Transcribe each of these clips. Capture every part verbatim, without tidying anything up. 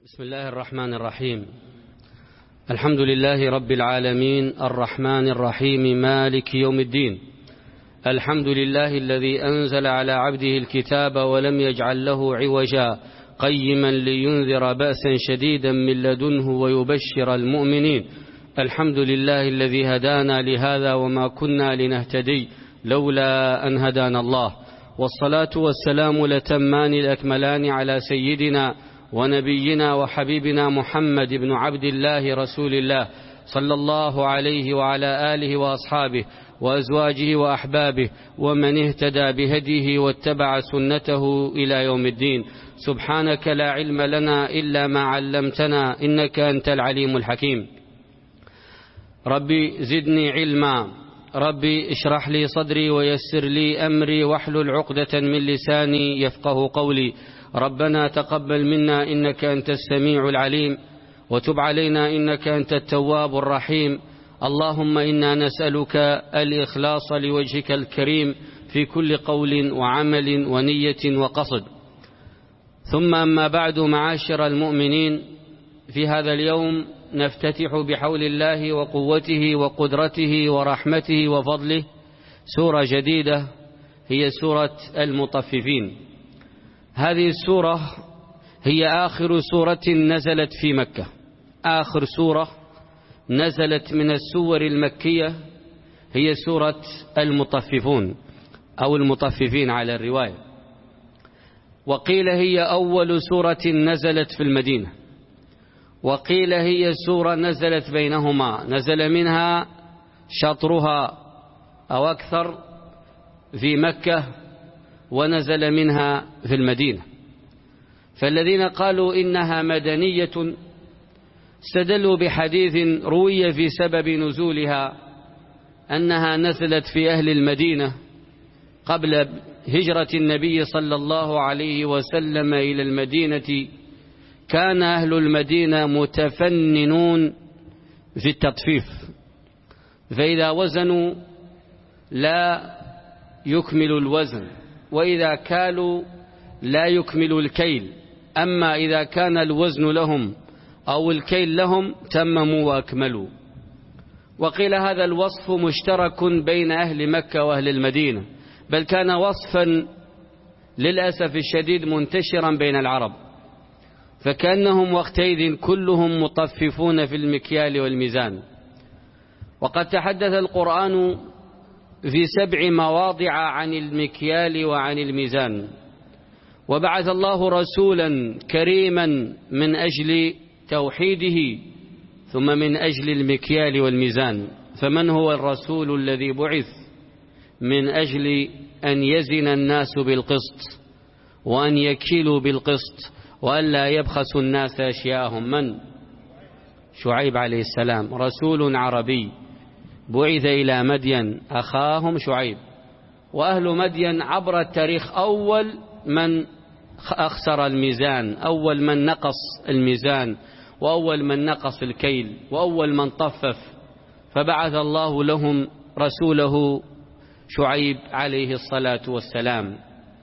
بسم الله الرحمن الرحيم. الحمد لله رب العالمين الرحمن الرحيم مالك يوم الدين. الحمد لله الذي أنزل على عبده الكتاب ولم يجعل له عوجا قيما لينذر بأسا شديدا من لدنه ويبشر المؤمنين. الحمد لله الذي هدانا لهذا وما كنا لنهتدي لولا أن هدانا الله، والصلاة والسلام لتمان الأكملان على سيدنا ونبينا وحبيبنا محمد بن عبد الله رسول الله صلى الله عليه وعلى آله وأصحابه وأزواجه وأحبابه ومن اهتدى بهديه واتبع سنته إلى يوم الدين. سبحانك لا علم لنا إلا ما علمتنا إنك أنت العليم الحكيم. ربي زدني علما، ربي اشرح لي صدري ويسر لي أمري واحلل عقدة من لساني يفقه قولي. ربنا تقبل منا إنك أنت السميع العليم، وتب علينا إنك أنت التواب الرحيم. اللهم إنا نسألك الإخلاص لوجهك الكريم في كل قول وعمل ونية وقصد. ثم أما بعد، معاشر المؤمنين، في هذا اليوم نفتتح بحول الله وقوته وقدرته ورحمته وفضله سورة جديدة، هي سورة المطففين. هذه السورة هي آخر سورة نزلت في مكة، آخر سورة نزلت من السور المكية هي سورة المطففون أو المطففين على الرواية، وقيل هي أول سورة نزلت في المدينة، وقيل هي سورة نزلت بينهما، نزل منها شطرها أو أكثر في مكة ونزل منها في المدينة. فالذين قالوا إنها مدنية استدلوا بحديث روي في سبب نزولها أنها نزلت في أهل المدينة قبل هجرة النبي صلى الله عليه وسلم إلى المدينة. كان أهل المدينة متفننون في التطفيف، فإذا وزنوا لا يكملوا الوزن، وإذا كالوا لا يكملوا الكيل، أما إذا كان الوزن لهم أو الكيل لهم تمموا وأكملوا. وقيل هذا الوصف مشترك بين أهل مكة وأهل المدينة، بل كان وصفا للأسف الشديد منتشرا بين العرب، فكأنهم وقتئذ كلهم مطففون في المكيال والميزان. وقد تحدث القرآن في سبع مواضع عن المكيال وعن الميزان، وبعث الله رسولا كريما من أجل توحيده ثم من أجل المكيال والميزان. فمن هو الرسول الذي بعث من أجل أن يزن الناس بالقسط وأن يكيلوا بالقسط وأن لا يبخسوا الناس أشياءهم؟ من؟ شعيب عليه السلام، رسول عربي بعث إلى مدين أخاهم شعيب. وأهل مدين عبر التاريخ أول من أخسر الميزان، أول من نقص الميزان، وأول من نقص الكيل، وأول من طفف، فبعث الله لهم رسوله شعيب عليه الصلاة والسلام.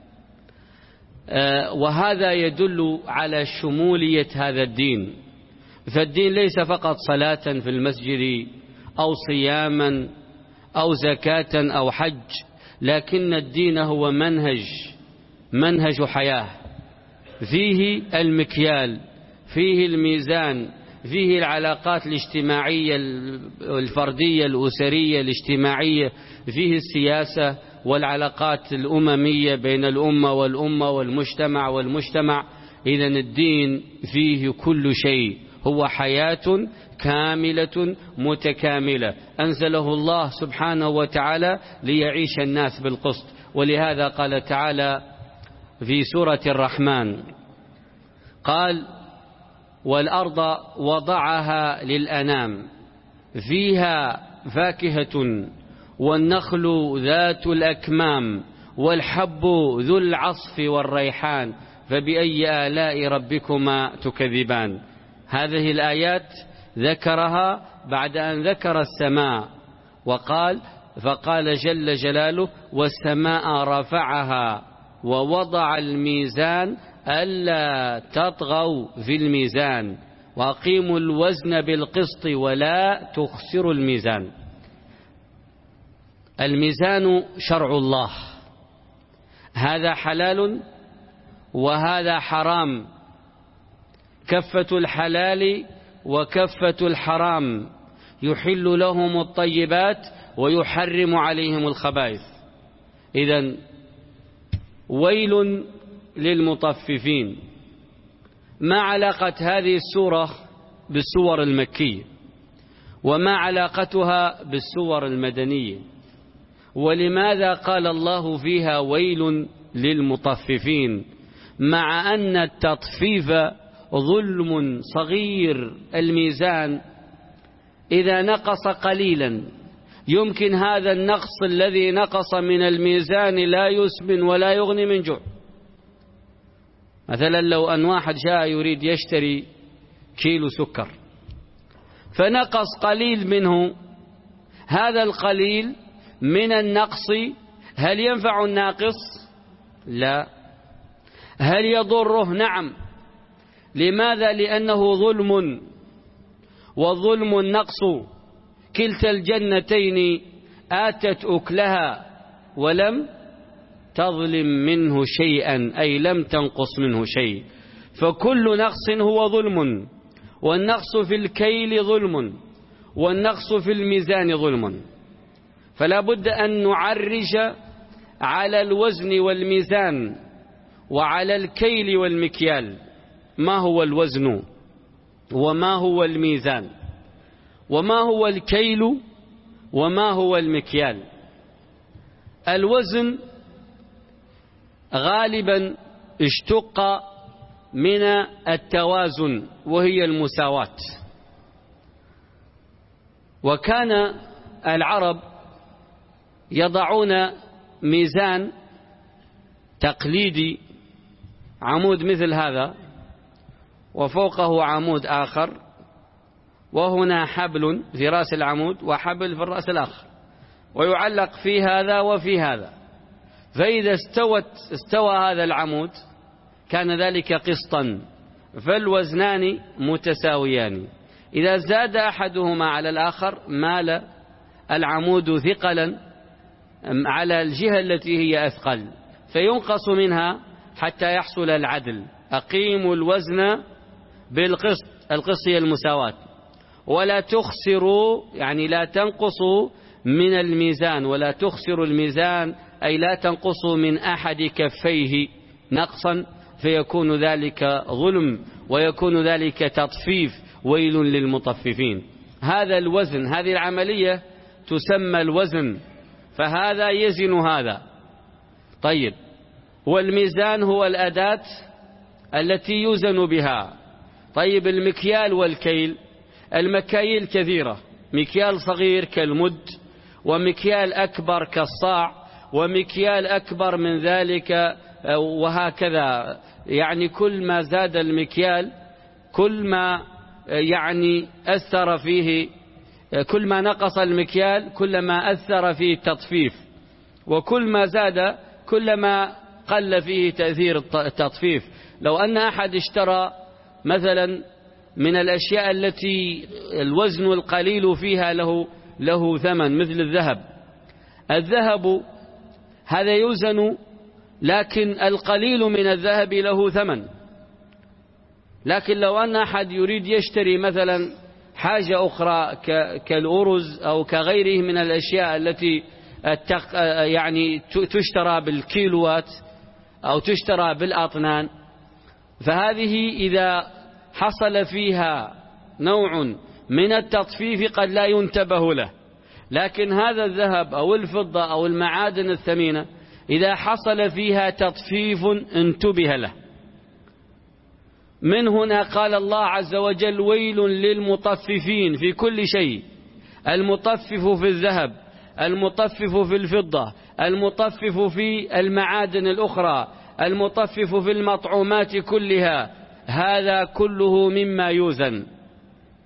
وهذا يدل على شمولية هذا الدين، فالدين ليس فقط صلاة في المسجد أو صياما أو زكاة أو حج، لكن الدين هو منهج منهج حياة، فيه المكيال، فيه الميزان، فيه العلاقات الاجتماعية الفردية الأسرية الاجتماعية، فيه السياسة والعلاقات الأممية بين الأمة والأمة والمجتمع والمجتمع. إذن الدين فيه كل شيء، هو حياة كاملة متكاملة أنزله الله سبحانه وتعالى ليعيش الناس بالقسط. ولهذا قال تعالى في سورة الرحمن، قال: والأرض وضعها للأنام فيها فاكهة والنخل ذات الأكمام والحب ذو العصف والريحان فبأي آلاء ربكما تكذبان. هذه الآيات ذكرها بعد أن ذكر السماء، وقال فقال جل جلاله: والسماء رفعها ووضع الميزان ألا تطغوا في الميزان وأقيموا الوزن بالقسط ولا تخسروا الميزان. الميزان شرع الله، هذا حلال وهذا حرام، كفة الحلال وكفة الحرام، يحل لهم الطيبات ويحرم عليهم الخبائث. إذن ويل للمطففين. ما علاقة هذه السورة بالسور المكية؟ وما علاقتها بالسور المدنية؟ ولماذا قال الله فيها ويل للمطففين مع أن التطفيف ظلم صغير؟ الميزان إذا نقص قليلا يمكن هذا النقص الذي نقص من الميزان لا يسمن ولا يغني من جوع. مثلا لو أن واحد جاء يريد يشتري كيلو سكر فنقص قليل منه، هذا القليل من النقص هل ينفع الناقص؟ لا. هل يضره؟ نعم. لماذا؟ لأنه ظلم، والظلم النقص، كلتا الجنتين آتت أكلها ولم تظلم منه شيئا، أي لم تنقص منه شيء. فكل نقص هو ظلم، والنقص في الكيل ظلم، والنقص في الميزان ظلم. فلا بد أن نعرج على الوزن والميزان وعلى الكيل والمكيال. ما هو الوزن وما هو الميزان وما هو الكيل وما هو المكيال؟ الوزن غالبا اشتق من التوازن وهي المساواة، وكان العرب يضعون ميزان تقليدي، عمود مثل هذا وفوقه عمود آخر، وهنا حبل في رأس العمود وحبل في الرأس الآخر، ويعلق في هذا وفي هذا. فإذا استوت استوى هذا العمود كان ذلك قسطا، فالوزنان متساويان. إذا زاد أحدهما على الآخر مال العمود ثقلا على الجهة التي هي أثقل، فينقص منها حتى يحصل العدل. أقيموا الوزن بالقسط، القسط هي المساواة، ولا تخسروا يعني لا تنقصوا من الميزان، ولا تخسروا الميزان أي لا تنقصوا من أحد كفيه نقصا، فيكون ذلك ظلم ويكون ذلك تطفيف. ويل للمطففين. هذا الوزن، هذه العملية تسمى الوزن، فهذا يزن هذا. طيب، والميزان هو الأداة التي يوزن بها. طيب، المكيال والكيل، المكاييل كثيرة، مكيال صغير كالمد، ومكيال أكبر كالصاع، ومكيال أكبر من ذلك، وهكذا. يعني كل ما زاد المكيال كل ما يعني أثر فيه، كل ما نقص المكيال كل ما أثر فيه التطفيف، وكل ما زاد كل ما قل فيه تأثير التطفيف. لو أن أحد اشترى مثلا من الأشياء التي الوزن القليل فيها له له ثمن، مثل الذهب، الذهب هذا يوزن، لكن القليل من الذهب له ثمن. لكن لو أن أحد يريد يشتري مثلا حاجة أخرى كالأرز أو كغيره من الأشياء التي يعني تشترى بالكيلوات أو تشترى بالأطنان، فهذه إذا حصل فيها نوع من التطفيف قد لا ينتبه له. لكن هذا الذهب أو الفضة أو المعادن الثمينة إذا حصل فيها تطفيف انتبه له. من هنا قال الله عز وجل ويل للمطففين في كل شيء، المطفف في الذهب، المطفف في الفضة، المطفف في المعادن الأخرى، المطفف في المطعومات كلها، هذا كله مما يوزن.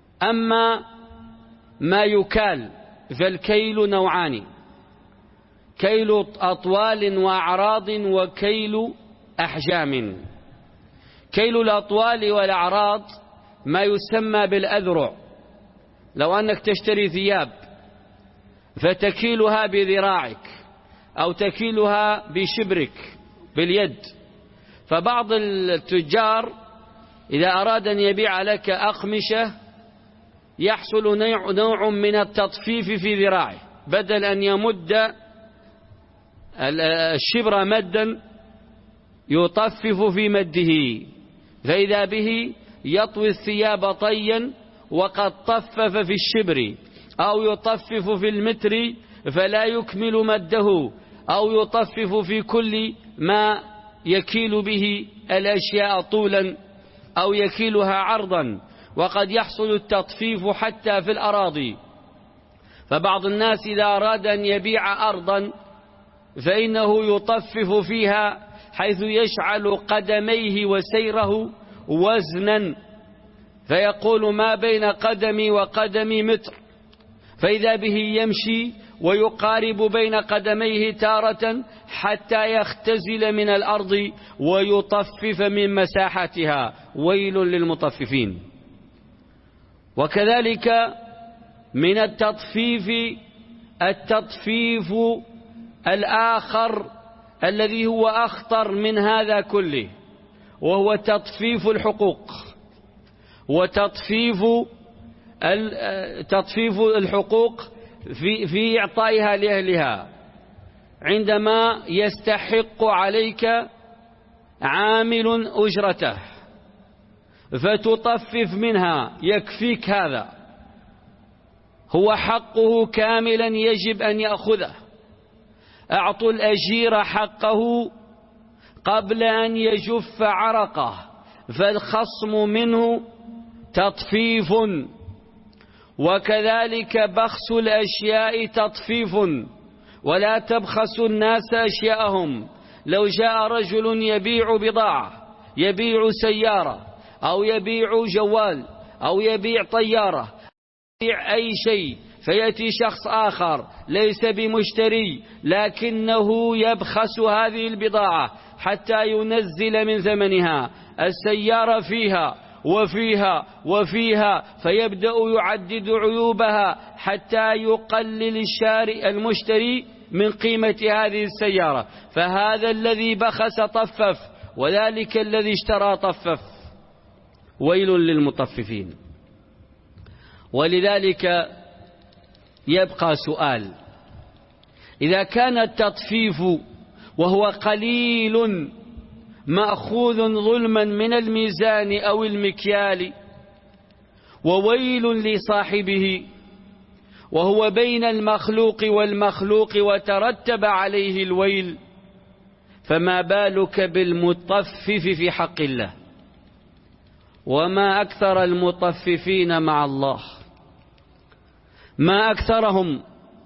أما ما يكال فالكيل نوعان، كيل أطوال وأعراض وكيل أحجام. كيل الأطوال والأعراض ما يسمى بالأذرع. لو أنك تشتري ثياب فتكيلها بذراعك أو تكيلها بشبرك باليد، فبعض التجار إذا أراد أن يبيع لك أقمشة يحصل نوع من التطفيف في ذراعه، بدل أن يمد الشبر مدا يطفف في مده، فإذا به يطوي الثياب طيا وقد طفف في الشبر، أو يطفف في المتر فلا يكمل مده، أو يطفف في كل ما يكيل به الأشياء طولا أو يكيلها عرضا، وقد يحصل التطفيف حتى في الأراضي. فبعض الناس إذا أراد أن يبيع أرضا فإنه يطفف فيها حيث يجعل قدميه وسيره وزنا، فيقول ما بين قدمي وقدمي متر، فإذا به يمشي ويقارب بين قدميه تارة حتى يختزل من الأرض ويطفف من مساحتها. ويل للمطففين. وكذلك من التطفيف التطفيف الآخر الذي هو أخطر من هذا كله، وهو تطفيف الحقوق. وتطفيف تطفيف الحقوق في في إعطائها لأهلها. عندما يستحق عليك عامل أجرته فتطفف منها، يكفيك هذا، هو حقه كاملا يجب أن يأخذه. أعطوا الأجير حقه قبل أن يجف عرقه، فالخصم منه تطفيف. وكذلك بخس الأشياء تطفيف، ولا تبخسوا الناس أشياءهم. لو جاء رجل يبيع بضاعة، يبيع سيارة أو يبيع جوال أو يبيع طيارة، يبيع أي شيء، فيأتي شخص آخر ليس بمشتري لكنه يبخس هذه البضاعة حتى ينزل من ثمنها، السيارة فيها وفيها وفيها، فيبدأ يعدد عيوبها حتى يقلل الشاري المشتري من قيمة هذه السيارة. فهذا الذي بخس طفف، وذلك الذي اشترى طفف. ويل للمطففين. ولذلك يبقى سؤال: إذا كان التطفيف وهو قليل مأخوذ ظلما من الميزان أو المكيال، وويل لصاحبه، وهو بين المخلوق والمخلوق وترتب عليه الويل، فما بالك بالمطفف في حق الله؟ وما أكثر المطففين مع الله، ما أكثرهم،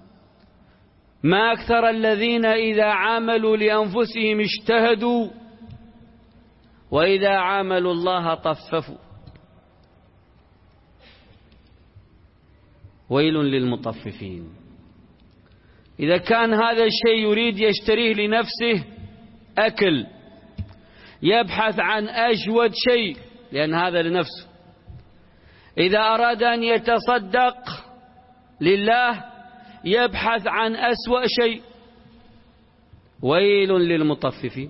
ما أكثر الذين إذا عاملوا لأنفسهم اجتهدوا وإذا عاملوا الله طففوا. ويل للمطففين. إذا كان هذا الشيء يريد يشتريه لنفسه أكل، يبحث عن أجود شيء لأن هذا لنفسه. إذا أراد أن يتصدق لله يبحث عن أسوأ شيء. ويل للمطففين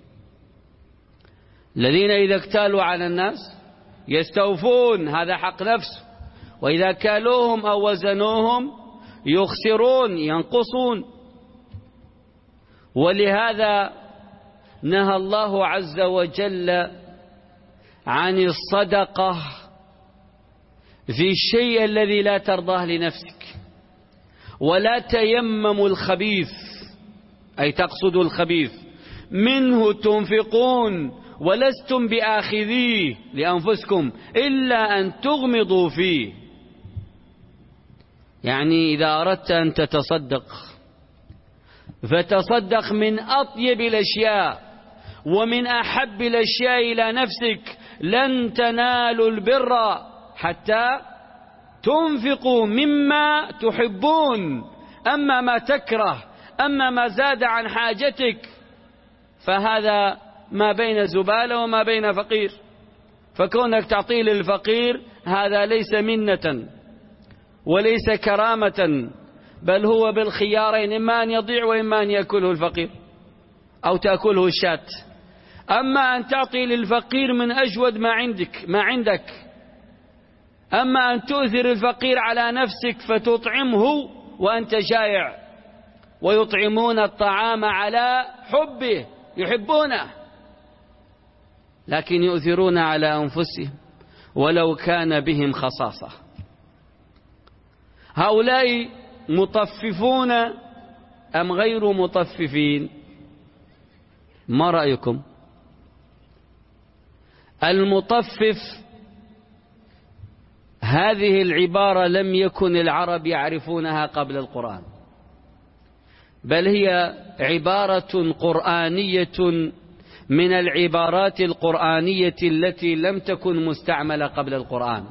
الذين إذا اكتالوا على الناس يستوفون، هذا حق نفسه، وإذا كالوهم أو وزنوهم يخسرون، ينقصون. ولهذا نهى الله عز وجل عن الصدقة في الشيء الذي لا ترضاه لنفسك. ولا تيمموا الخبيث، أي تقصدوا الخبيث، منه تنفقون ولستم بآخذيه لأنفسكم إلا أن تغمضوا فيه. يعني إذا أردت أن تتصدق فتصدق من أطيب الأشياء ومن أحب الأشياء إلى نفسك. لن تنالوا البر حتى تنفقوا مما تحبون. أما ما تكره أما ما زاد عن حاجتك فهذا ما بين زبالة وما بين فقير، فكونك تعطيه للفقير هذا ليس منة وليس كرامة، بل هو بالخيارين، إما أن يضيع وإما أن يأكله الفقير أو تأكله الشاة. أما أن تعطي للفقير من أجود ما عندك ما عندك أما أن تؤثر الفقير على نفسك فتطعمه وأنت جائع، ويطعمون الطعام على حبه، يحبونه لكن يؤثرون على أنفسهم ولو كان بهم خصاصة. هؤلاء مطففون أم غير مطففين؟ ما رأيكم؟ المطفف هذه العبارة لم يكن العرب يعرفونها قبل القرآن، بل هي عبارة قرآنية من العبارات القرآنية التي لم تكن مستعملة قبل القرآن.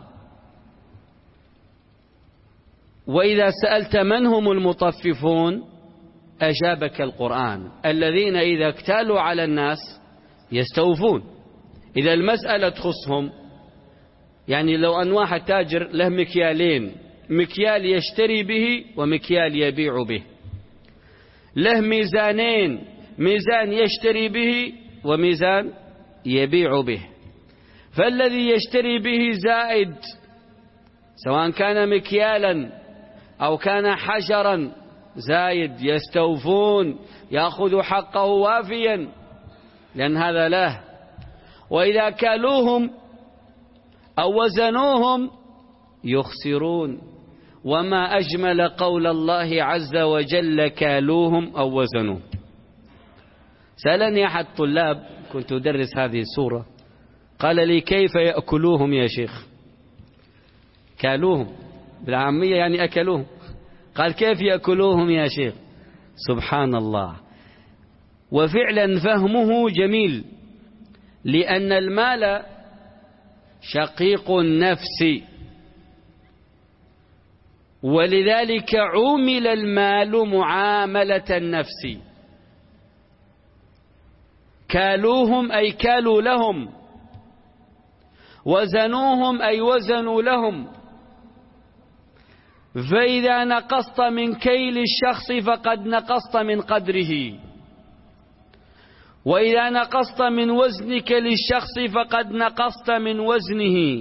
وإذا سألت من هم المطففون أجابك القرآن: الذين إذا اكتالوا على الناس يستوفون. إذا المسألة تخصهم، يعني لو أن واحد تاجر له مكيالين، مكيال يشتري به ومكيال يبيع به، له ميزانين، ميزان يشتري به وميزان يبيع به، فالذي يشتري به زائد سواء كان مكيالا أو كان حجرا زايد يستوفون، يأخذ حقه وافيا لأن هذا له. وإذا كالوهم أو وزنوهم يخسرون. وما أجمل قول الله عز وجل: كالوهم أو وزنوهم. سألني أحد الطلاب، كنت أدرس هذه السورة، قال لي: كيف يأكلوهم يا شيخ؟ كالوهم بالعامية يعني أكلوهم. قال: كيف يأكلوهم يا شيخ؟ سبحان الله. وفعلا فهمه جميل، لأن المال شقيق النفس، ولذلك عُمل المال معاملة النفس. كالوهم أي كالوا لهم، وزنوهم أي وزنوا لهم. فإذا نقصت من كيل الشخص فقد نقصت من قدره، وإذا نقصت من وزنك للشخص فقد نقصت من وزنه.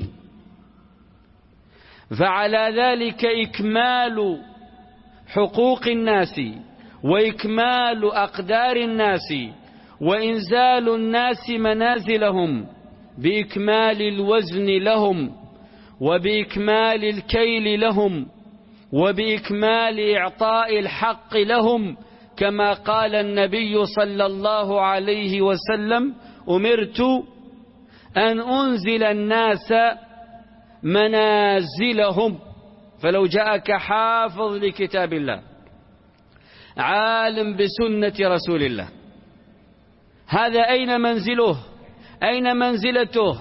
فعلى ذلك إكمال حقوق الناس وإكمال أقدار الناس وإنزال الناس منازلهم بإكمال الوزن لهم وبإكمال الكيل لهم وبإكمال إعطاء الحق لهم، كما قال النبي صلى الله عليه وسلم: أمرت أن أنزل الناس منازلهم. فلو جاءك حافظ لكتاب الله عالم بسنة رسول الله، هذا أين منزله؟ أين منزلته؟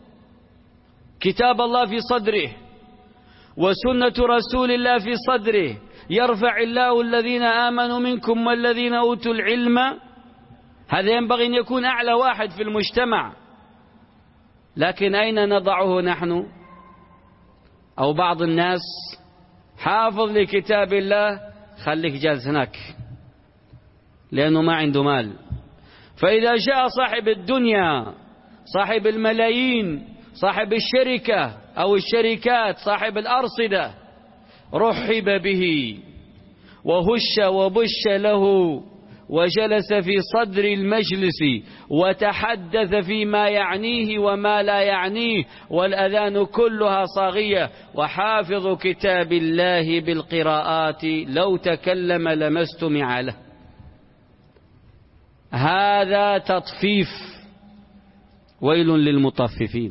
كتاب الله في صدره وسنة رسول الله في صدره. يرفع الله الذين آمنوا منكم والذين أوتوا العلم. هذا ينبغي أن يكون أعلى واحد في المجتمع، لكن أين نضعه نحن؟ أو بعض الناس حافظ لكتاب الله، خليك جالس هناك لأنه ما عنده مال. فإذا جاء صاحب الدنيا، صاحب الملايين، صاحب الشركة أو الشركات، صاحب الأرصدة، رحب به وهش وبش له وجلس في صدر المجلس وتحدث فيما يعنيه وما لا يعنيه، والأذان كلها صاغية. وحافظ كتاب الله بالقراءات لو تكلم لما استمع له. هذا تطفيف، ويل للمطففين.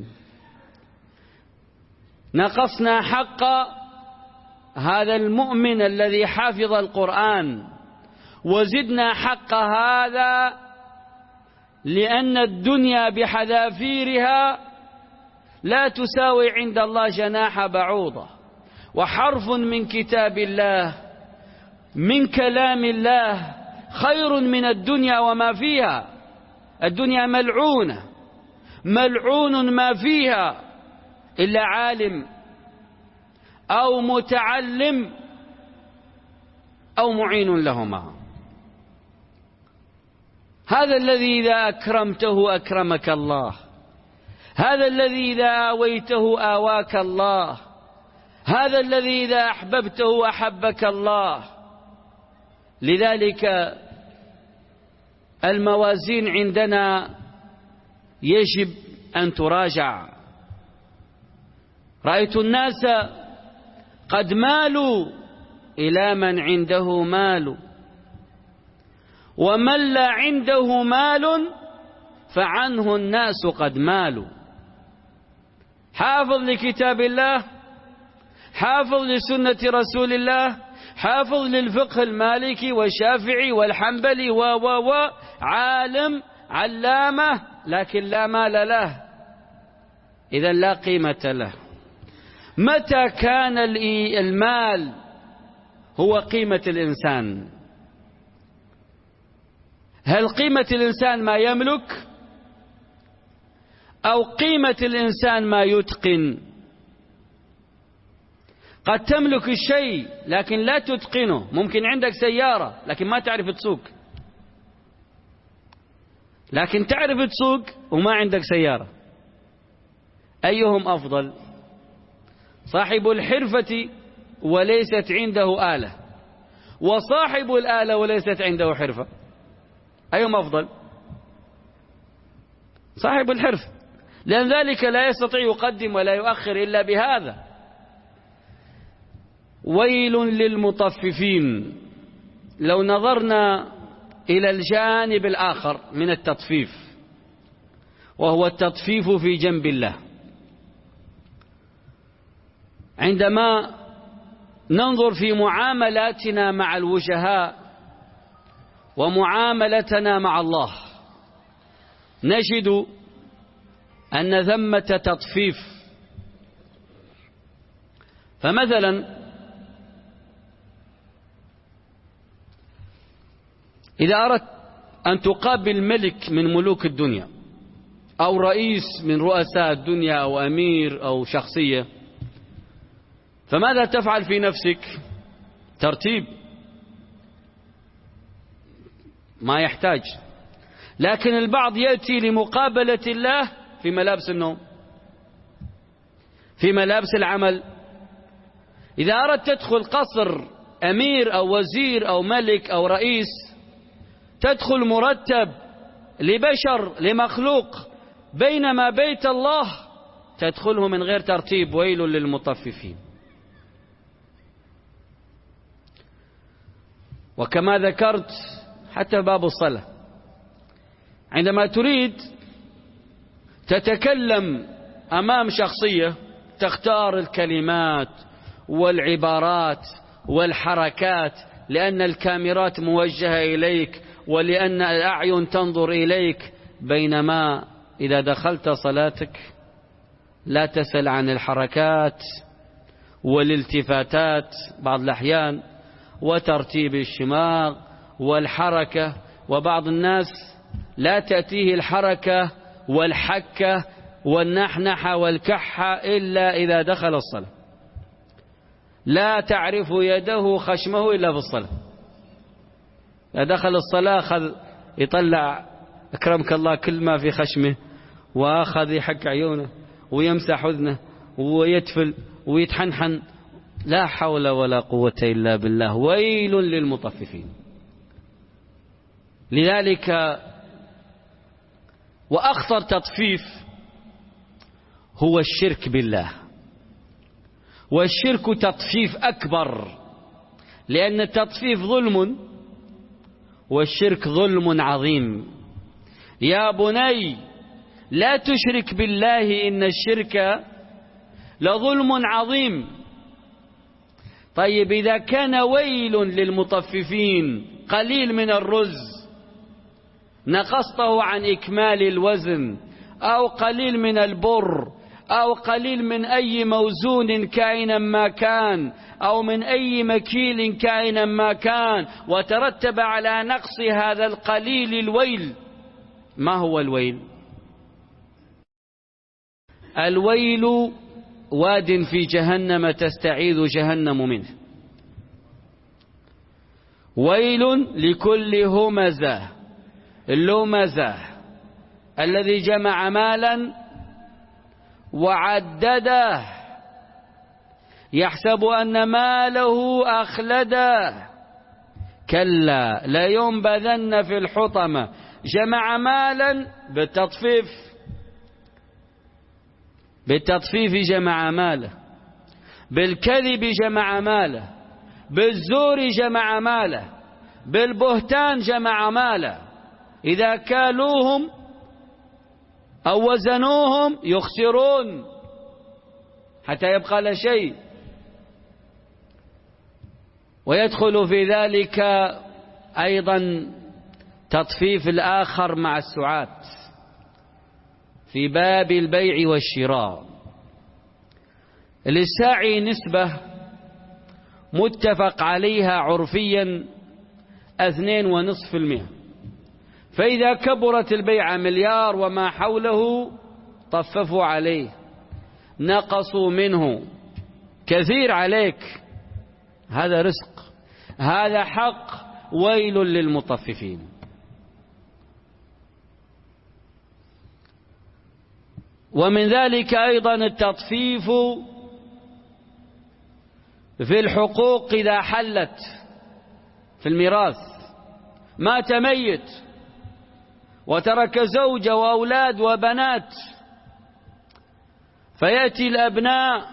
نقصنا حق هذا المؤمن الذي حافظ القرآن، وزدنا حق هذا لأن الدنيا بحذافيرها لا تساوي عند الله جناح بعوضة. وحرف من كتاب الله من كلام الله خير من الدنيا وما فيها. الدنيا ملعونة، ملعون ما فيها إلا عالم أو متعلم أو معين لهما. هذا الذي إذا أكرمته أكرمك الله، هذا الذي إذا آويته آواك الله، هذا الذي إذا أحببته أحبك الله. لذلك الموازين عندنا يجب أن تراجع. رأيت الناس قد مالوا إلى من عنده مال، ومن لا عنده مال فعنه الناس قد مالوا. حافظ لكتاب الله، حافظ لسنة رسول الله، حافظ للفقه المالكي والشافعي والحنبلي و و و عالم علامة، لكن لا مال له، إذا لا قيمة له. متى كان المال هو قيمة الإنسان؟ هل قيمة الإنسان ما يملك، أو قيمة الإنسان ما يتقن؟ قد تملك الشيء لكن لا تتقنه. ممكن عندك سيارة لكن ما تعرف تسوق، لكن تعرف تسوق وما عندك سيارة. أيهم أفضل؟ صاحب الحرفة وليست عنده آلة، وصاحب الآلة وليست عنده حرفة. أيهم أفضل؟ صاحب الحرفة، لأن ذلك لا يستطيع يقدم ولا يؤخر إلا بهذا. ويل للمطففين. لو نظرنا إلى الجانب الآخر من التطفيف، وهو التطفيف في جنب الله، عندما ننظر في معاملاتنا مع الوجهاء ومعاملتنا مع الله، نجد أن ثمة تطفيف. فمثلا إذا أردت أن تقابل ملك من ملوك الدنيا، أو رئيس من رؤساء الدنيا، أو أمير أو شخصية، فماذا تفعل في نفسك؟ ترتيب، ما يحتاج. لكن البعض يأتي لمقابلة الله في ملابس النوم، في ملابس العمل. إذا أردت تدخل قصر أمير أو وزير أو ملك أو رئيس، تدخل مرتب لبشر لمخلوق، بينما بيت الله تدخله من غير ترتيب. ويل للمطففين. وكما ذكرت حتى باب الصلاة، عندما تريد تتكلم أمام شخصية، تختار الكلمات والعبارات والحركات، لأن الكاميرات موجهة إليك ولأن الأعين تنظر إليك. بينما إذا دخلت صلاتك لا تسأل عن الحركات والالتفاتات بعض الأحيان، وترتيب الشماغ والحركة. وبعض الناس لا تأتيه الحركة والحكة والنحنحة والكحة إلا إذا دخل الصلاة. لا تعرف يده خشمه إلا في الصلاة. إذا دخل الصلاة أخذ يطلع أكرمك الله كل ما في خشمه، وأخذ يحك عيونه ويمسح أذنه ويتفل ويتحنحن. لا حول ولا قوة إلا بالله. ويل للمطففين. لذلك وأخطر تطفيف هو الشرك بالله. والشرك تطفيف أكبر، لأن التطفيف ظلم والشرك ظلم عظيم. يا بني لا تشرك بالله إن الشرك لظلم عظيم. طيب إذا كان ويل للمطففين قليل من الرز نقصته عن إكمال الوزن، أو قليل من البر أو قليل من أي موزون كائنا ما كان، أو من أي مكيل كائنا ما كان، وترتب على نقص هذا القليل الويل. ما هو الويل؟ الويل واد في جهنم تستعيذ جهنم منه. ويل لكل همزة اللمزة الذي جمع مالا وعدده يحسب أن ماله أخلده كلا لينبذن في الحطمة. جمع مالا بالتطفيف، بالتطفيف جمع ماله، بالكذب جمع ماله، بالزور جمع ماله، بالبهتان جمع ماله. إذا كالوهم أو وزنوهم يخسرون حتى يبقى لا شيء. ويدخل في ذلك أيضا تطفيف الآخر مع السعات في باب البيع والشراء. للساعي نسبة متفق عليها عرفيا اثنين ونصف المئة، فإذا كبرت البيعة مليار وما حوله طففوا عليه، نقصوا منه كثير عليك. هذا رزق، هذا حق، ويل للمطففين. ومن ذلك أيضا التطفيف في الحقوق إذا حلت في الميراث. مات ميت وترك زوجة وأولاد وبنات، فيأتي الأبناء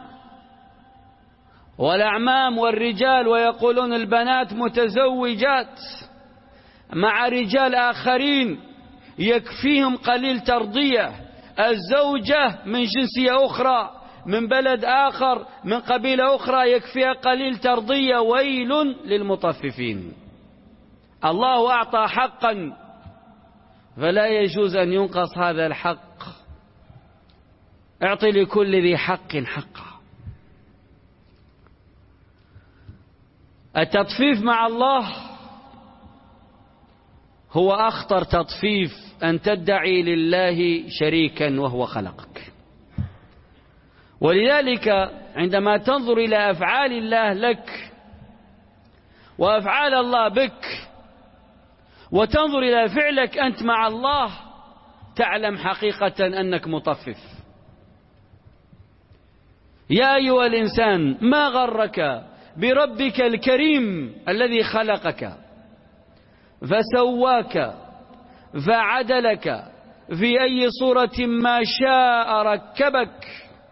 والأعمام والرجال ويقولون البنات متزوجات مع رجال آخرين يكفيهم قليل ترضية، الزوجة من جنسية أخرى من بلد آخر من قبيلة أخرى يكفيها قليل ترضية. ويل للمطففين. الله أعطى حقا فلا يجوز أن ينقص هذا الحق. اعطي لكل ذي حق حقه. التطفيف مع الله هو أخطر تطفيف، أن تدعي لله شريكا وهو خلقك. ولذلك عندما تنظر إلى أفعال الله لك وأفعال الله بك وتنظر إلى فعلك أنت مع الله، تعلم حقيقة أنك مطفف. يا أيها الإنسان ما غرك بربك الكريم الذي خلقك فسواك فعدلك في أي صورة ما شاء ركبك،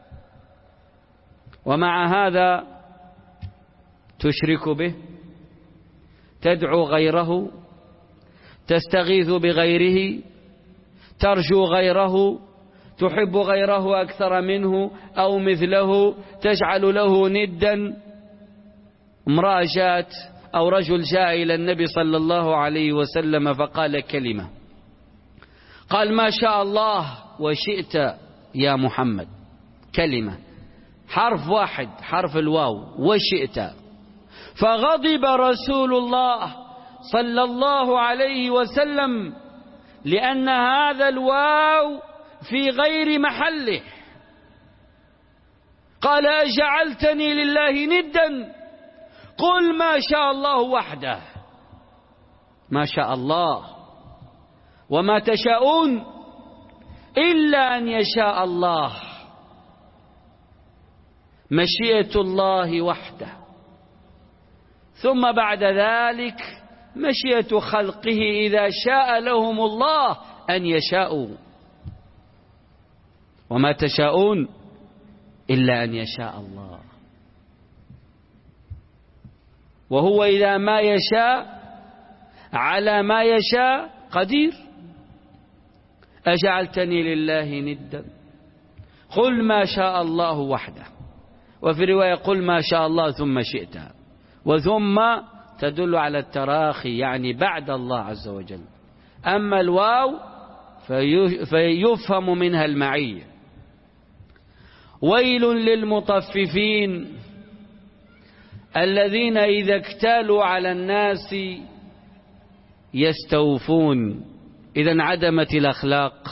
ومع هذا تشرك به، تدعو غيره، تستغيث بغيره، ترجو غيره، تحب غيره أكثر منه أو مثله، تجعل له ندا. امرأة جاءت أو رجل جاء إلى النبي صلى الله عليه وسلم فقال كلمة، قال ما شاء الله وشئت يا محمد، كلمة حرف واحد حرف الواو وشئت. فغضب رسول الله صلى الله عليه وسلم لأن هذا الواو في غير محله. قال أجعلتني لله ندا؟ قل ما شاء الله وحده. ما شاء الله وما تشاءون إلا أن يشاء الله. مشيئة الله وحده، ثم بعد ذلك مشيئة خلقه إذا شاء لهم الله أن يشاءوا. وما تشاءون إلا أن يشاء الله. وهو إذا ما يشاء على ما يشاء قدير. أجعلتني لله ندا؟ قل ما شاء الله وحده. وفي رواية قل ما شاء الله ثم شئت، وثم تدل على التراخي يعني بعد الله عز وجل. أما الواو فيفهم منها المعية. ويل للمطففين الذين إذا اكتالوا على الناس يستوفون. إذا انعدمت الأخلاق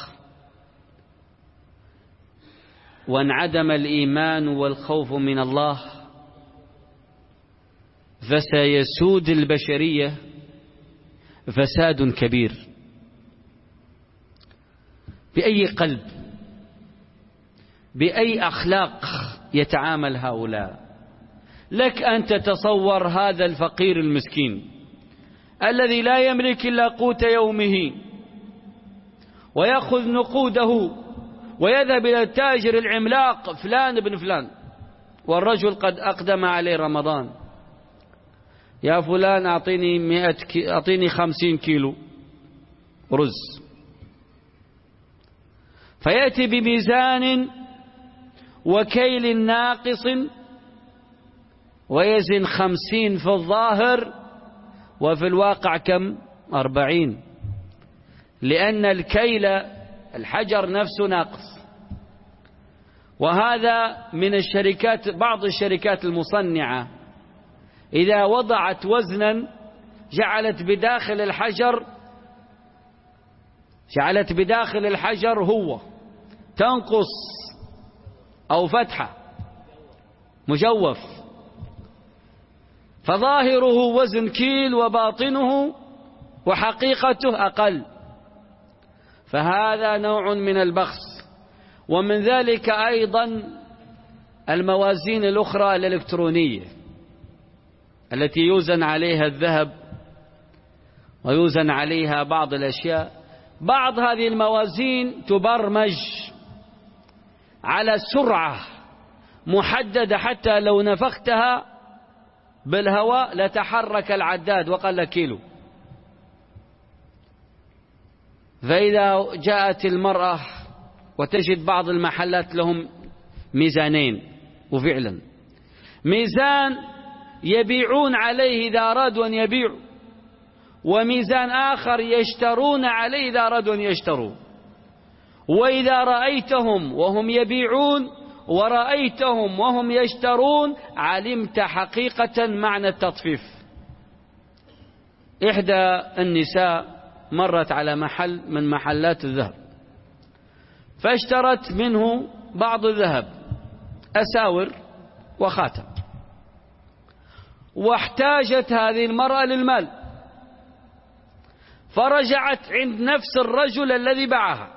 وانعدم الإيمان والخوف من الله، فسيسود البشرية فساد كبير. بأي قلب، بأي أخلاق يتعامل هؤلاء؟ لك أن تتصور هذا الفقير المسكين الذي لا يملك إلا قوت يومه، ويأخذ نقوده ويذهب إلى التاجر العملاق فلان بن فلان، والرجل قد أقدم عليه رمضان، يا فلان أعطيني مئة كي... أعطيني خمسين كيلو رز، فيأتي بميزان وكيل ناقص ويزن خمسين في الظاهر وفي الواقع كم؟ أربعين، لأن الكيل الحجر نفسه ناقص. وهذا من الشركات، بعض الشركات المصنعة إذا وضعت وزنا جعلت بداخل الحجر جعلت بداخل الحجر هو تنقص أو فتحة مجوف، فظاهره وزن كيل وباطنه وحقيقته أقل، فهذا نوع من البخس. ومن ذلك أيضا الموازين الأخرى الإلكترونية التي يوزن عليها الذهب ويوزن عليها بعض الأشياء. بعض هذه الموازين تبرمج على سرعة محددة، حتى لو نفختها بالهواء لتحرك العداد وقل كيلو. فإذا جاءت المرأة وتجد بعض المحلات لهم ميزانين، وفعلا ميزان يبيعون عليه إذا أرادوا أن يبيعوا، وميزان آخر يشترون عليه إذا أرادوا أن يشتروا. وإذا رأيتهم وهم يبيعون ورأيتهم وهم يشترون علمت حقيقة معنى التطفيف. إحدى النساء مرت على محل من محلات الذهب، فاشترت منه بعض الذهب، أساور وخاتم، واحتاجت هذه المرأة للمال، فرجعت عند نفس الرجل الذي باعها،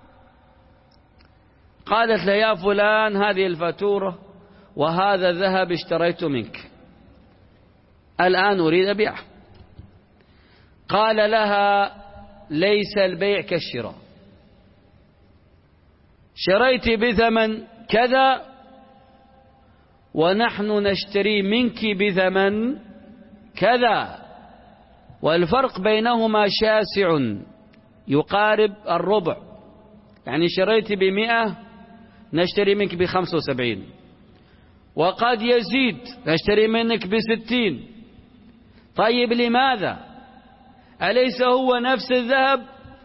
قالت له: يا فلان، هذه الفاتورة وهذا الذهب اشتريت منك، الآن أريد أبيعه. قال لها: ليس البيع كالشراء، شريت بثمن كذا ونحن نشتري منك بثمن كذا، والفرق بينهما شاسع يقارب الربع، يعني شريت بمئة نشتري منك بخمسة وسبعين، وقد يزيد نشتري منك بستين. طيب لماذا؟ أليس هو نفس الذهب؟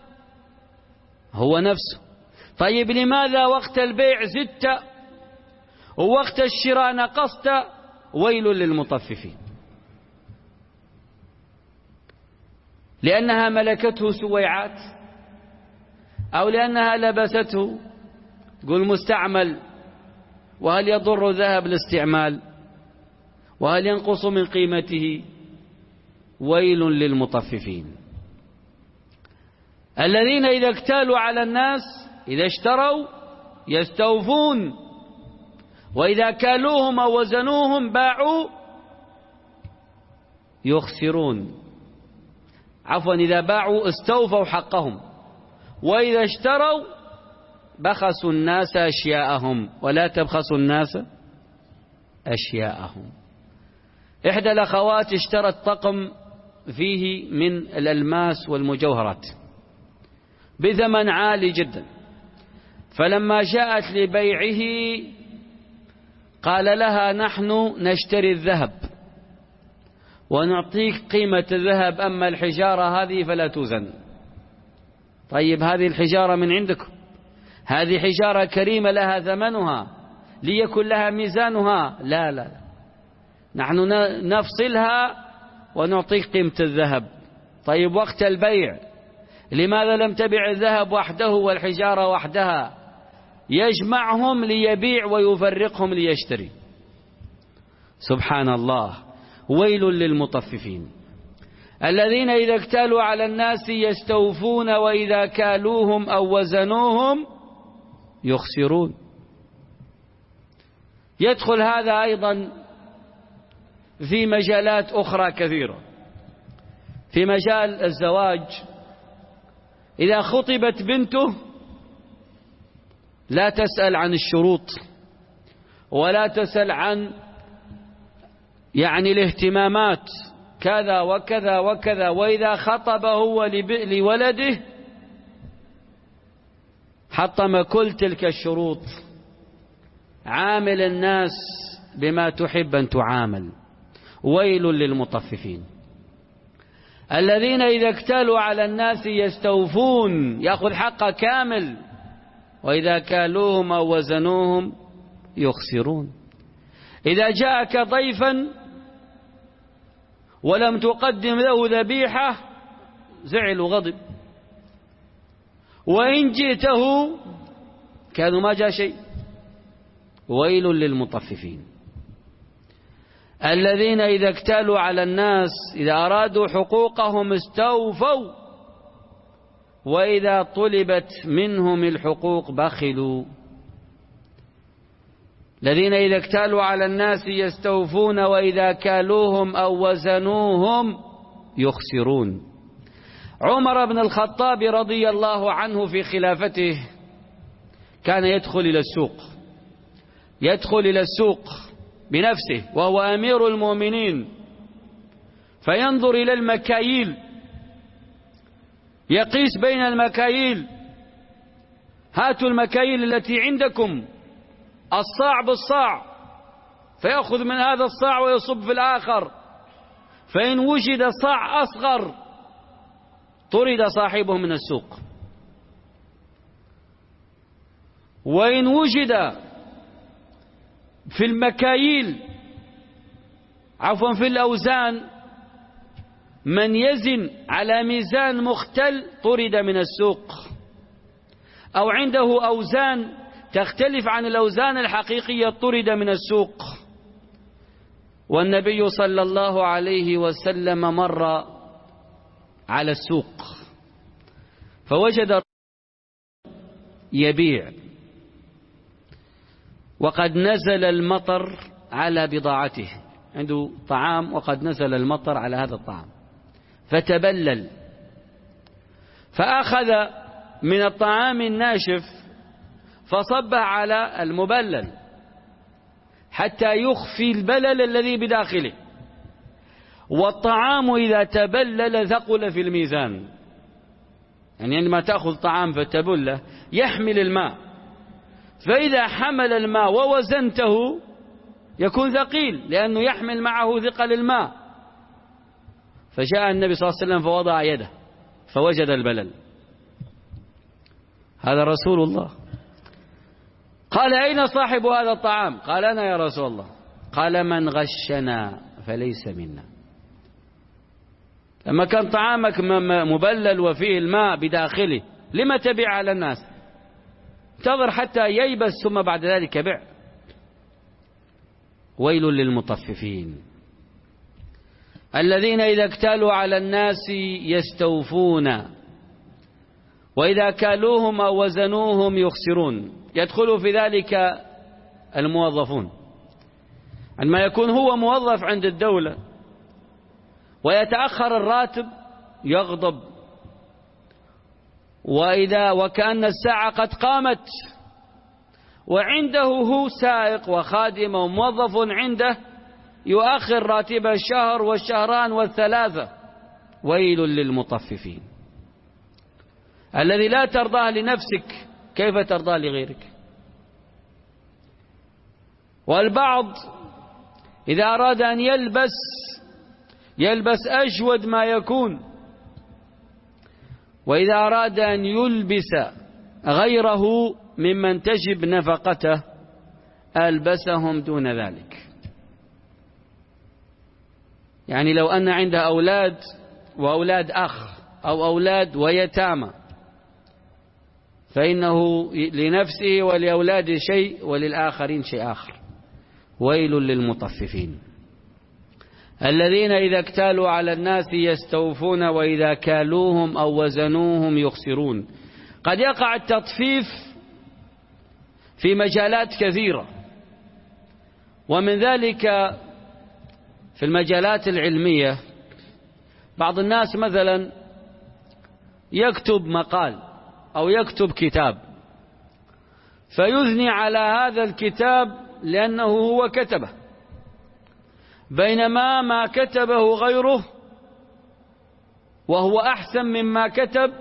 هو نفسه. طيب لماذا وقت البيع زدت ووقت الشراء نقصت؟ ويل للمطففين، لأنها ملكته سويعات، أو لأنها لبسته، قل مستعمل، وهل يضر ذهب الاستعمال؟ وهل ينقص من قيمته؟ ويل للمطففين الذين إذا اكتالوا على الناس، إذا اشتروا يستوفون، وإذا كالوهم أو وزنوهم باعوا يخسرون. عفوا، إذا باعوا استوفوا حقهم، وإذا اشتروا بخسوا الناس أشياءهم، ولا تبخسوا الناس أشياءهم. إحدى الأخوات اشترت طقم فيه من الألماس والمجوهرات بثمن عالي جدا، فلما جاءت لبيعه قال لها: نحن نشتري الذهب ونعطيك قيمة الذهب، أما الحجارة هذه فلا توزن. طيب هذه الحجارة من عندكم، هذه حجارة كريمة لها ثمنها، ليكن لها ميزانها، لا لا، نحن نفصلها ونعطيك قيمة الذهب. طيب وقت البيع لماذا لم تبع الذهب وحده والحجارة وحدها؟ يجمعهم ليبيع ويفرقهم ليشتري. سبحان الله. ويل للمطففين الذين إذا اكتالوا على الناس يستوفون وإذا كالوهم أو وزنوهم يخسرون. يدخل هذا أيضا في مجالات أخرى كثيرة. في مجال الزواج، إذا خطبت بنته لا تسأل عن الشروط ولا تسأل عن يعني الاهتمامات كذا وكذا وكذا، وإذا خطب هو لولده حطم كل تلك الشروط. عامل الناس بما تحب أن تعامل. ويل للمطففين الذين إذا اكتالوا على الناس يستوفون، يأخذ حقه كامل، وإذا كالوهم أو وزنوهم يخسرون. إذا جاءك ضيفا ولم تقدم له ذبيحة زعل وغضب، وإن جئته كانوا ما جاء شيء. ويل للمطففين الذين إذا اكتالوا على الناس، إذا أرادوا حقوقهم استوفوا، وإذا طلبت منهم الحقوق بخلوا. الذين إذا اكتالوا على الناس يستوفون وإذا كالوهم أو وزنوهم يخسرون. عمر بن الخطاب رضي الله عنه في خلافته كان يدخل إلى السوق يدخل إلى السوق بنفسه وهو أمير المؤمنين، فينظر إلى المكاييل، يقيس بين المكاييل. هاتوا المكاييل التي عندكم الصاع بالصاع، فيأخذ من هذا الصاع ويصب في الآخر، فإن وجد صاع أصغر طرد صاحبه من السوق، وإن وجد في المكاييل عفوا في الأوزان من يزن على ميزان مختل طرد من السوق، أو عنده أوزان تختلف عن الأوزان الحقيقية طرد من السوق. والنبي صلى الله عليه وسلم مر على السوق فوجد يبيع وقد نزل المطر على بضاعته، عنده طعام وقد نزل المطر على هذا الطعام فتبلل، فأخذ من الطعام الناشف فصبه على المبلل حتى يخفي البلل الذي بداخله. والطعام إذا تبلل ثقل في الميزان، يعني عندما تأخذ طعام فتبله يحمل الماء، فإذا حمل الماء ووزنته يكون ثقيل لأنه يحمل معه ثقل الماء. فجاء النبي صلى الله عليه وسلم فوضع يده فوجد البلل. هذا رسول الله. قال أين صاحب هذا الطعام؟ قال أنا يا رسول الله. قال من غشنا فليس منا. لما كان طعامك مبلل وفيه الماء بداخله لما تبيع على الناس؟ انتظر حتى ييبس ثم بعد ذلك بيع. ويل للمطففين الذين إذا اكتالوا على الناس يستوفون وإذا كالوهم أو وزنوهم يخسرون. يدخل في ذلك الموظفون، عندما يكون هو موظف عند الدولة ويتأخر الراتب يغضب، وإذا وكأن الساعة قد قامت، وعنده هو سائق وخادم وموظف عنده يؤخر راتب الشهر والشهران والثلاثة. ويل للمطففين الذي لا ترضاه لنفسك كيف ترضاه لغيرك؟ والبعض إذا أراد أن يلبس يلبس أجود ما يكون، وإذا أراد أن يلبس غيره ممن تجب نفقته ألبسهم دون ذلك. يعني لو أن عنده أولاد وأولاد أخ أو أولاد ويتامى، فإنه لنفسه ولأولاده شيء وللآخرين شيء آخر. ويل للمطففين الذين إذا اكتالوا على الناس يستوفون وإذا كالوهم أو وزنوهم يخسرون. قد يقع التطفيف في مجالات كثيرة، ومن ذلك في المجالات العلمية. بعض الناس مثلا يكتب مقال أو يكتب كتاب فيثني على هذا الكتاب لأنه هو كتبه، بينما ما كتبه غيره وهو أحسن مما كتب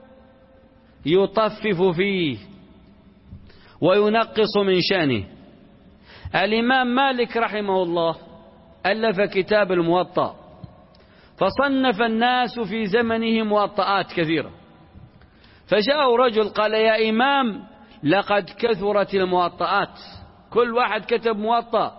يطفف فيه وينقص من شأنه. الإمام مالك رحمه الله ألف كتاب الموطأ، فصنف الناس في زمنه موطئات كثيرة، فجاء رجل قال: يا إمام لقد كثرت الموطئات، كل واحد كتب موطأ.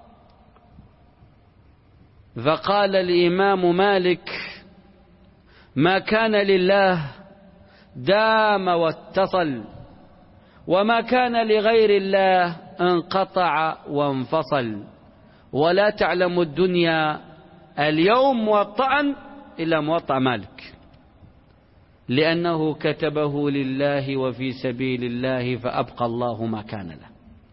فقال الإمام مالك: ما كان لله دام واتصل، وما كان لغير الله انقطع وانفصل، ولا تعلم الدنيا اليوم موطئا إلا موطأ مالك، لأنه كتبه لله وفي سبيل الله فأبقى الله ما كان له.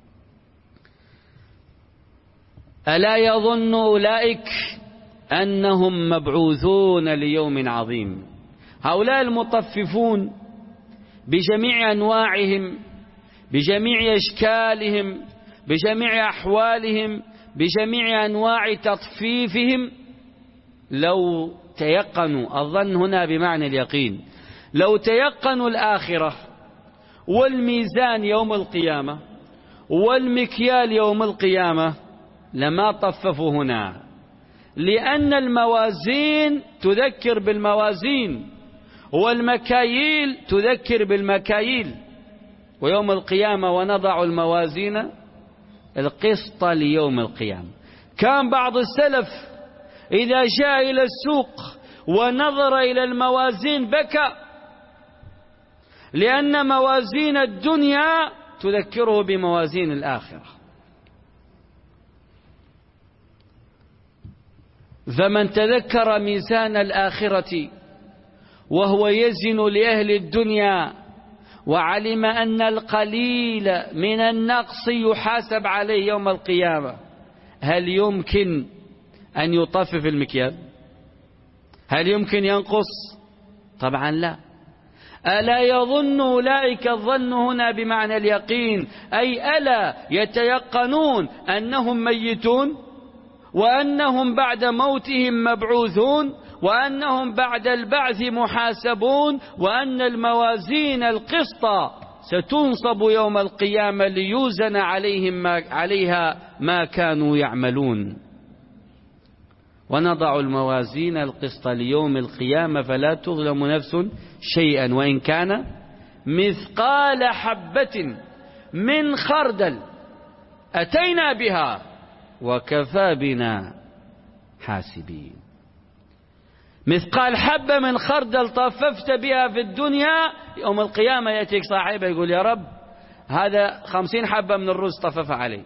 ألا يظن أولئك أنهم مبعوثون ليوم عظيم؟ هؤلاء المطففون بجميع أنواعهم، بجميع أشكالهم، بجميع أحوالهم، بجميع أنواع تطفيفهم، لو تيقنوا، الظن هنا بمعنى اليقين، لو تيقنوا الآخرة والميزان يوم القيامة والمكيال يوم القيامة لما طففوا هنا، لأن الموازين تذكر بالموازين والمكاييل تذكر بالمكاييل. ويوم القيامة ونضع الموازين القسط ليوم القيامة. كان بعض السلف إذا جاء إلى السوق ونظر إلى الموازين بكى، لأن موازين الدنيا تذكره بموازين الآخرة. فمن تذكر ميزان الآخرة وهو يزن لأهل الدنيا وعلم أن القليل من النقص يحاسب عليه يوم القيامة، هل يمكن أن يطفف المكيال؟ هل يمكن ينقص؟ طبعا لا. ألا يظن أولئك الظن هنا بمعنى اليقين، أي ألا يتيقنون أنهم ميتون، وأنهم بعد موتهم مبعوثون، وأنهم بعد البعث محاسبون، وأن الموازين القسط ستنصب يوم القيامة ليوزن عليهم ما عليها ما كانوا يعملون. ونضع الموازين القسط ليوم القيامة فلا تظلم نفس شيئا وإن كان مثقال حبة من خردل أتينا بها وكفى بنا حاسبين. مثقال حبة من خردل طففت بها في الدنيا، يوم القيامة يأتيك صاحبه يقول: يا رب هذا خمسين حبة من الرز طفف علي،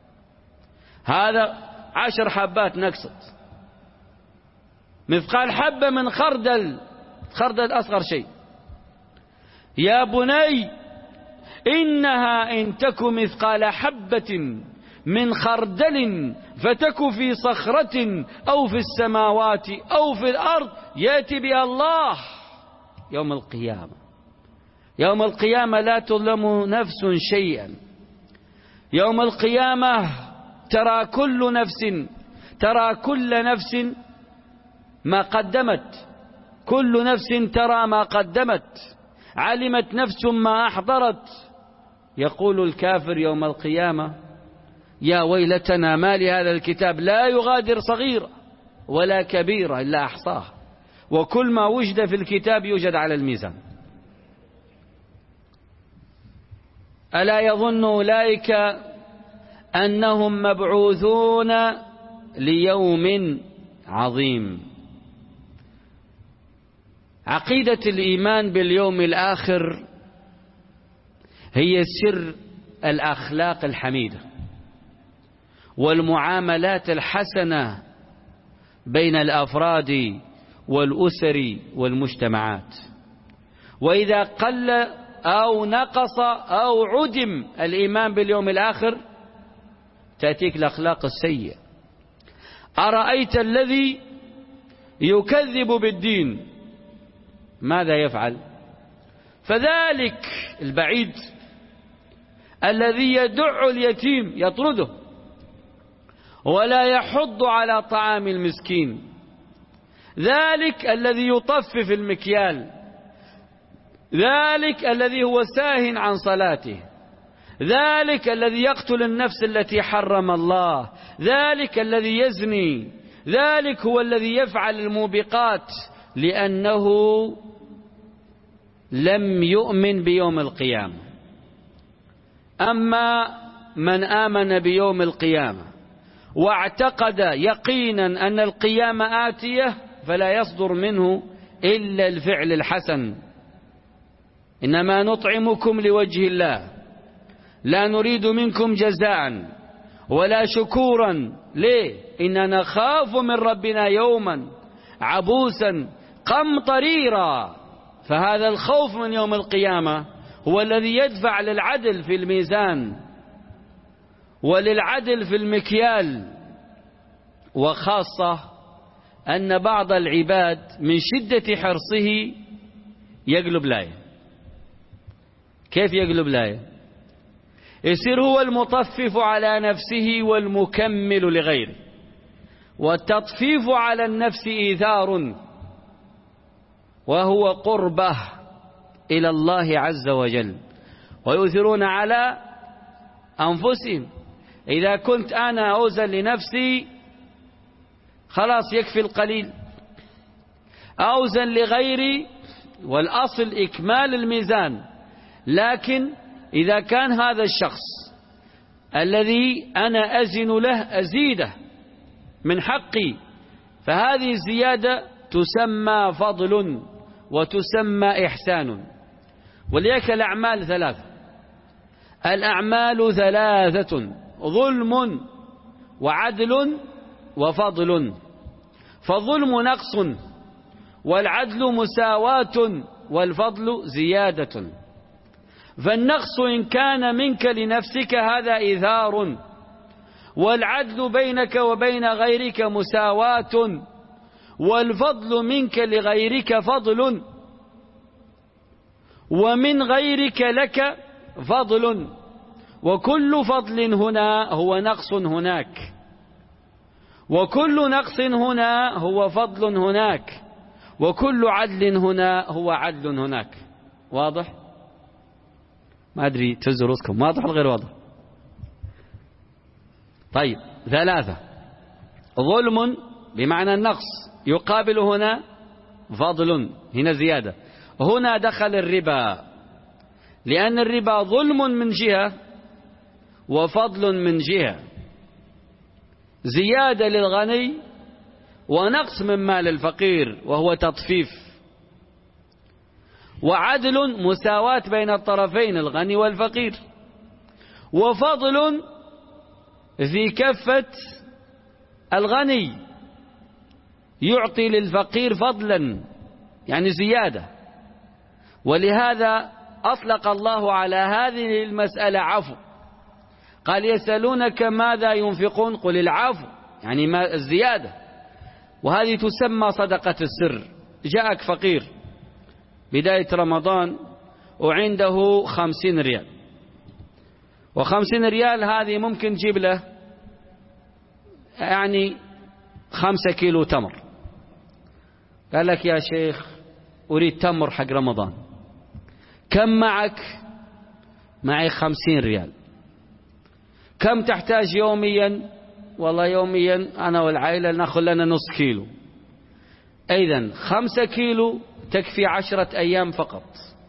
هذا عشر حبات نقصت. مثقال حبة من خردل، خردل أصغر شيء. يا بني إنها إن تك مثقال حبة من خردل فتك في صخرة أو في السماوات أو في الأرض يأتي بها الله يوم القيامة. يوم القيامة لا تظلم نفس شيئا. يوم القيامة ترى كل نفس ترى كل نفس ما قدمت، كل نفس ترى ما قدمت، علمت نفس ما أحضرت. يقول الكافر يوم القيامة: يا ويلتنا ما لهذا الكتاب لا يغادر صغيرة ولا كبيرة إلا أحصاها، وكل ما وجد في الكتاب يوجد على الميزان. ألا يظن أولئك أنهم مبعوثون ليوم عظيم. عقيدة الإيمان باليوم الآخر هي سر الأخلاق الحميدة والمعاملات الحسنة بين الأفراد والأسر والمجتمعات. وإذا قل أو نقص أو عدم الإيمان باليوم الآخر تأتيك الأخلاق السيئة. أرأيت الذي يكذب بالدين ماذا يفعل؟ فذلك البعيد الذي يدع اليتيم يطرده ولا يحض على طعام المسكين، ذلك الذي يطفف المكيال، ذلك الذي هو ساه عن صلاته، ذلك الذي يقتل النفس التي حرم الله، ذلك الذي يزني، ذلك هو الذي يفعل الموبقات لأنه لم يؤمن بيوم القيامة. أما من آمن بيوم القيامة واعتقد يقينا أن القيامة آتية فلا يصدر منه إلا الفعل الحسن. إنما نطعمكم لوجه الله لا نريد منكم جزاء ولا شكورا. ليه؟ إننا نخاف من ربنا يوما عبوسا قمطريرا. فهذا الخوف من يوم القيامة هو الذي يدفع للعدل في الميزان وللعدل في المكيال. وخاصة أن بعض العباد من شدة حرصه يقلب لاية. كيف يقلب لاية؟ يصير هو المطفف على نفسه والمكمل لغيره. والتطفيف على النفس إيثار وهو قربه إلى الله عز وجل، ويؤثرون على أنفسهم. إذا كنت أنا أوزن لنفسي خلاص يكفي القليل، أوزن لغيري والأصل إكمال الميزان. لكن إذا كان هذا الشخص الذي أنا أزن له أزيده من حقي فهذه الزيادة تسمى فضل وتسمى إحسان. وليك الأعمال ثلاثة. الأعمال ثلاثة: ظلم وعدل وفضل. فالظلم نقص والعدل مساواة والفضل زيادة. فالنقص إن كان منك لنفسك هذا إيثار، والعدل بينك وبين غيرك مساواة، والفضل منك لغيرك فضل، ومن غيرك لك فضل. وكل فضل هنا هو نقص هناك، وكل نقص هنا هو فضل هناك، وكل عدل هنا هو عدل هناك. واضح؟ ما أدري تهز رؤوسكم، واضح ولا غير واضح؟ طيب، ثلاثة: ظلم بمعنى النقص يقابل هنا فضل، هنا زيادة. هنا دخل الربا، لأن الربا ظلم من جهة وفضل من جهة، زيادة للغني ونقص من مال الفقير وهو تطفيف. وعدل مساواة بين الطرفين الغني والفقير. وفضل في كفة الغني يعطي للفقير فضلا يعني زيادة. ولهذا أطلق الله على هذه المسألة عفو. قال: يسألونك ماذا ينفقون قل العفو، يعني ما الزيادة. وهذه تسمى صدقة السر. جاءك فقير بداية رمضان وعنده خمسين ريال، وخمسين ريال هذه ممكن تجيب له يعني خمسة كيلو تمر. قال لك: يا شيخ أريد تمر حق رمضان. كم معك؟ معي خمسين ريال. كم تحتاج يوميا؟ والله يوميا أنا والعائلة نأخذ لنا نص كيلو. إذن خمسة كيلو تكفي عشرة أيام فقط.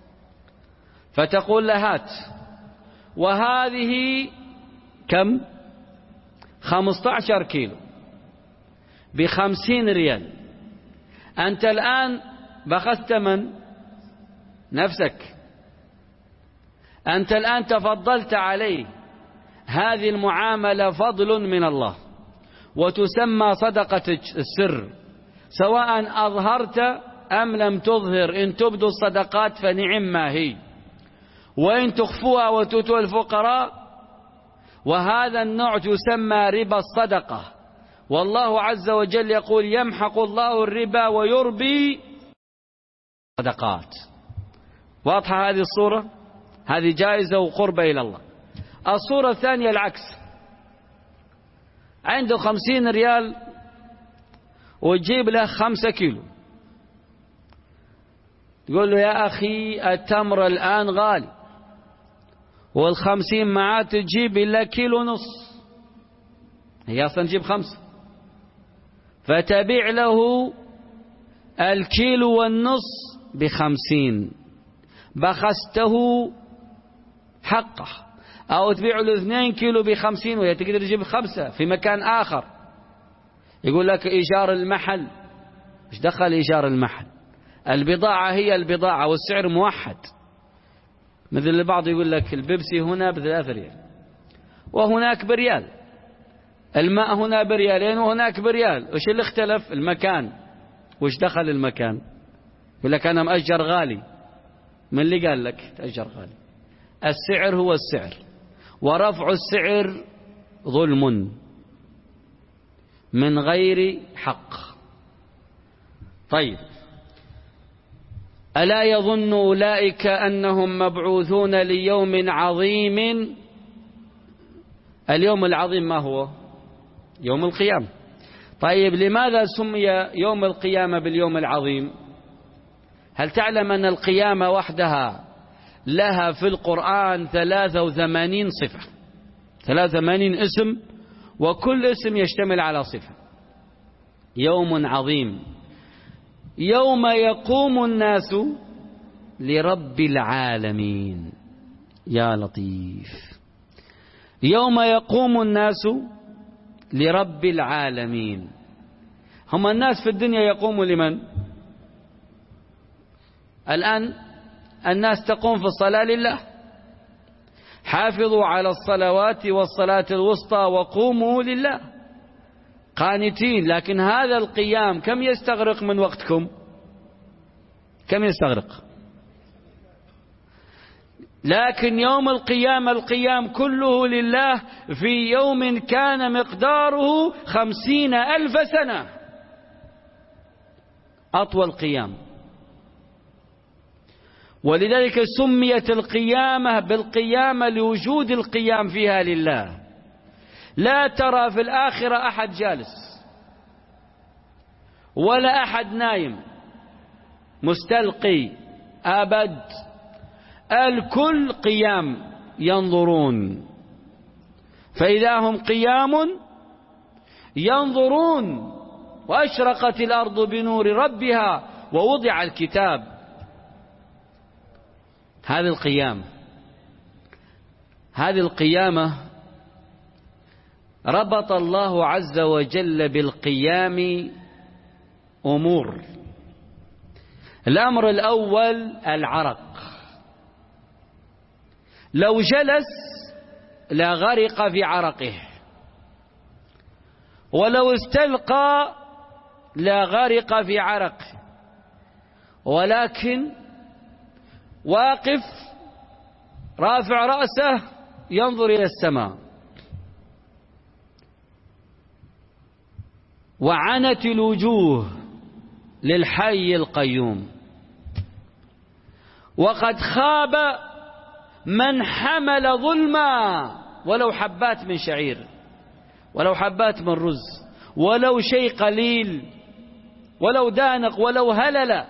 فتقول له: هات. وهذه كم؟ خمسة عشر كيلو بخمسين ريال. أنت الآن بخست من نفسك، أنت الآن تفضلت عليه. هذه المعاملة فضل من الله وتسمى صدقة السر، سواء أظهرت أم لم تظهر. إن تبدوا الصدقات فنعم ما هي، وإن تخفوها وتؤتوا الفقراء. وهذا النوع يسمى ربا الصدقة، والله عز وجل يقول يمحق الله الربا ويربي صدقات. واضحة هذه الصورة؟ هذه جائزة وقربة إلى الله. الصورة الثانية العكس، عنده خمسين ريال وتجيب له خمسة كيلو، تقول له يا أخي التمر الآن غالي والخمسين معاه تجيب إلا كيلو نص، هي أصلا تجيب خمسة، فتبيع له الكيلو والنص بخمسين، بخسته حقه. أو تبيع له اثنين كيلو بخمسين وهي تقدر تجيب خمسة في مكان آخر. يقول لك إيجار المحل، مش دخل إيجار المحل؟ البضاعة هي البضاعة والسعر موحد. مثل البعض يقول لك البيبسي هنا بثلاث ريال وهناك بريال، الماء هنا بريالين وهناك بريال، وش اللي اختلف؟ المكان. وش دخل المكان؟ يقول لك أنا مأجر غالي. من اللي قال لك تأجر غالي؟ السعر هو السعر، ورفع السعر ظلم من غير حق. طيب، ألا يظن أولئك أنهم مبعوثون ليوم عظيم؟ اليوم العظيم ما هو؟ يوم القيامة. طيب، لماذا سمي يوم القيامة باليوم العظيم؟ هل تعلم أن القيامة وحدها لها في القرآن ثلاثة وثمانين صفة، ثلاثة وثمانين اسم، وكل اسم يشتمل على صفة. يوم عظيم، يوم يقوم الناس لرب العالمين. يا لطيف، يوم يقوم الناس لرب العالمين. هم الناس في الدنيا يقوموا لمن؟ الآن الناس تقوم في الصلاة لله، حافظوا على الصلوات والصلاة الوسطى وقوموا لله قانتين. لكن هذا القيام كم يستغرق من وقتكم؟ كم يستغرق؟ لكن يوم القيامة القيام كله لله في يوم كان مقداره خمسين ألف سنة، أطول قيام. ولذلك سميت القيامة بالقيامة لوجود القيام فيها لله. لا ترى في الآخرة أحد جالس ولا أحد نايم مستلقي أبد، الكل قيام ينظرون. فإذا هم قيام ينظرون وأشرقت الأرض بنور ربها ووضع الكتاب. هذا القيام، هذه القيامة ربط الله عز وجل بالقيام أمور. الأمر الأول العرق، لو جلس لغرق في عرقه، ولو استلقى لغرق في عرقه، ولكن واقف رافع رأسه ينظر إلى السماء. وعنت الوجوه للحي القيوم. وقد خاب من حمل ظلما، ولو حبات من شعير، ولو حبات من رز، ولو شيء قليل، ولو دانق، ولو هلل.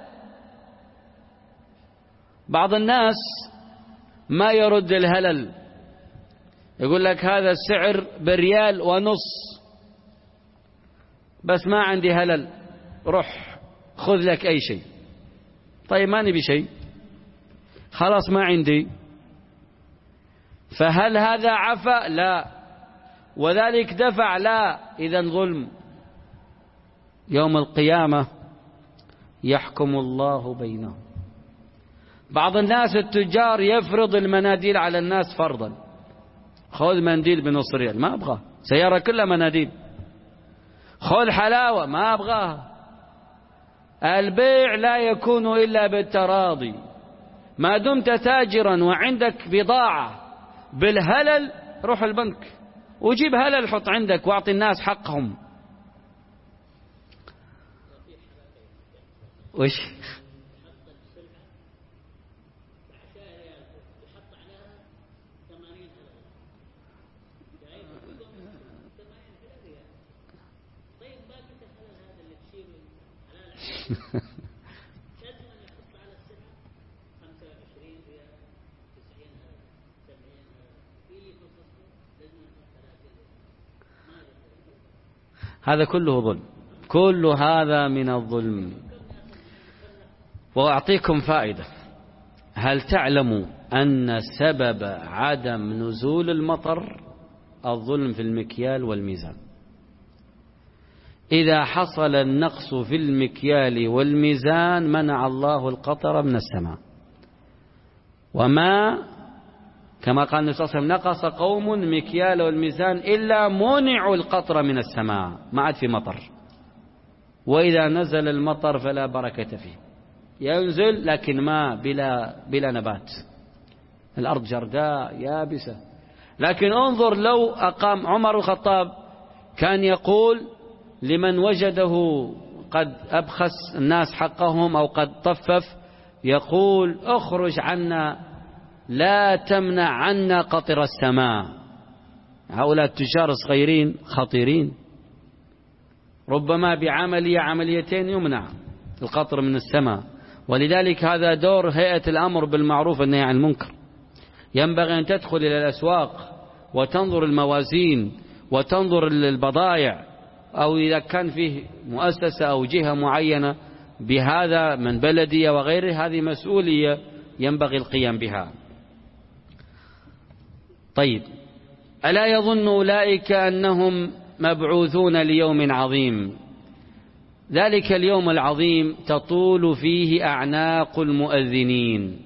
بعض الناس ما يرد الهلل، يقول لك هذا السعر بريال ونص، بس ما عندي هلل، روح خذ لك أي شيء. طيب ما نبي شيء، خلاص ما عندي. فهل هذا عفا؟ لا. وذلك دفع، لا، إذا ظلم. يوم القيامة يحكم الله بينهم. بعض الناس التجار يفرض المناديل على الناس فرضا، خذ منديل بنص ريال، ما أبغاه، سيارة كلها مناديل. خذ حلاوة، ما أبغاها. البيع لا يكون إلا بالتراضي. ما دمت تاجرا وعندك بضاعة بالهلل، روح البنك وجيب هلل حط عندك واعطي الناس حقهم. وش هذا كله ظلم، كل هذا من الظلم. وأعطيكم فائدة. هل تعلموا أن سبب عدم نزول المطر الظلم في المكيال والميزان؟ إذا حصل النقص في المكيال والميزان منع الله القطر من السماء. وما كما قال النبي صلى الله عليه وسلم: نقص قوم مكيال والميزان إلا منعوا القطر من السماء، ما عاد في مطر. وإذا نزل المطر فلا بركة فيه، ينزل لكن ما بلا, بلا نبات، الأرض جرداء يابسة. لكن انظر، لو أقام عمر الخطاب كان يقول لمن وجده قد أبخس الناس حقهم أو قد طفف، يقول: اخرج عنا، لا تمنع عنا قطر السماء. هؤلاء التجار الصغيرين خطيرين، ربما بعملية عمليتين يمنع القطر من السماء. ولذلك هذا دور هيئة الأمر بالمعروف والنهي عن المنكر. ينبغي أن تدخل إلى الأسواق وتنظر الموازين وتنظر البضائع، أو إذا كان فيه مؤسسة أو جهة معينة بهذا من بلدية وغيره، هذه مسؤولية ينبغي القيام بها. طيب، ألا يظن أولئك أنهم مبعوثون ليوم عظيم؟ ذلك اليوم العظيم تطول فيه أعناق المؤذنين،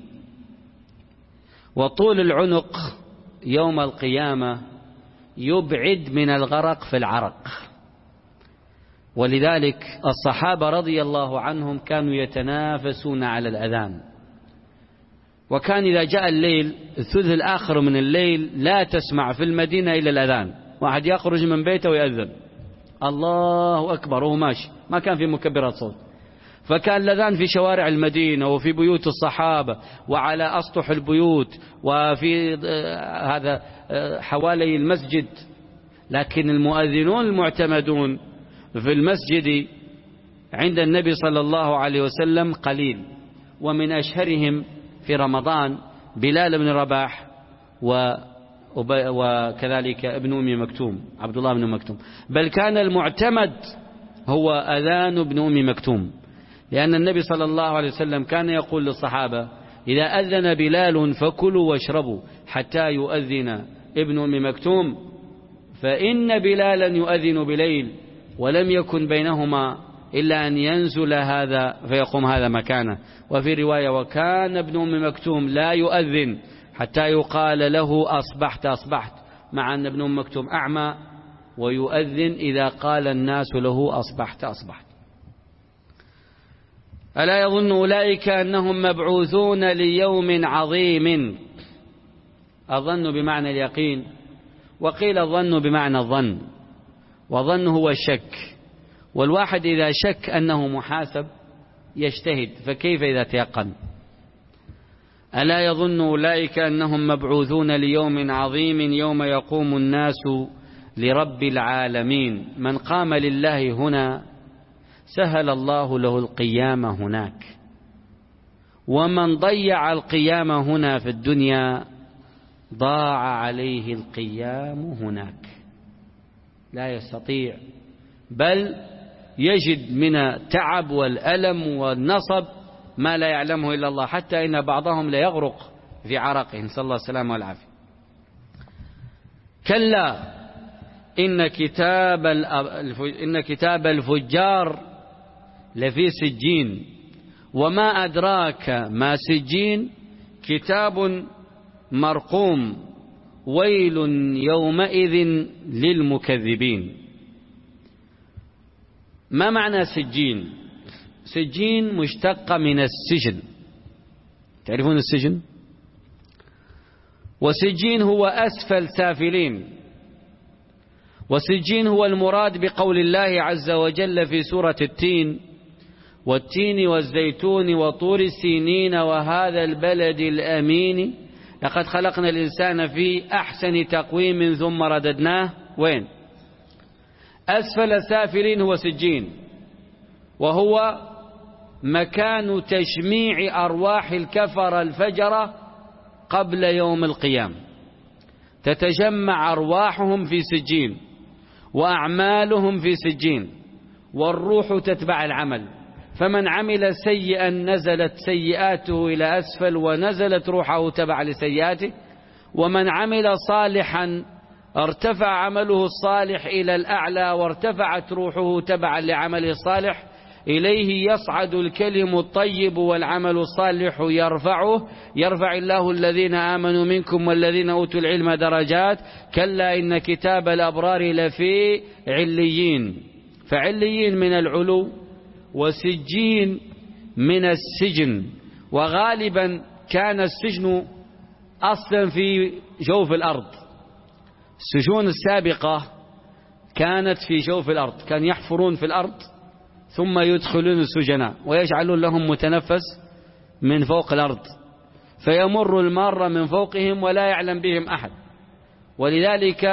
وطول العنق يوم القيامة يبعد من الغرق في العرق. ولذلك الصحابة رضي الله عنهم كانوا يتنافسون على الأذان. وكان إذا جاء الليل الثلث الآخر من الليل لا تسمع في المدينة إلا الأذان، واحد يخرج من بيته ويأذن الله أكبر وهو ماشي، ما كان في مكبرات صوت. فكان الأذان في شوارع المدينة وفي بيوت الصحابة وعلى أسطح البيوت وفي هذا حوالي المسجد. لكن المؤذنون المعتمدون في المسجد عند النبي صلى الله عليه وسلم قليل، ومن أشهرهم في رمضان بلال بن رباح و وكذلك ابن أم مكتوم، عبد الله بن مكتوم. بل كان المعتمد هو أذان ابن أم مكتوم، لأن النبي صلى الله عليه وسلم كان يقول للصحابة: إذا أذن بلال فكلوا واشربوا حتى يؤذن ابن أم مكتوم، فإن بلالا يؤذن بليل ولم يكن بينهما إلا أن ينزل هذا فيقوم هذا مكانه. وفي رواية: وكان ابن أم مكتوم لا يؤذن حتى يقال له أصبحت أصبحت، مع أن ابن أم مكتوم أعمى، ويؤذن إذا قال الناس له أصبحت أصبحت. ألا يظن أولئك أنهم مبعوثون ليوم عظيم؟ الظن بمعنى اليقين، وقيل الظن بمعنى الظن، وظن هو الشك. والواحد إذا شك أنه محاسب يجتهد، فكيف إذا تيقن؟ ألا يظن أولئك أنهم مبعوثون ليوم عظيم يوم يقوم الناس لرب العالمين. من قام لله هنا سهل الله له القيام هناك، ومن ضيع القيام هنا في الدنيا ضاع عليه القيام هناك، لا يستطيع، بل يجد من التعب والألم والنصب ما لا يعلمه إلا الله، حتى إن بعضهم لا يغرق في عرقه، نسأل الله السلامة والعافية. كلا إن كتاب إن كتاب الفجار لفي سجين وما أدراك ما سجين كتاب مرقوم ويل يومئذ للمكذبين. ما معنى سجين؟ سجين مشتق من السجن، تعرفون السجن؟ وسجين هو أسفل سافلين، وسجين هو المراد بقول الله عز وجل في سورة التين: والتين والزيتون وطور السينين وهذا البلد الأمين لقد خلقنا الإنسان في أحسن تقويم ثم رددناه وين؟ أسفل سافلين هو سجين، وهو مكان تجميع أرواح الكفر الفجرة قبل يوم القيامة. تتجمع أرواحهم في سجين وأعمالهم في سجين، والروح تتبع العمل، فمن عمل سيئا نزلت سيئاته إلى أسفل ونزلت روحه تبع لسيئاته، ومن عمل صالحا ارتفع عمله الصالح إلى الأعلى وارتفعت روحه تبعا لعمله الصالح. إليه يصعد الكلم الطيب والعمل الصالح يرفعه، يرفع الله الذين آمنوا منكم والذين أوتوا العلم درجات. كلا إن كتاب الأبرار لفي عليين، فعليين من العلو وسجين من السجن. وغالبا كان السجن أصلا في جوف الأرض، السجون السابقة كانت في جوف الأرض، كان يحفرون في الأرض ثم يدخلون السجناء ويجعلون لهم متنفس من فوق الأرض، فيمر المار من فوقهم ولا يعلم بهم أحد. ولذلك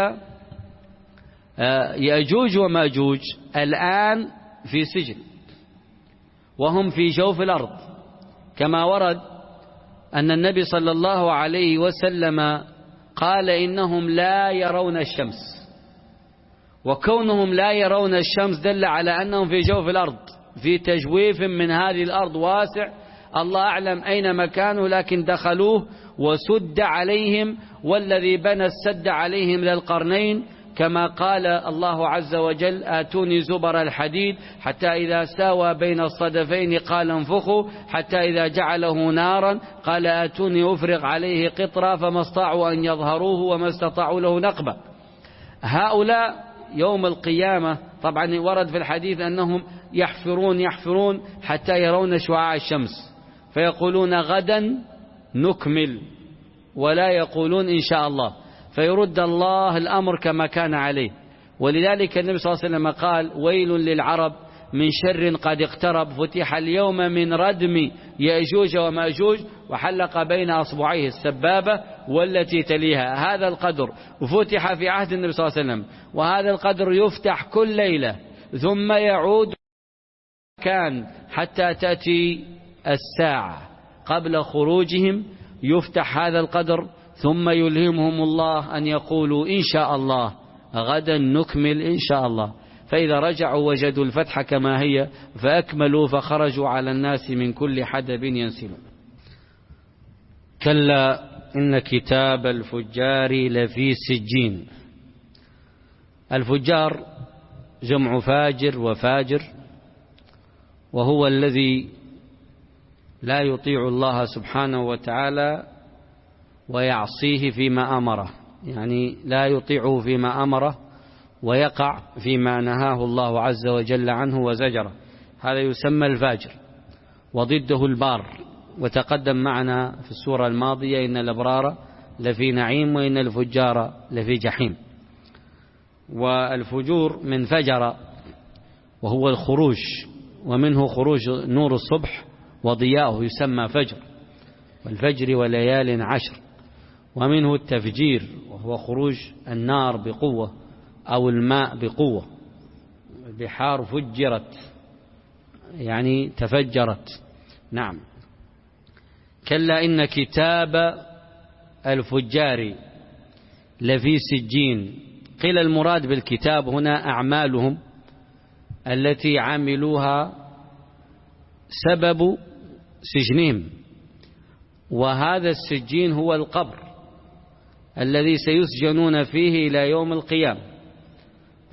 يأجوج وماجوج الآن في سجن وهم في جوف الأرض، كما ورد أن النبي صلى الله عليه وسلم قال إنهم لا يرون الشمس، وكونهم لا يرون الشمس دل على أنهم في جوف الأرض، في تجويف من هذه الأرض واسع، الله أعلم أين مكانه، لكن دخلوه وسد عليهم، والذي بنى السد عليهم للقرنين، كما قال الله عز وجل: آتوني زبر الحديد حتى إذا ساوى بين الصدفين قال انفخوا حتى إذا جعله نارا قال آتوني أفرغ عليه قطرا فما استطاعوا أن يظهروه وما استطاعوا له نقبا. هؤلاء يوم القيامة طبعا ورد في الحديث أنهم يحفرون يحفرون حتى يرون شعاع الشمس، فيقولون غدا نكمل، ولا يقولون إن شاء الله، فيرد الله الأمر كما كان عليه. ولذلك النبي صلى الله عليه وسلم قال: ويل للعرب من شر قد اقترب، فتح اليوم من ردم يأجوج ومأجوج وحلق بين أصبعيه السبابة والتي تليها. هذا القدر فتح في عهد النبي صلى الله عليه وسلم، وهذا القدر يفتح كل ليلة ثم يعود كان حتى تأتي الساعة قبل خروجهم، يفتح هذا القدر ثم يلهمهم الله أن يقولوا إن شاء الله غدا نكمل إن شاء الله. فإذا رجعوا وجدوا الفتح كما هي فأكملوا فخرجوا على الناس من كل حدب ينسلون. كلا إن كتاب الفجار لفي سجين. الفجار جمع فاجر وفاجر، وهو الذي لا يطيع الله سبحانه وتعالى ويعصيه فيما أمره، يعني لا يطيعه فيما أمره ويقع فيما نهاه الله عز وجل عنه وزجره، هذا يسمى الفاجر. وضده البار، وتقدم معنا في السورة الماضية إن الأبرار لفي نعيم وإن الفجار لفي جحيم. والفجور من فجر وهو الخروج، ومنه خروج نور الصبح وضياؤه يسمى فجر، والفجر وليال عشر. ومنه التفجير وهو خروج النار بقوة أو الماء بقوة، البحار فجرت يعني تفجرت. نعم. كلا إن كتاب الفجار لفي سجين. قيل المراد بالكتاب هنا أعمالهم التي عملوها سبب سجنهم، وهذا السجين هو القبر الذي سيسجنون فيه إلى يوم القيامة.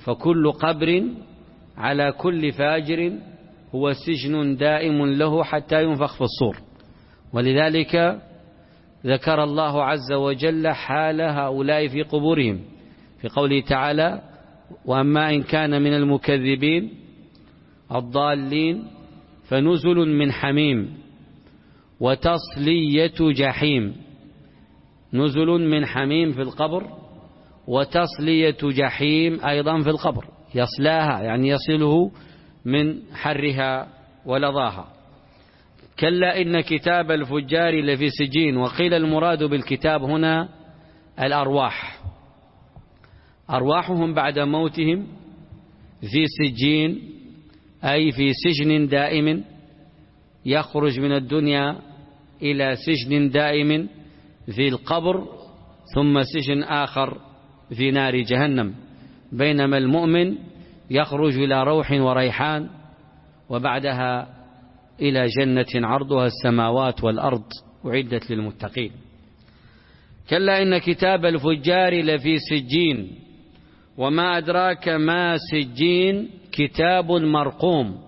فكل قبر على كل فاجر هو سجن دائم له حتى ينفخ في الصور. ولذلك ذكر الله عز وجل حال هؤلاء في قبورهم في قوله تعالى: وأما إن كان من المكذبين الضالين فنزل من حميم وتصلية جحيم. نزل من حميم في القبر، وتصلية جحيم أيضا في القبر، يصلاها يعني يصله من حرها ولظاها. كلا إن كتاب الفجار لفي سجين. وقيل المراد بالكتاب هنا الأرواح، أرواحهم بعد موتهم في سجين، أي في سجن دائم، يخرج من الدنيا إلى سجن دائم في القبر، ثم سجن آخر في نار جهنم. بينما المؤمن يخرج إلى روح وريحان، وبعدها إلى جنة عرضها السماوات والأرض أعدت للمتقين. كلا إن كتاب الفجار لفي سجين. وما أدراك ما سجين، كتاب مرقوم،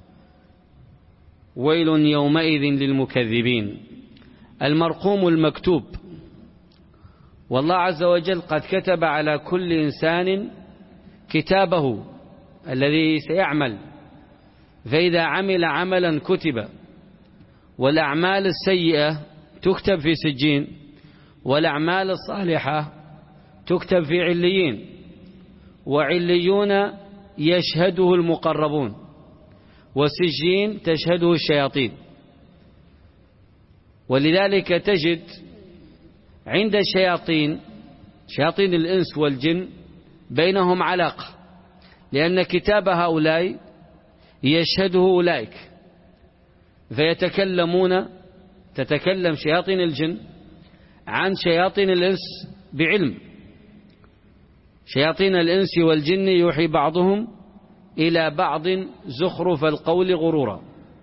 ويل يومئذ للمكذبين. المرقوم المكتوب، والله عز وجل قد كتب على كل إنسان كتابه الذي سيعمل، فإذا عمل عملا كتب. والأعمال السيئة تكتب في سجين، والأعمال الصالحة تكتب في عليين، وعليون يشهده المقربون، وسجين تشهده الشياطين. ولذلك تجد عند الشياطين، شياطين الإنس والجن، بينهم علاقة، لأن كتاب هؤلاء يشهده أولئك، فيتكلمون تتكلم شياطين الجن عن شياطين الإنس بعلم. شياطين الإنس والجن يوحي بعضهم إلى بعض زخرف القول غرورا.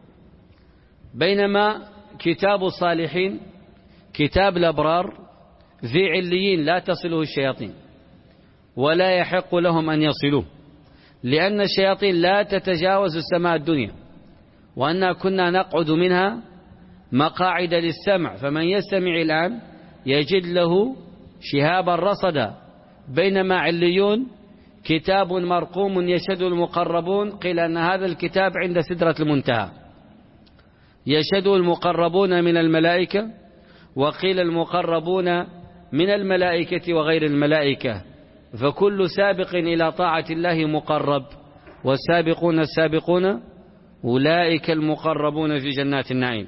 بينما كتاب الصالحين، كتاب الأبرار، في عليين لا تصله الشياطين، ولا يحق لهم أن يصلوه، لأن الشياطين لا تتجاوز السماء الدنيا، وأننا كنا نقعد منها مقاعد للسمع، فمن يستمع الآن يجد له شهابا رصدا. بينما عليون كتاب مرقوم يشهده المقربون، قيل أن هذا الكتاب عند سدرة المنتهى، يشهده المقربون من الملائكة، وقيل المقربون من الملائكة وغير الملائكة، فكل سابق إلى طاعة الله مقرب، والسابقون السابقون أولئك المقربون في جنات النعيم.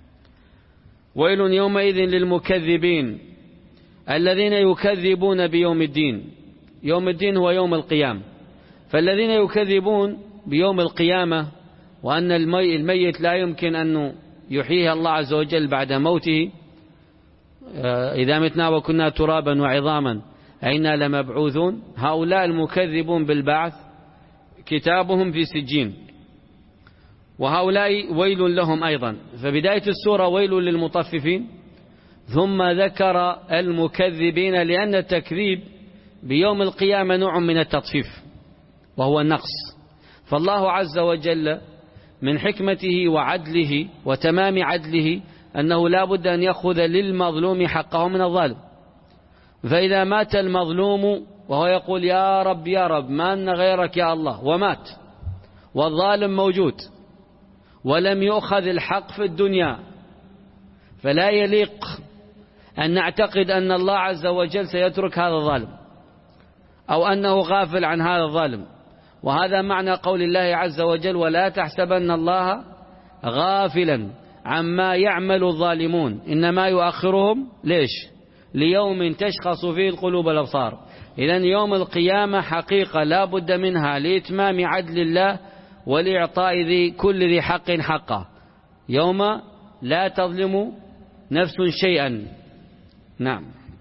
ويل يومئذ للمكذبين الذين يكذبون بيوم الدين. يوم الدين هو يوم القيامة، فالذين يكذبون بيوم القيامة وأن الميت لا يمكن أن يحييه الله عز وجل بعد موته، إذا متنا وكنا ترابا وعظاما أئنا لمبعوثون، هؤلاء المكذبون بالبعث كتابهم في سجين، وهؤلاء ويل لهم أيضا. فبداية السورة ويل للمطففين، ثم ذكر المكذبين، لأن التكذيب بيوم القيامة نوع من التطفيف وهو النقص. فالله عز وجل من حكمته وعدله وتمام عدله أنه لا بد أن يأخذ للمظلوم حقه من الظالم. فإذا مات المظلوم وهو يقول يا رب يا رب ما أن غيرك يا الله، ومات والظالم موجود ولم يؤخذ الحق في الدنيا، فلا يليق أن نعتقد أن الله عز وجل سيترك هذا الظالم أو أنه غافل عن هذا الظالم. وهذا معنى قول الله عز وجل ولا تحسبن الله غافلا عما يعمل الظالمون إنما يؤخرهم ليش؟ ليوم تشخص فيه القلوب والأبصار. إذن يوم القيامة حقيقة لا بد منها لإتمام عدل الله ولإعطاء ذي كل ذي حق حقه، يوم لا تظلم نفس شيئا. نعم.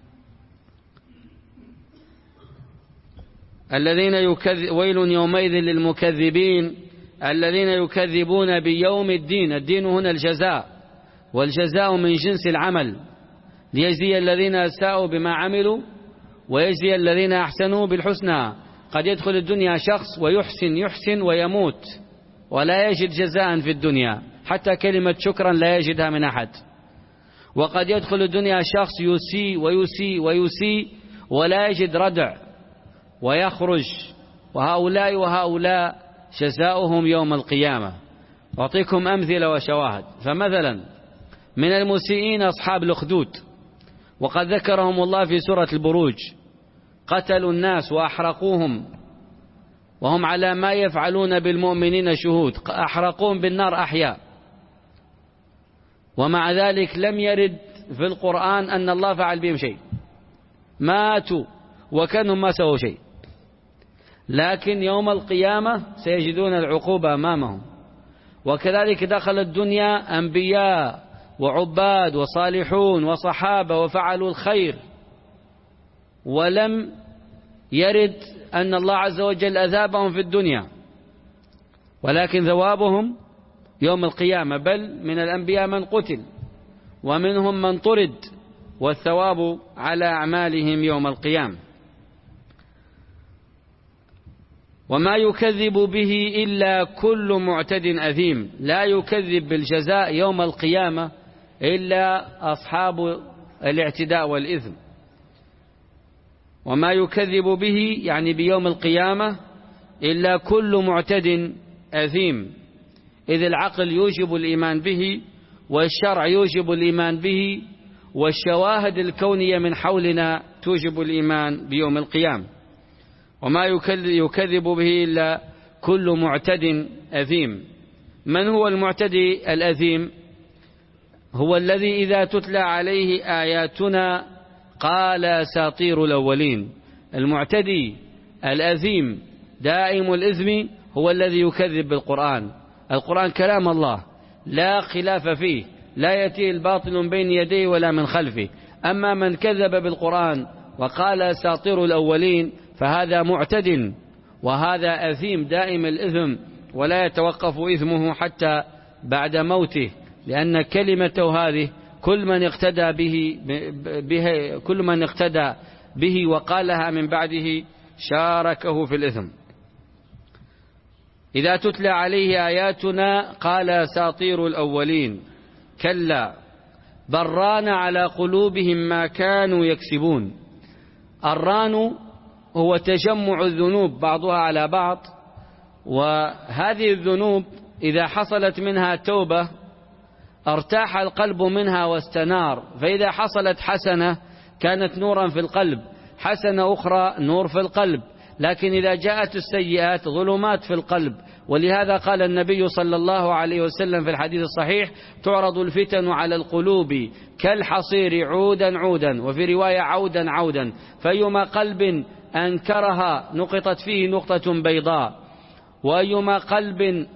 الذين يكذب ويل يومئذ للمكذبين الذين يكذبون بيوم الدين. الدين هنا الجزاء، والجزاء من جنس العمل، ليجزي الذين أساءوا بما عملوا ويجزي الذين أحسنوا بالحسنى. قد يدخل الدنيا شخص ويحسن يحسن ويموت ولا يجد جزاء في الدنيا، حتى كلمة شكرا لا يجدها من أحد. وقد يدخل الدنيا شخص يسيء ويسيء ويسيء ولا يجد ردع ويخرج، وهؤلاء وهؤلاء جزاؤهم يوم القيامة. أعطيكم أمثلة وشواهد. فمثلا من المسيئين أصحاب الأخدود، وقد ذكرهم الله في سورة البروج، قتلوا الناس وأحرقوهم وهم على ما يفعلون بالمؤمنين شهود، أحرقوهم بالنار أحياء، ومع ذلك لم يرد في القرآن أن الله فعل بهم شيء، ماتوا وكانوا ما سووا شيء، لكن يوم القيامة سيجدون العقوبة أمامهم. وكذلك دخل الدنيا أنبياء وعباد وصالحون وصحابة وفعلوا الخير، ولم يرد أن الله عز وجل أذابهم في الدنيا، ولكن ثوابهم يوم القيامة. بل من الأنبياء من قتل ومنهم من طرد، والثواب على أعمالهم يوم القيامة. وما يكذب به إلا كل معتد أثيم، لا يكذب بالجزاء يوم القيامة إلا أصحاب الاعتداء والإثم. وما يكذب به يعني بيوم القيامة إلا كل معتد أثيم، إذ العقل يوجب الإيمان به، والشرع يوجب الإيمان به، والشواهد الكونية من حولنا توجب الإيمان بيوم القيامة. وما يكذب به إلا كل معتد أثيم. من هو المعتدي الأثيم؟ هو الذي إذا تتلى عليه آياتنا قال أساطير الأولين. المعتدي الأثيم دائم الإثم هو الذي يكذب بالقرآن. القرآن كلام الله لا خلاف فيه، لا يأتي الباطل من بين يديه ولا من خلفه. أما من كذب بالقرآن وقال أساطير الأولين فهذا معتد، وهذا أثيم دائم الإثم، ولا يتوقف إثمه حتى بعد موته، لأن كلمته هذه كل من اقتدى به, به كل من اقتدى به وقالها من بعده شاركه في الإثم. إذا تتلى عليه آياتنا قال أساطير الأولين كلا بران على قلوبهم ما كانوا يكسبون. الران هو تجمع الذنوب بعضها على بعض، وهذه الذنوب إذا حصلت منها توبة ارتاح القلب منها واستنار، فإذا حصلت حسنة كانت نورا في القلب، حسنة أخرى نور في القلب. لكن إذا جاءت السيئات ظلمات في القلب. ولهذا قال النبي صلى الله عليه وسلم في الحديث الصحيح: تعرض الفتن على القلوب كالحصير عودا عودا، وفي رواية عودا عودا، فأيما قلب أنكرها نقطت فيه نقطة بيضاء، وأيما قلب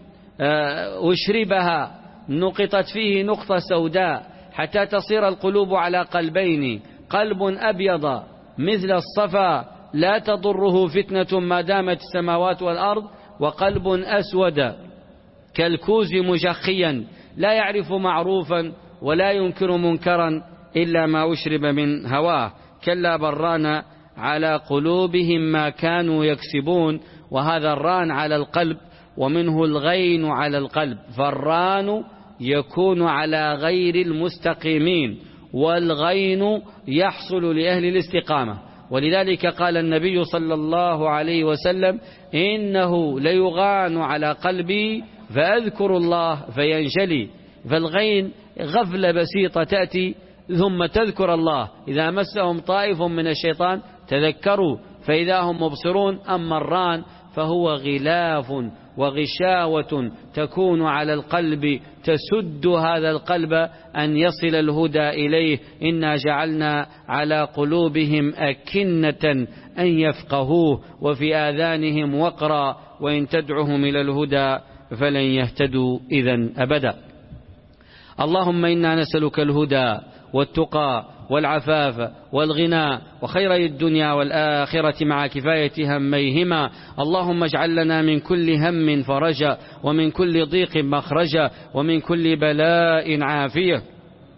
أشربها نقطت فيه نقطة سوداء، حتى تصير القلوب على قلبين: قلب أبيض مثل الصفا لا تضره فتنة ما دامت السماوات والأرض، وقلب أسود كالكوز مجخيا لا يعرف معروفا ولا ينكر منكرا إلا ما أشرب من هواه. كلا بران على قلوبهم ما كانوا يكسبون. وهذا الران على القلب، ومنه الغين على القلب، فالران يكون على غير المستقيمين، والغين يحصل لأهل الاستقامة. ولذلك قال النبي صلى الله عليه وسلم: إنه ليغان على قلبي فأذكر الله فينجلي. فالغين غفلة بسيطة تأتي ثم تذكر الله، إذا مسهم طائف من الشيطان تذكروا فإذا هم مبصرون. أما الران فهو غلاف وغشاوة تكون على القلب تسد هذا القلب أن يصل الهدى إليه. إنا جعلنا على قلوبهم أكنة أن يفقهوه وفي آذانهم وقرا وإن تدعهم إلى الهدى فلن يهتدوا إذن أبدا. اللهم إنا نسألك الهدى والتقى والعفاف والغنى وخيري الدنيا والآخرة مع كفاية هميهما. اللهم اجعل لنا من كل هم فرجا، ومن كل ضيق مخرجا، ومن كل بلاء عافية.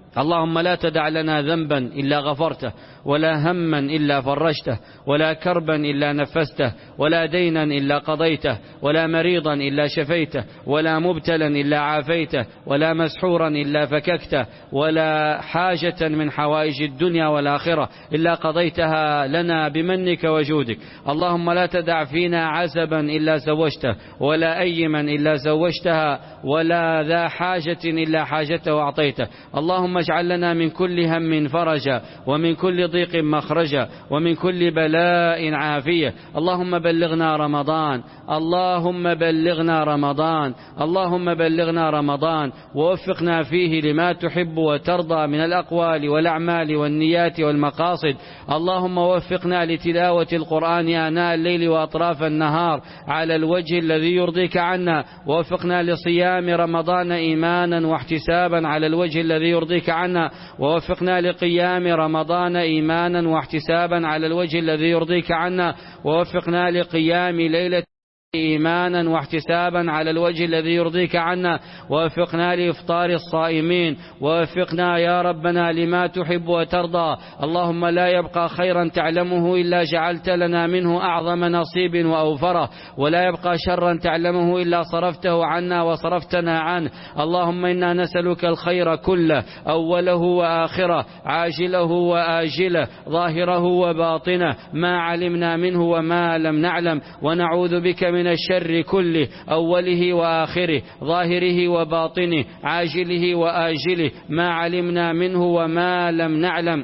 اللهم لا تدع لنا ذنبا إلا غفرته، ولا هما إلا فرجته، ولا كربا إلا نفسته، ولا دينا إلا قضيته، ولا مريضا إلا شفيته، ولا مبتلا إلا عافيته، ولا مسحورا إلا فككته، ولا حاجة من حوائج الدنيا والآخرة إلا قضيتها لنا بمنك وجودك. اللهم لا تدع فينا عزبا إلا زوجته، ولا أيما إلا زوجتها، ولا ذا حاجة إلا حاجته أعطيته. اللهم اجعل لنا من كل هم فرجا، ومن كل ضيق مخرجا، ومن كل بلاء عافية. اللهم بلغنا رمضان، اللهم بلغنا رمضان، اللهم بلغنا رمضان، ووفقنا فيه لما تحب وترضى من الأقوال والأعمال والنيات والمقاصد. اللهم وفقنا لتلاوة القرآن آناء الليل وأطراف النهار على الوجه الذي يرضيك عنا. ووفقنا لصيام رمضان إيمانا واحتسابا على الوجه الذي يرضيك عنا. ووفقنا لقيام رمضان إيمانا واحتسابا على الوجه الذي يرضيك عنا. ووفقنا لقيام ليلة إيمانا واحتسابا على الوجه الذي يرضيك عنا. ووفقنا لإفطار الصائمين. ووفقنا يا ربنا لما تحب وترضى. اللهم لا يبقى خيرا تعلمه إلا جعلت لنا منه أعظم نصيب وأوفره، ولا يبقى شرا تعلمه إلا صرفته عنا وصرفتنا عنه. اللهم إنا نسألك الخير كله، أوله وآخره، عاجله وآجله، ظاهره وباطنه، ما علمنا منه وما لم نعلم. ونعوذ بك من من الشر كله، أوله وآخره، ظاهره وباطنه، عاجله وآجله، ما علمنا منه وما لم نعلم.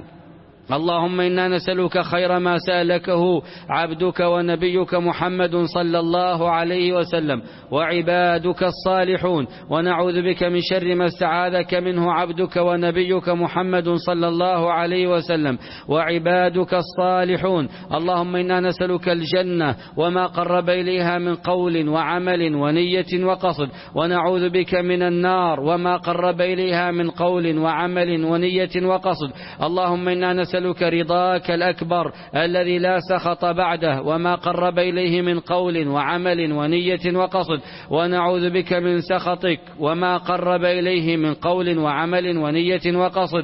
اللهم إنا نسألك خير ما سألكه عبدك ونبيك محمد صلى الله عليه وسلم وعبادك الصالحون، ونعوذ بك من شر ما استعاذك منه عبدك ونبيك محمد صلى الله عليه وسلم وعبادك الصالحون. اللهم إنا نسألك الجنة وما قرب إليها من قول وعمل ونية وقصد، ونعوذ بك من النار وما قرب إليها من قول وعمل ونية وقصد. اللهم إنا نسألك نسألك رضاك الأكبر الذي لا سخط بعده وما قرب إليه من قول وعمل ونية وقصد، ونعوذ بك من سخطك وما قرب إليه من قول وعمل ونية وقصد.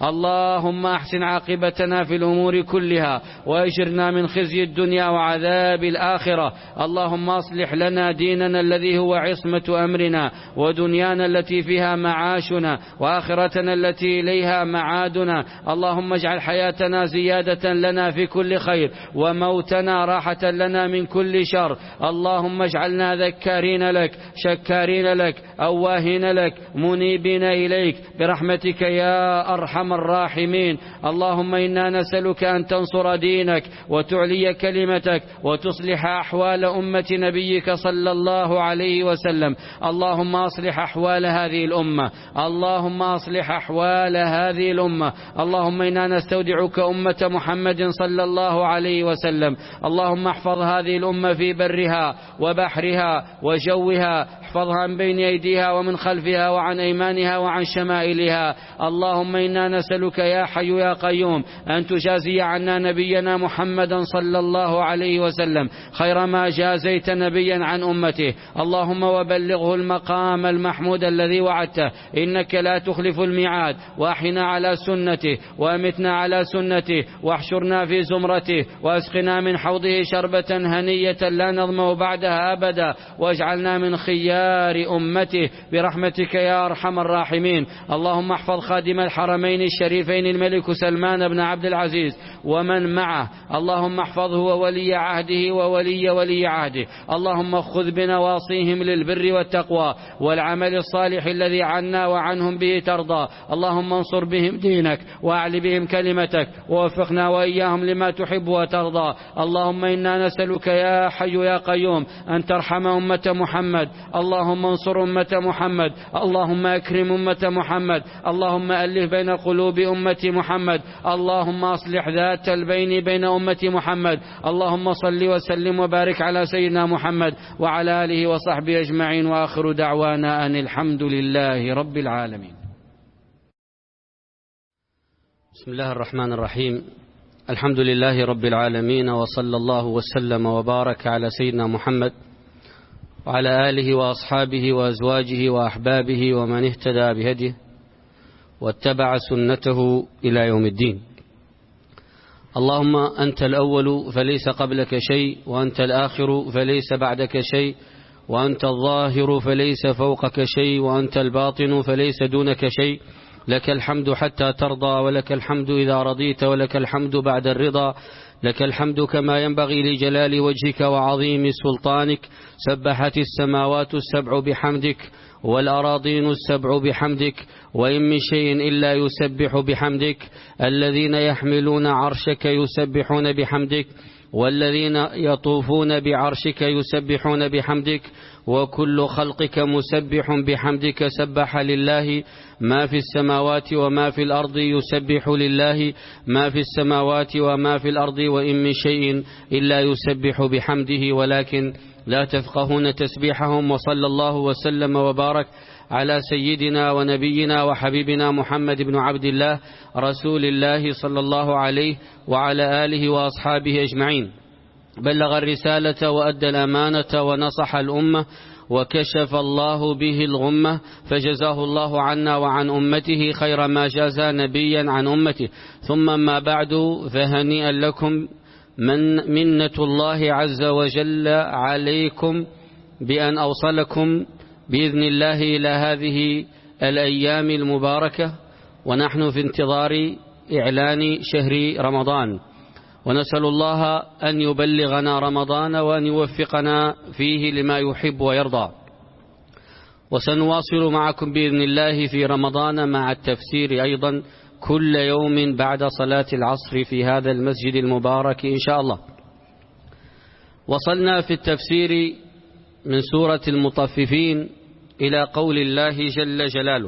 اللهم أحسن عاقبتنا في الأمور كلها وأجرنا من خزي الدنيا وعذاب الآخرة. اللهم أصلح لنا ديننا الذي هو عصمة أمرنا، ودنيانا التي فيها معاشنا، وآخرتنا التي إليها معادنا. اللهم اجعل حياتنا زيادة لنا في كل خير، وموتنا راحة لنا من كل شر. اللهم اجعلنا ذكارين لك، شكارين لك، أواهين لك، منيبين إليك برحمتك يا أرحم الراحمين. اللهم إنا نسألك أن تنصر دينك وتعلي كلمتك وتصلح أحوال أمة نبيك صلى الله عليه وسلم. اللهم أصلح أحوال هذه الأمة، اللهم أصلح أحوال هذه الأمة. اللهم إنا نستودعك أمة محمد صلى الله عليه وسلم. اللهم احفظ هذه الأمة في برها وبحرها وجوها، احفظها عن بين أيديها ومن خلفها وعن أيمانها وعن شمائلها. اللهم إنا نسألك يا حي يا قيوم أن تجازي عنا نبينا محمدا صلى الله عليه وسلم خير ما جازيت نبيا عن أمته. اللهم وبلغه المقام المحمود الذي وعدته، إنك لا تخلف الميعاد. وأحنا على سنته وأمتنا على سنته، واحشرنا في زمرته، واسقنا من حوضه شربة هنية لا نظمأ بعدها أبدا، واجعلنا من خيار أمته برحمتك يا أرحم الراحمين. اللهم احفظ خادم الحرمين الشريفين الملك سلمان بن عبد العزيز ومن معه. اللهم احفظه وولي عهده وولي ولي عهده. اللهم خذ بنواصيهم للبر والتقوى والعمل الصالح الذي عنا وعنهم به ترضى. اللهم انصر بهم دينك وأعل بهم كلمتك، ووفقنا وإياهم لما تحب وترضى. اللهم إنا نسألك يا حي يا قيوم أن ترحم أمة محمد. اللهم انصر أمة محمد، اللهم أكرم أمة محمد، اللهم ألف بين قلوب أمة محمد، اللهم أصلح ذات البين بين أمة محمد. اللهم صل وسلم وبارك على سيدنا محمد وعلى آله وصحبه أجمعين، وآخر دعوانا أن الحمد لله رب العالمين. بسم الله الرحمن الرحيم. الحمد لله رب العالمين، وصلى الله وسلم وبارك على سيدنا محمد وعلى آله وأصحابه وأزواجه وأحبابه ومن اهتدى بهديه واتبع سنته إلى يوم الدين. اللهم أنت الأول فليس قبلك شيء، وأنت الآخر فليس بعدك شيء، وأنت الظاهر فليس فوقك شيء، وأنت الباطن فليس دونك شيء. لك الحمد حتى ترضى، ولك الحمد إذا رضيت، ولك الحمد بعد الرضا. لك الحمد كما ينبغي لجلال وجهك وعظيم سلطانك. سبحت السماوات السبع بحمدك، والأراضين السبع بحمدك، وإن من شيء إلا يسبح بحمدك. الذين يحملون عرشك يسبحون بحمدك، والذين يطوفون بعرشك يسبحون بحمدك، وكل خلقك مسبح بحمدك. سبح لله ما في السماوات وما في الأرض، يسبح لله ما في السماوات وما في الأرض، وإن من شيء إلا يسبح بحمده ولكن لا تفقهون تسبيحهم. وصلى الله وسلم وبارك على سيدنا ونبينا وحبيبنا محمد بن عبد الله رسول الله صلى الله عليه وعلى آله وأصحابه أجمعين. بلغ الرسالة وأدى الأمانة ونصح الأمة، وكشف الله به الغمة، فجزاه الله عنا وعن أمته خير ما جازى نبيا عن أمته. ثم ما بعد، فهنيئا لكم من منة الله عز وجل عليكم بأن أوصلكم بإذن الله إلى هذه الأيام المباركة، ونحن في انتظار إعلان شهر رمضان، ونسأل الله أن يبلغنا رمضان وأن يوفقنا فيه لما يحب ويرضى. وسنواصل معكم بإذن الله في رمضان مع التفسير أيضا كل يوم بعد صلاة العصر في هذا المسجد المبارك إن شاء الله. وصلنا في التفسير من سورة المطففين إلى قول الله جل جلاله: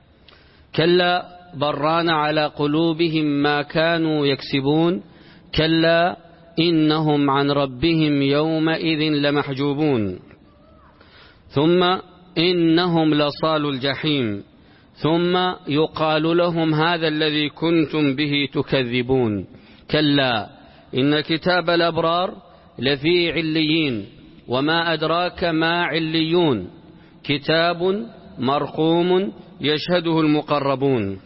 كلا بران على قلوبهم ما كانوا يكسبون، كلا إنهم عن ربهم يومئذ لمحجوبون، ثم إنهم لصالوا الجحيم، ثم يقال لهم هذا الذي كنتم به تكذبون. كلا إن كتاب الأبرار لفي عليين، وما أدراك ما عليون، كتاب مرقوم يشهده المقربون.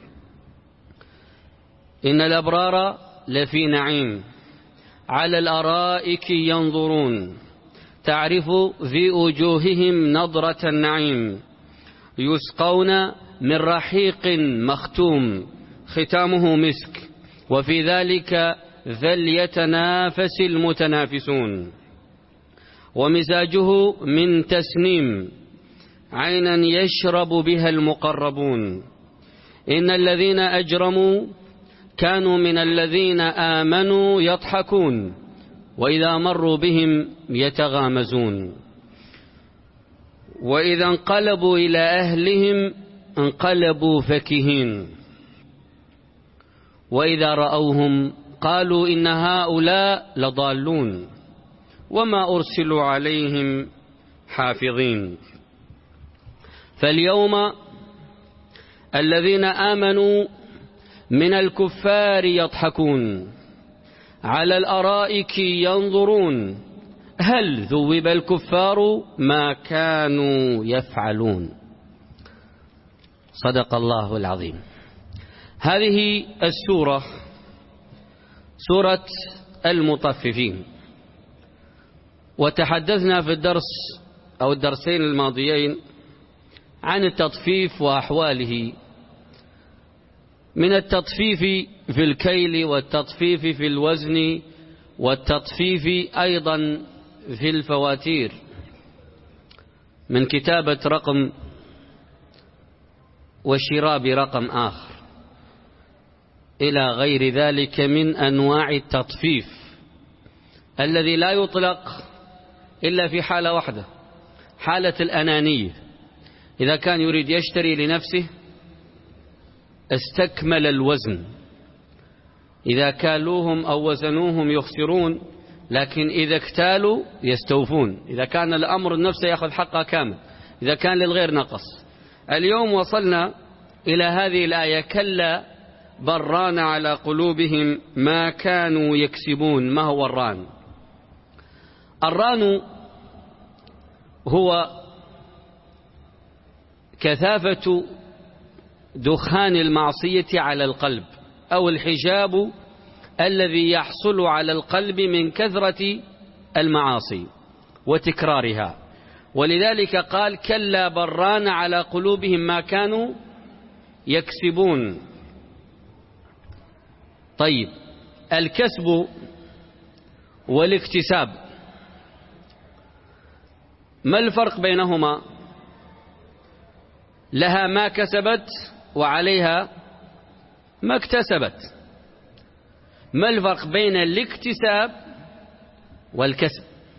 إن الأبرار لفي نعيم على الأرائك ينظرون، تعرف في وجوههم نضرة النعيم، يسقون من رحيق مختوم ختامه مسك، وفي ذلك فليتنافس المتنافسون. ومزاجه من تسنيم، عينا يشرب بها المقربون. إن الذين أجرموا كانوا من الذين آمنوا يضحكون، وإذا مروا بهم يتغامزون، وإذا انقلبوا إلى أهلهم انقلبوا فكهين، وإذا رأوهم قالوا إن هؤلاء لضالون، وما أرسلوا عليهم حافظين. فاليوم الذين آمنوا من الكفار يضحكون، على الأرائك ينظرون، هل ذوب الكفار ما كانوا يفعلون. صدق الله العظيم. هذه السورة سورة المطففين، وتحدثنا في الدرس أو الدرسين الماضيين عن التطفيف وأحواله، من التطفيف في الكيل، والتطفيف في الوزن، والتطفيف أيضا في الفواتير، من كتابة رقم وشراء برقم آخر، إلى غير ذلك من أنواع التطفيف الذي لا يطلق إلا في حالة واحدة، حالة الأنانية. إذا كان يريد يشتري لنفسه استكمل الوزن، إذا كالوهم أو وزنوهم يخسرون، لكن إذا اكتالوا يستوفون. إذا كان الأمر النفس يأخذ حقه كامل، إذا كان للغير نقص. اليوم وصلنا إلى هذه الآية: كلا بران على قلوبهم ما كانوا يكسبون. ما هو الران؟ الران هو كثافة دخان المعصية على القلب، أو الحجاب الذي يحصل على القلب من كثرة المعاصي وتكرارها. ولذلك قال كلا بران على قلوبهم ما كانوا يكسبون. طيب، الكسب والاكتساب ما الفرق بينهما؟ لها ما كسبت وعليها ما اكتسبت. ما الفرق بين الاكتساب والكسب؟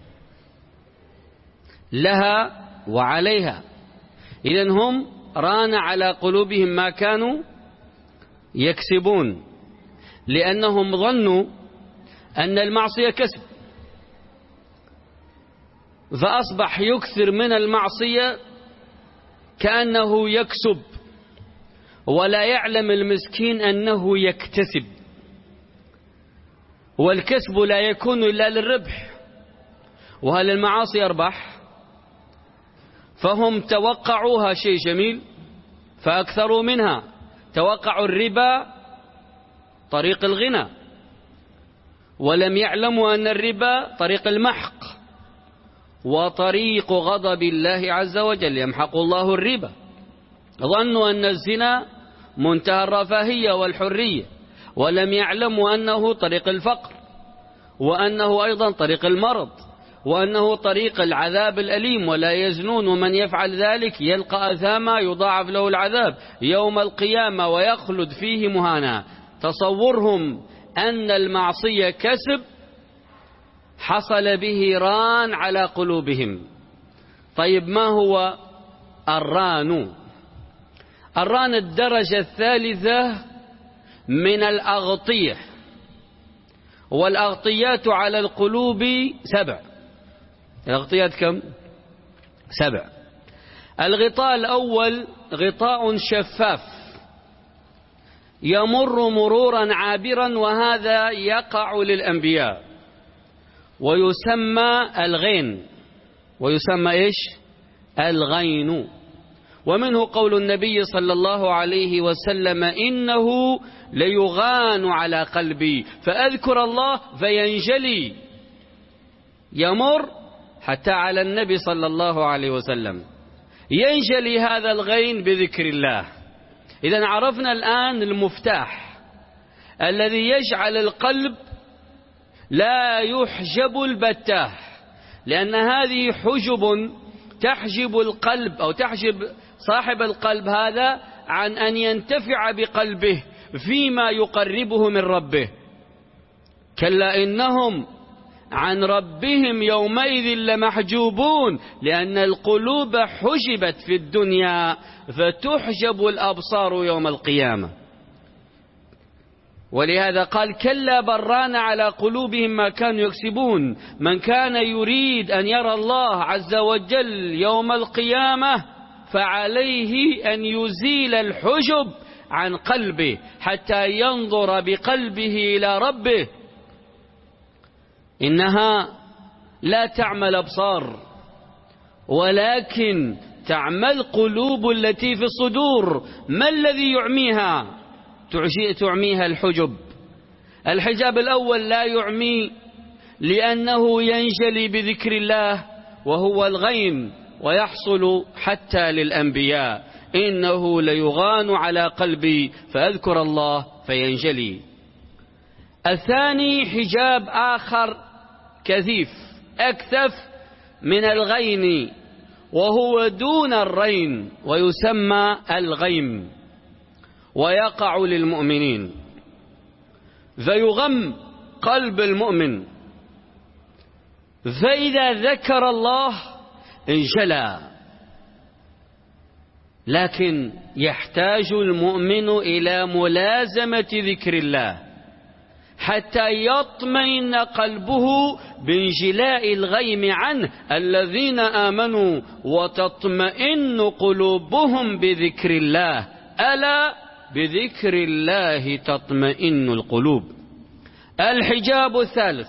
لها وعليها. إذن هم ران على قلوبهم ما كانوا يكسبون، لأنهم ظنوا أن المعصية كسب، فأصبح يكثر من المعصية كأنه يكسب، ولا يعلم المسكين أنه يكتسب. والكسب لا يكون إلا للربح، وهل المعاصي أربح؟ فهم توقعوها شيء جميل فأكثروا منها. توقعوا الربا طريق الغنى، ولم يعلموا أن الربا طريق المحق وطريق غضب الله عز وجل، يمحق الله الربا. ظنوا أن الزنا منتهى الرفاهية والحرية، ولم يعلموا أنه طريق الفقر، وأنه أيضا طريق المرض، وأنه طريق العذاب الأليم. ولا يزنون، ومن يفعل ذلك يلقى أثاما يضاعف له العذاب يوم القيامة ويخلد فيه مهانا. تصورهم أن المعصية كسب حصل به ران على قلوبهم. طيب، ما هو الران؟ الران الدرجة الثالثة من الأغطية، والأغطيات على القلوب سبع. الأغطيات كم؟ سبع. الغطاء الأول غطاء شفاف يمر مرورا عابرا، وهذا يقع للأنبياء ويسمى الغين. ويسمى إيش؟ الغين. ومنه قول النبي صلى الله عليه وسلم إنه ليغان على قلبي فأذكر الله فينجلي. يمر حتى على النبي صلى الله عليه وسلم، ينجلي هذا الغين بذكر الله. إذن عرفنا الآن المفتاح الذي يجعل القلب لا يحجب البتة، لأن هذه حجب تحجب القلب أو تحجب صاحب القلب هذا عن أن ينتفع بقلبه فيما يقربه من ربه. كلا إنهم عن ربهم يومئذ لمحجوبون، لأن القلوب حجبت في الدنيا فتحجب الأبصار يوم القيامة. ولهذا قال كلا بران على قلوبهم ما كانوا يكسبون. من كان يريد أن يرى الله عز وجل يوم القيامة فعليه أن يزيل الحجب عن قلبه حتى ينظر بقلبه إلى ربه. إنها لا تعمى الأبصار، ولكن تعمى القلوب التي في الصدور. ما الذي يعميها؟ تعميها الحجب. الحجاب الأول لا يعمي لأنه ينجلي بذكر الله وهو الغين، ويحصل حتى للأنبياء إنه ليغان على قلبي فأذكر الله فينجلي. الثاني حجاب آخر كثيف أكثف من الغين، وهو دون الرين، ويسمى الغيم، ويقع للمؤمنين فيغم قلب المؤمن، فإذا ذكر الله انجلى. لكن يحتاج المؤمن إلى ملازمة ذكر الله حتى يطمئن قلبه بانجلاء الغيم عنه الذين آمنوا وتطمئن قلوبهم بذكر الله. ألا بذكر الله تطمئن القلوب. الحجاب الثالث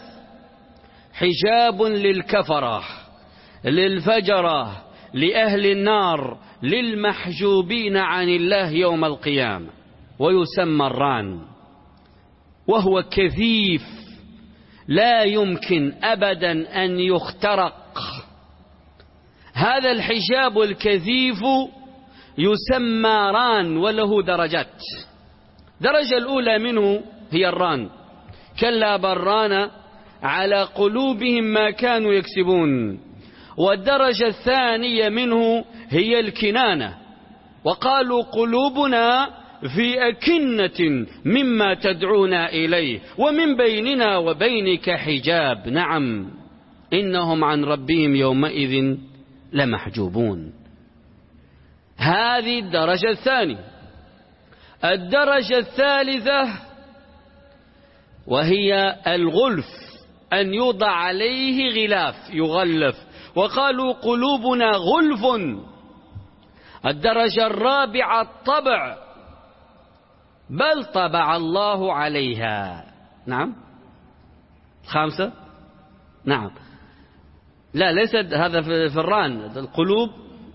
حجاب للكفرة، للفجرة، لأهل النار، للمحجوبين عن الله يوم القيامة، ويسمى الران، وهو كثيف لا يمكن أبدا أن يخترق. هذا الحجاب الكثيف يسمى ران، وله درجات. درجة الأولى منه هي الران، كلا بران على قلوبهم ما كانوا يكسبون. والدرجة الثانية منه هي الكنانة، وقالوا قلوبنا في أكنة مما تدعونا إليه ومن بيننا وبينك حجاب. نعم، إنهم عن ربهم يومئذ لمحجوبون. هذه الدرجة الثانية. الدرجة الثالثة وهي الغلف، أن يوضع عليه غلاف يغلف، وقالوا قلوبنا غلف. الدرجة الرابعة الطبع، بل طبع الله عليها. نعم. الخامسة نعم لا ليست هذا في الران، القلوب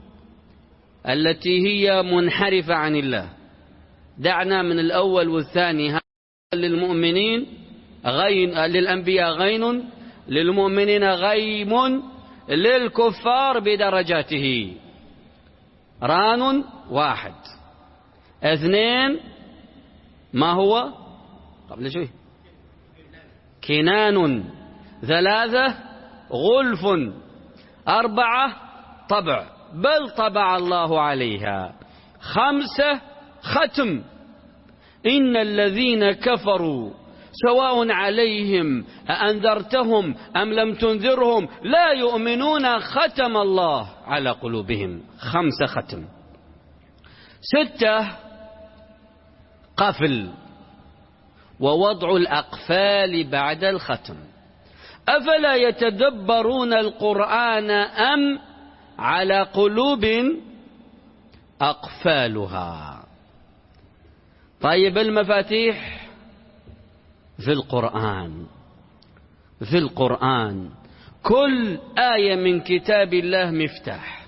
التي هي منحرفة عن الله. دعنا من الأول والثاني. للمؤمنين غين، للأنبياء غين، للمؤمنين غيم، للكفار بدرجاته. ران واحد. اثنين ما هو قبل شوي كنان. ثلاثة غلف. أربعة طبع، بل طبع الله عليها. خمسة ختم، إن الذين كفروا سواء عليهم أأنذرتهم أم لم تنذرهم لا يؤمنون ختم الله على قلوبهم. خمسة ختم. ستة قفل، ووضع الأقفال بعد الختم. أفلا يتدبرون القرآن أم على قلوب أقفالها. طيب، المفاتيح في القرآن. في القرآن كل آية من كتاب الله مفتاح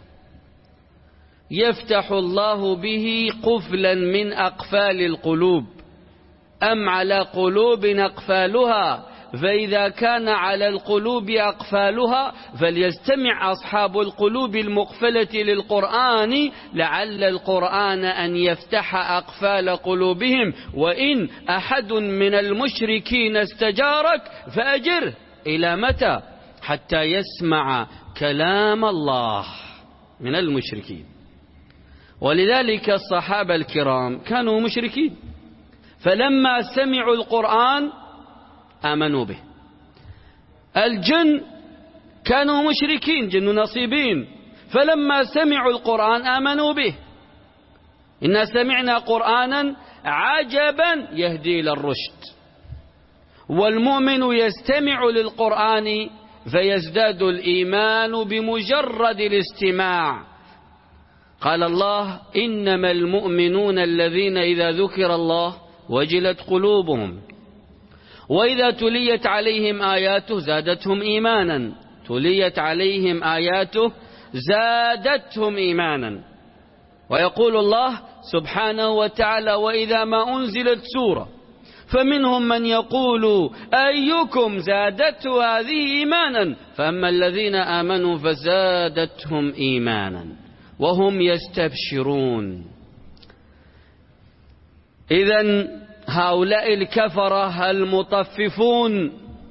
يفتح الله به قفلا من أقفال القلوب. أم على قلوب أقفالها، فإذا كان على القلوب أقفالها فليستمع أصحاب القلوب المقفلة للقرآن لعل القرآن أن يفتح أقفال قلوبهم. وإن أحد من المشركين استجارك فأجره. إلى متى؟ حتى يسمع كلام الله من المشركين. ولذلك الصحابة الكرام كانوا مشركين، فلما سمعوا القرآن آمنوا به. الجن كانوا مشركين، جن نصيبين، فلما سمعوا القرآن آمنوا به. إنا سمعنا قرآنا عجبا يهدي إلى الرشد. والمؤمن يستمع للقرآن فيزداد الإيمان بمجرد الاستماع. قال الله: إنما المؤمنون الذين إذا ذكر الله وجلت قلوبهم وإذا تليت عليهم آياته زادتهم إيمانا. تليت عليهم آياته زادتهم إيمانا. ويقول الله سبحانه وتعالى: وإذا ما أنزلت سورة فمنهم من يقول أيكم زادته هذه إيمانا، فأما الذين آمنوا فزادتهم إيمانا وهم يستبشرون. إذن هؤلاء الكفرة المطففون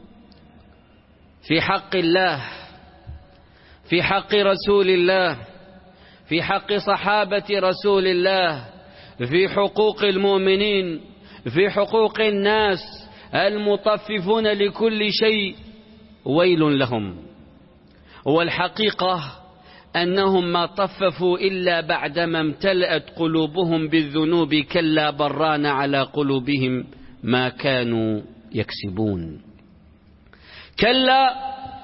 في حق الله، في حق رسول الله، في حق صحابة رسول الله، في حقوق المؤمنين، في حقوق الناس، المطففون لكل شيء ويل لهم. والحقيقة أنهم ما طففوا إلا بعدما امتلأت قلوبهم بالذنوب. كلا بران على قلوبهم ما كانوا يكسبون. كلا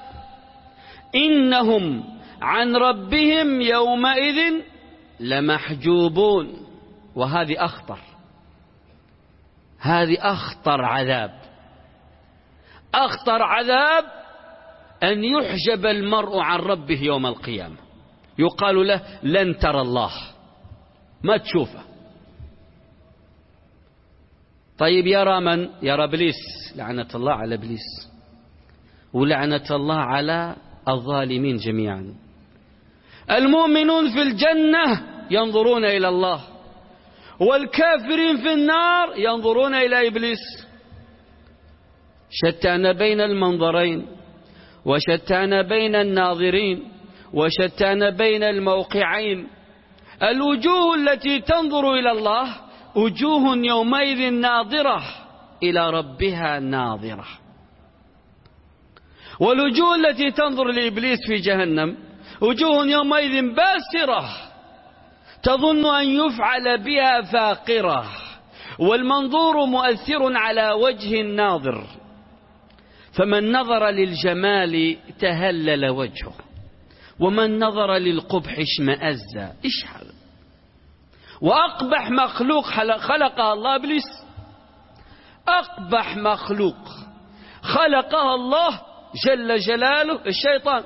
إنهم عن ربهم يومئذ لمحجوبون. وهذه أخطر، هذه أخطر عذاب. أخطر عذاب أن يحجب المرء عن ربه يوم القيامة. يقال له لن ترى الله، ما تشوفه. طيب يرى من؟ يرى إبليس، لعنة الله على إبليس، ولعنة الله على الظالمين جميعا. المؤمنون في الجنة ينظرون إلى الله، والكافرين في النار ينظرون إلى إبليس. شتان بين المنظرين، وشتان بين الناظرين، وشتان بين الموقعين. الوجوه التي تنظر إلى الله وجوه يومئذ ناظرة إلى ربها ناظرة، والوجوه التي تنظر لإبليس في جهنم وجوه يومئذ باسرة تظن أن يفعل بها فاقرة، والمنظور مؤثر على وجه الناظر. فمن نظر للجمال تهلل وجهه، ومن نظر للقبح اشمأز. إيش هذا؟ وأقبح مخلوق خلقها الله إبليس، أقبح مخلوق خلقها الله جل جلاله الشيطان،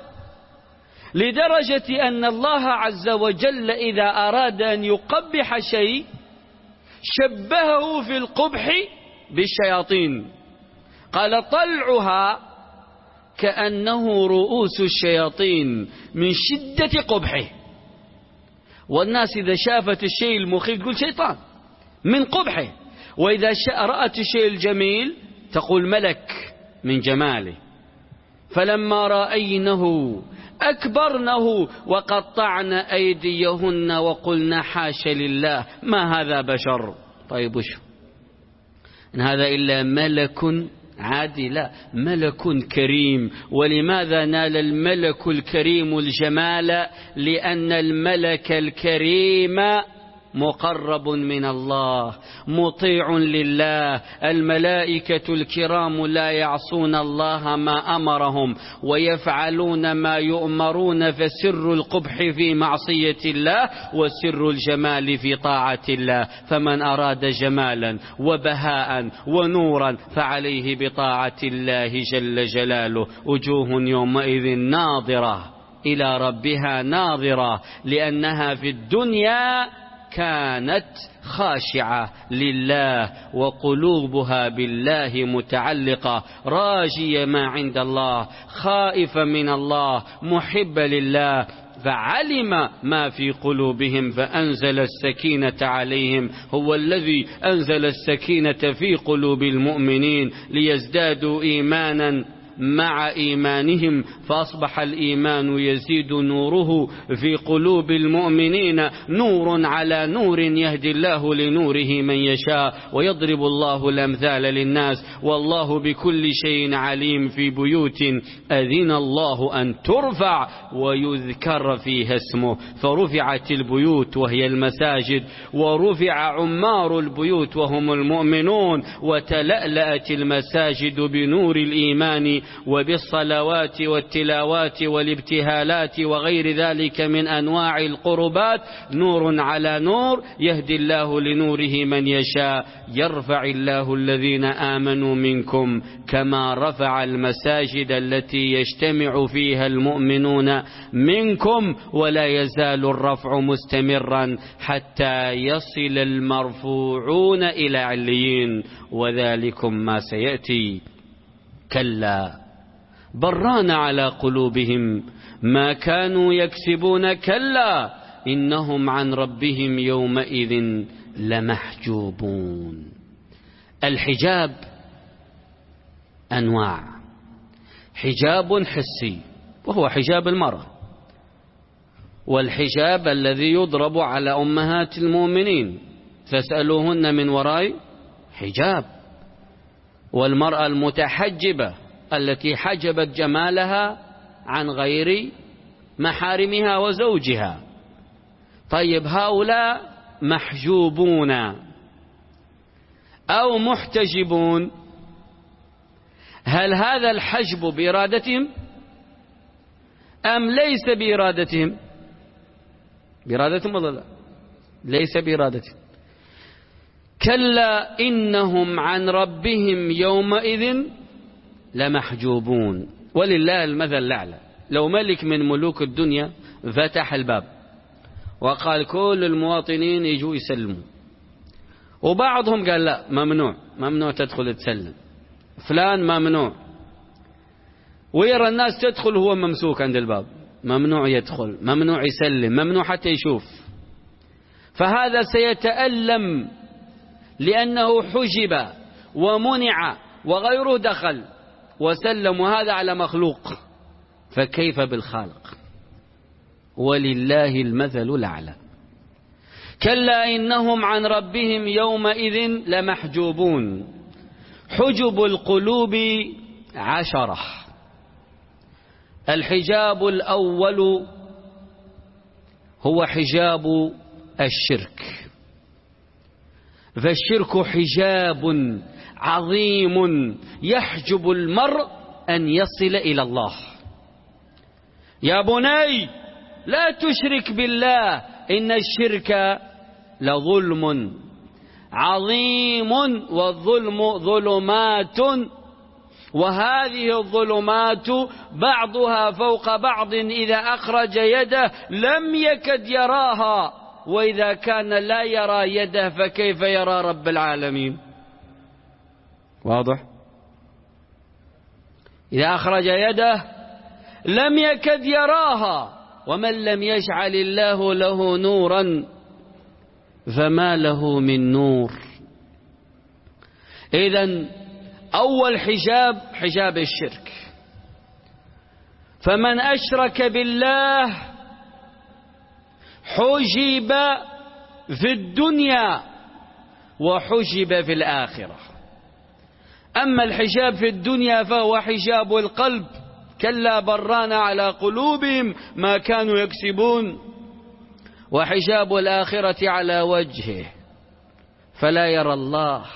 لدرجة أن الله عز وجل إذا أراد أن يقبح شيء شبهه في القبح بالشياطين، قال طلعها كأنه رؤوس الشياطين من شدة قبحه. والناس إذا شافت الشيء المخيف تقول شيطان من قبحه، وإذا رأت الشيء الجميل تقول ملك من جماله. فلما رأينه أكبرنه وقطعن أيديهن وقلنا حاش لله ما هذا بشر. طيب وشو إن هذا إلا ملك عادي؟ لا، ملك كريم. ولماذا نال الملك الكريم الجمال؟ لأن الملك الكريم مقرب من الله، مطيع لله. الملائكة الكرام لا يعصون الله ما أمرهم ويفعلون ما يؤمرون، فسر القبح في معصية الله وسر الجمال في طاعة الله. فمن أراد جمالا وبهاء ونورا فعليه بطاعة الله جل جلاله. وجوه يومئذ ناظرة إلى ربها ناظرة، لأنها في الدنيا كانت خاشعة لله وقلوبها بالله متعلقة، راجية ما عند الله، خائفة من الله، محبة لله. فعلم ما في قلوبهم فأنزل السكينة عليهم. هو الذي أنزل السكينة في قلوب المؤمنين ليزدادوا إيمانا مع إيمانهم، فأصبح الإيمان يزيد نوره في قلوب المؤمنين نور على نور، يهدي الله لنوره من يشاء ويضرب الله الأمثال للناس والله بكل شيء عليم. في بيوت أذن الله أن ترفع ويذكر فيها اسمه، فرفعت البيوت وهي المساجد، ورفع عمار البيوت وهم المؤمنون، وتلألأت المساجد بنور الإيمان وبالصلوات والتلاوات والابتهالات وغير ذلك من أنواع القربات، نور على نور، يهدي الله لنوره من يشاء. يرفع الله الذين آمنوا منكم كما رفع المساجد التي يجتمع فيها المؤمنون منكم، ولا يزال الرفع مستمرا حتى يصل المرفوعون إلى عليين، وذلكم ما سيأتي. كلا بران على قلوبهم ما كانوا يكسبون، كلا إنهم عن ربهم يومئذ لمحجوبون. الحجاب أنواع: حجاب حسي وهو حجاب المرأة، والحجاب الذي يضرب على أمهات المؤمنين فاسألوهن من وراء حجاب، والمرأة المتحجبة التي حجبت جمالها عن غير محارمها وزوجها. طيب هؤلاء محجوبون أو محتجبون، هل هذا الحجب بإرادتهم أم ليس بإرادتهم؟ بإرادتهم ولا لا؟ ليس بإرادتهم. كلا إنهم عن ربهم يومئذ لمحجوبون. ولله المثل الأعلى. لو ملك من ملوك الدنيا فتح الباب وقال كل المواطنين يجوا يسلموا، وبعضهم قال لا ممنوع ممنوع تدخل تسلم، فلان ممنوع، ويرى الناس تدخل وهو ممسوك عند الباب، ممنوع يدخل، ممنوع يسلم، ممنوع حتى يشوف. فهذا سيتألم لأنه حجب ومنع وغيره دخل وسلم، وهذا على مخلوق، فكيف بالخالق؟ ولله المثل الأعلى. كلا إنهم عن ربهم يومئذ لمحجوبون. حجب القلوب عشرة. الحجاب الأول هو حجاب الشرك، فالشرك حجاب عظيم يحجب المرء أن يصل إلى الله. يا بني لا تشرك بالله إن الشرك لظلم عظيم، والظلم ظلمات، وهذه الظلمات بعضها فوق بعض، إذا أخرج يده لم يكد يراها، وإذا كان لا يرى يده فكيف يرى رب العالمين؟ واضح؟ إذا أخرج يده لم يكد يراها، ومن لم يجعل الله له نورا فما له من نور. إذن أول حجاب حجاب الشرك، فمن أشرك بالله حجب في الدنيا وحجب في الآخرة. أما الحجاب في الدنيا فهو حجاب القلب، كلا بران على قلوبهم ما كانوا يكسبون، وحجاب الآخرة على وجهه فلا يرى الله.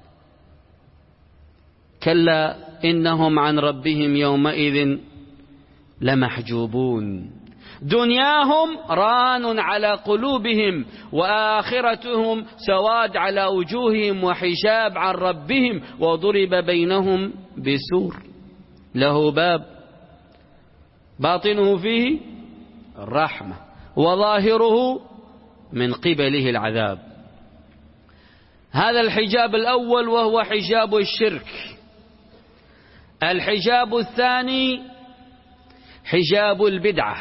كلا إنهم عن ربهم يومئذ لمحجوبون. دنياهم ران على قلوبهم، وآخرتهم سواد على وجوههم وحجاب عن ربهم، وضرب بينهم بسور له باب باطنه فيه الرحمة وظاهره من قبله العذاب. هذا الحجاب الأول وهو حجاب الشرك. الحجاب الثاني حجاب البدعة،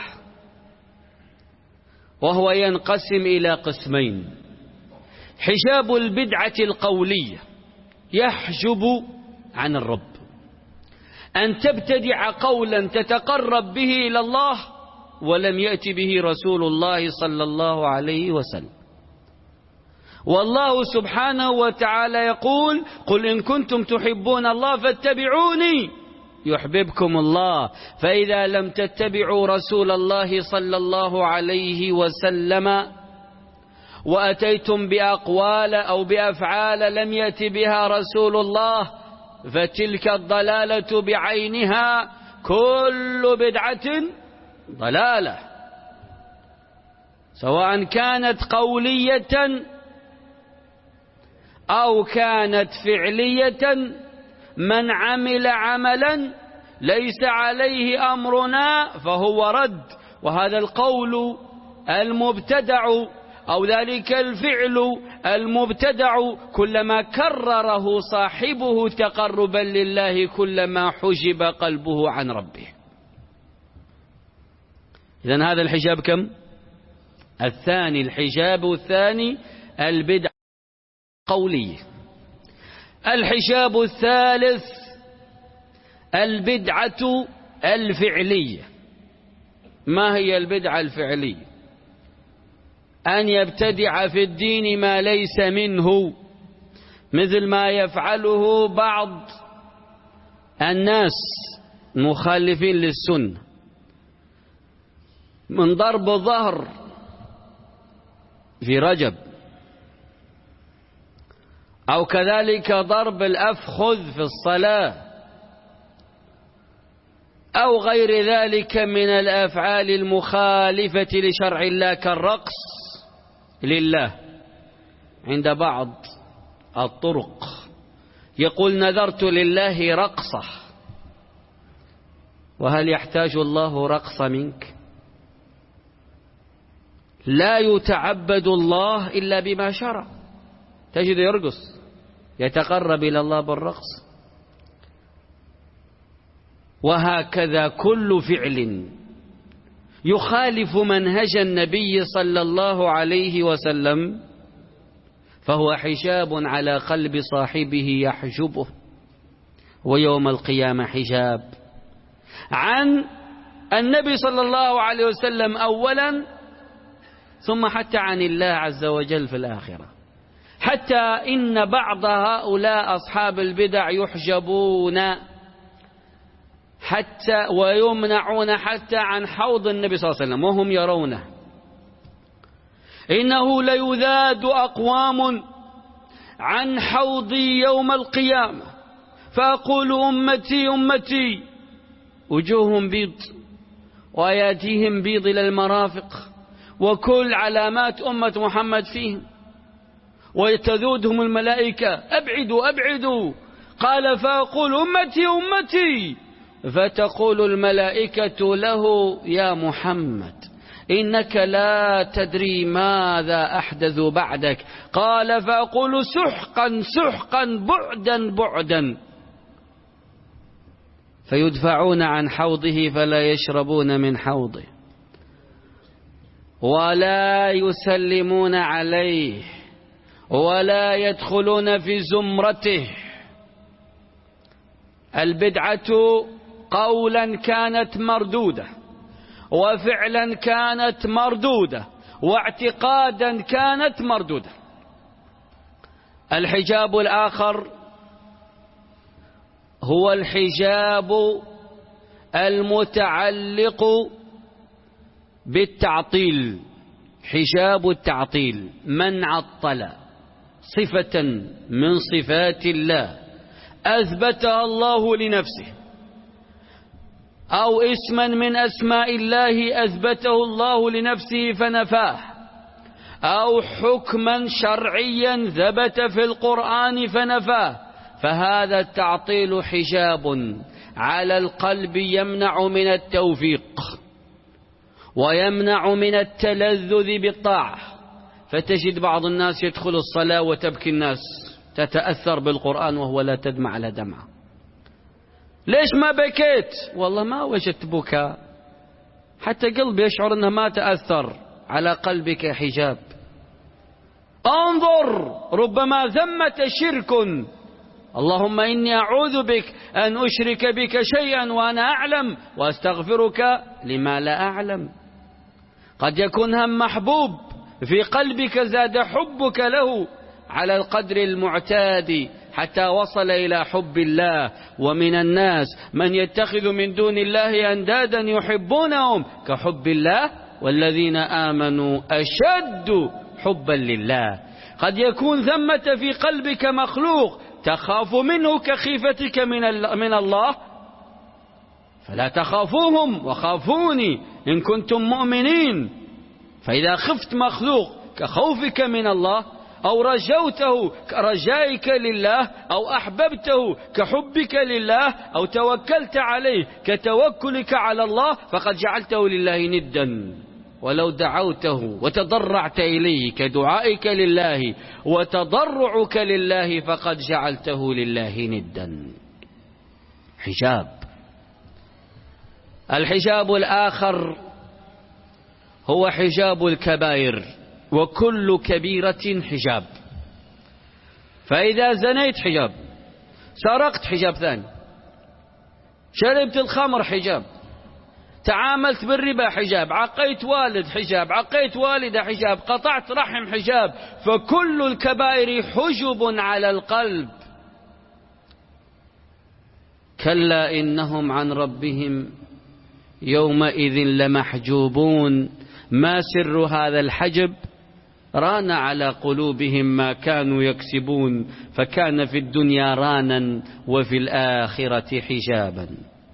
وهو ينقسم إلى قسمين. حجاب البدعة القولية يحجب عن الرب، أن تبتدع قولا تتقرب به إلى الله ولم يأتي به رسول الله صلى الله عليه وسلم. والله سبحانه وتعالى يقول قل إن كنتم تحبون الله فاتبعوني يحببكم الله. فإذا لم تتبعوا رسول الله صلى الله عليه وسلم وأتيتم بأقوال أو بأفعال لم يأتي بها رسول الله، فتلك الضلالة بعينها، كل بدعة ضلالة، سواء كانت قولية أو كانت فعلية. من عمل عملا ليس عليه أمرنا فهو رد. وهذا القول المبتدع أو ذلك الفعل المبتدع كلما كرره صاحبه تقربا لله كلما حجب قلبه عن ربه. إذن هذا الحجاب كم؟ الثاني. الحجاب الثاني البدعة القولية. الحجاب الثالث البدعة الفعلية. ما هي البدعة الفعلية؟ أن يبتدع في الدين ما ليس منه، مثل ما يفعله بعض الناس مخالفين للسنة من ضرب الظهر في رجب، أو كذلك ضرب الأفخذ في الصلاة، أو غير ذلك من الأفعال المخالفة لشرع الله كالرقص لله عند بعض الطرق. يقول نذرت لله رقصة، وهل يحتاج الله رقص منك؟ لا يتعبد الله إلا بما شرع، تجد يرقص يتقرب إلى الله بالرقص. وهكذا كل فعل يخالف منهج النبي صلى الله عليه وسلم فهو حجاب على قلب صاحبه يحجبه، ويوم القيامة حجاب عن النبي صلى الله عليه وسلم أولا، ثم حتى عن الله عز وجل في الآخرة. حتى إن بعض هؤلاء أصحاب البدع يحجبون حتى ويمنعون حتى عن حوض النبي صلى الله عليه وسلم، وهم يرونه. إنه ليذاد أقوام عن حوضي يوم القيامة فأقول أمتي أمتي، وجوههم بيض وياتيهم بيض إلى المرافق، وكل علامات أمة محمد فيهم، ويتذودهم الملائكة أبعدوا أبعدوا. قال فأقول أمتي أمتي، فتقول الملائكة له يا محمد إنك لا تدري ماذا أحدث بعدك. قال فأقول سحقا سحقا بعدا بعدا، فيدفعون عن حوضه فلا يشربون من حوضه ولا يسلمون عليه ولا يدخلون في زمرته. البدعة قولا كانت مردودة، وفعلا كانت مردودة، واعتقادا كانت مردودة. الحجاب الآخر هو الحجاب المتعلق بالتعطيل، حجاب التعطيل، من عطل صفة من صفات الله أثبتها الله لنفسه، أو اسما من أسماء الله أثبته الله لنفسه فنفاه، أو حكما شرعيا ثبت في القرآن فنفاه، فهذا التعطيل حجاب على القلب يمنع من التوفيق ويمنع من التلذذ بالطاعة. فتجد بعض الناس يدخل الصلاة وتبكي الناس، تتأثر بالقرآن وهو لا تدمع على دمعة. ليش ما بكيت؟ والله ما وجدت بكاء، حتى قلبي يشعر أنه ما تأثر. على قلبك حجاب. انظر، ربما ثمة شرك، اللهم إني أعوذ بك أن أشرك بك شيئا وأنا أعلم وأستغفرك لما لا أعلم. قد يكون هم محبوب في قلبك زاد حبك له على القدر المعتاد حتى وصل إلى حب الله. ومن الناس من يتخذ من دون الله أندادا يحبونهم كحب الله والذين آمنوا أشد حبا لله. قد يكون ثمة في قلبك مخلوق تخاف منه كخيفتك من الله، فلا تخافوهم وخافوني إن كنتم مؤمنين. فإذا خفت مخلوق كخوفك من الله، أو رجوته كرجائك لله، أو أحببته كحبك لله، أو توكلت عليه كتوكلك على الله، فقد جعلته لله ندا. ولو دعوته وتضرعت إليه كدعائك لله وتضرعك لله فقد جعلته لله ندا. حجاب. الحجاب الآخر هو حجاب الكبائر، وكل كبيرة حجاب. فإذا زنيت حجاب، سرقت حجاب ثاني، شربت الخمر حجاب، تعاملت بالربا حجاب، عقيت والد حجاب، عقيت والدة حجاب، قطعت رحم حجاب. فكل الكبائر حجب على القلب. كلا إنهم عن ربهم يومئذ لمحجوبون. ما سر هذا الحجب؟ ران على قلوبهم ما كانوا يكسبون، فكان في الدنيا رانا وفي الآخرة حجابا.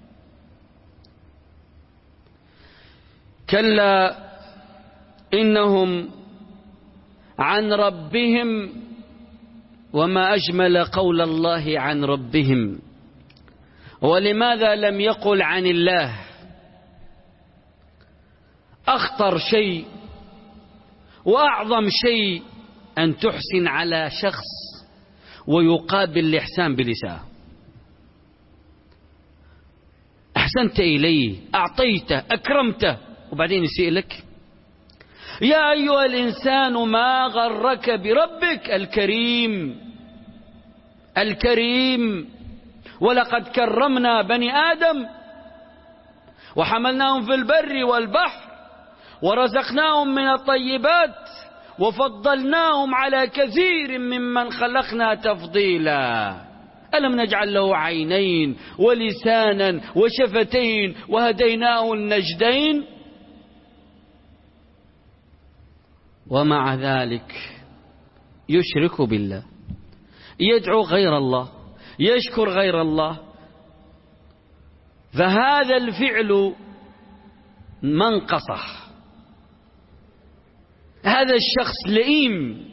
كلا إنهم عن ربهم، وما أجمل قول الله عن ربهم. ولماذا لم يقل عن الله؟ أخطر شيء وأعظم شيء أن تحسن على شخص ويقابل الإحسان بلسانه. أحسنت إليه، أعطيته، أكرمته، وبعدين يسيء لك. يا أيها الإنسان ما غرك بربك الكريم الكريم ولقد كرمنا بني آدم وحملناهم في البر والبحر ورزقناهم من الطيبات وفضلناهم على كثير ممن خلقنا تفضيلا. ألم نجعل له عينين ولسانا وشفتين وهديناه النجدين؟ ومع ذلك يشرك بالله، يدعو غير الله، يشكر غير الله. فهذا الفعل منقصة، هذا الشخص لئيم،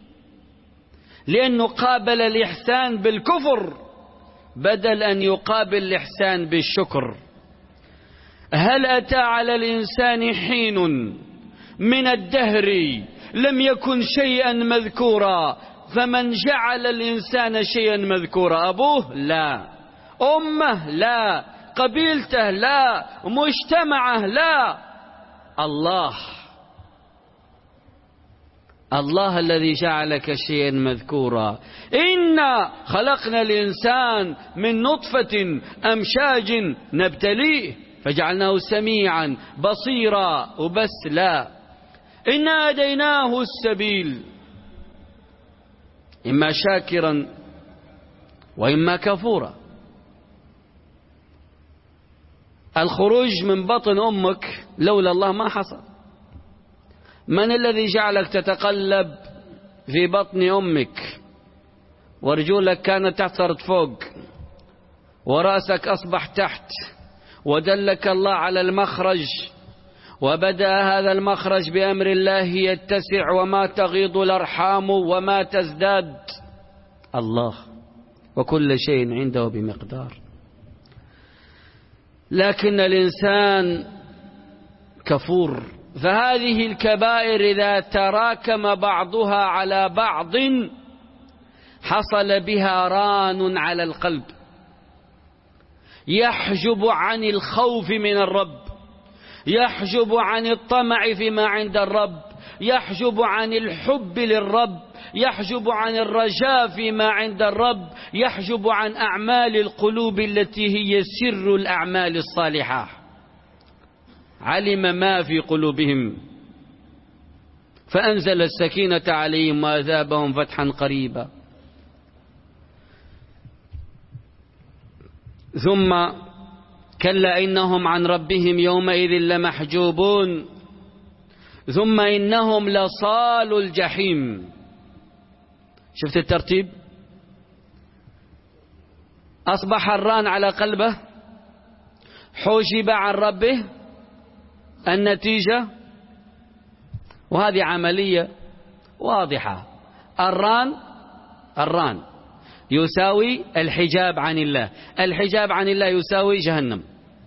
لأنه قابل الإحسان بالكفر بدل أن يقابل الإحسان بالشكر. هل أتى على الإنسان حين من الدهر لم يكن شيئا مذكورا؟ فمن جعل الإنسان شيئا مذكورا؟ أبوه؟ لا. أمه؟ لا. قبيلته؟ لا. مجتمعه؟ لا. الله الله الذي جعلك شيئا مذكورا. إنا خلقنا الإنسان من نطفة أمشاج نبتليه فجعلناه سميعا بصيرا وبس. لا، إنا هديناه السبيل إما شاكرا وإما كفورا. الخروج من بطن أمك لولا الله ما حصل. من الذي جعلك تتقلب في بطن أمك ورجولك كانت تحت فوق ورأسك أصبح تحت، ودلك الله على المخرج، وبدأ هذا المخرج بأمر الله يتسع وما تغيض الأرحام وما تزداد. الله، وكل شيء عنده بمقدار. لكن الإنسان كفور. فهذه الكبائر إذا تراكم بعضها على بعض حصل بها ران على القلب، يحجب عن الخوف من الرب، يحجب عن الطمع فيما عند الرب، يحجب عن الحب للرب، يحجب عن الرجاء فيما عند الرب، يحجب عن أعمال القلوب التي هي سر الأعمال الصالحة. علم ما في قلوبهم فأنزل السكينة عليهم وأثابهم فتحا قريبا. ثم كلا إنهم عن ربهم يومئذ لمحجوبون ثم إنهم لصالوا الجحيم. شفت الترتيب؟ أصبح الران على قلبه، حجب عن ربه، النتيجة، وهذه عملية واضحة. الران الران يساوي الحجاب عن الله، الحجاب عن الله يساوي جهنم.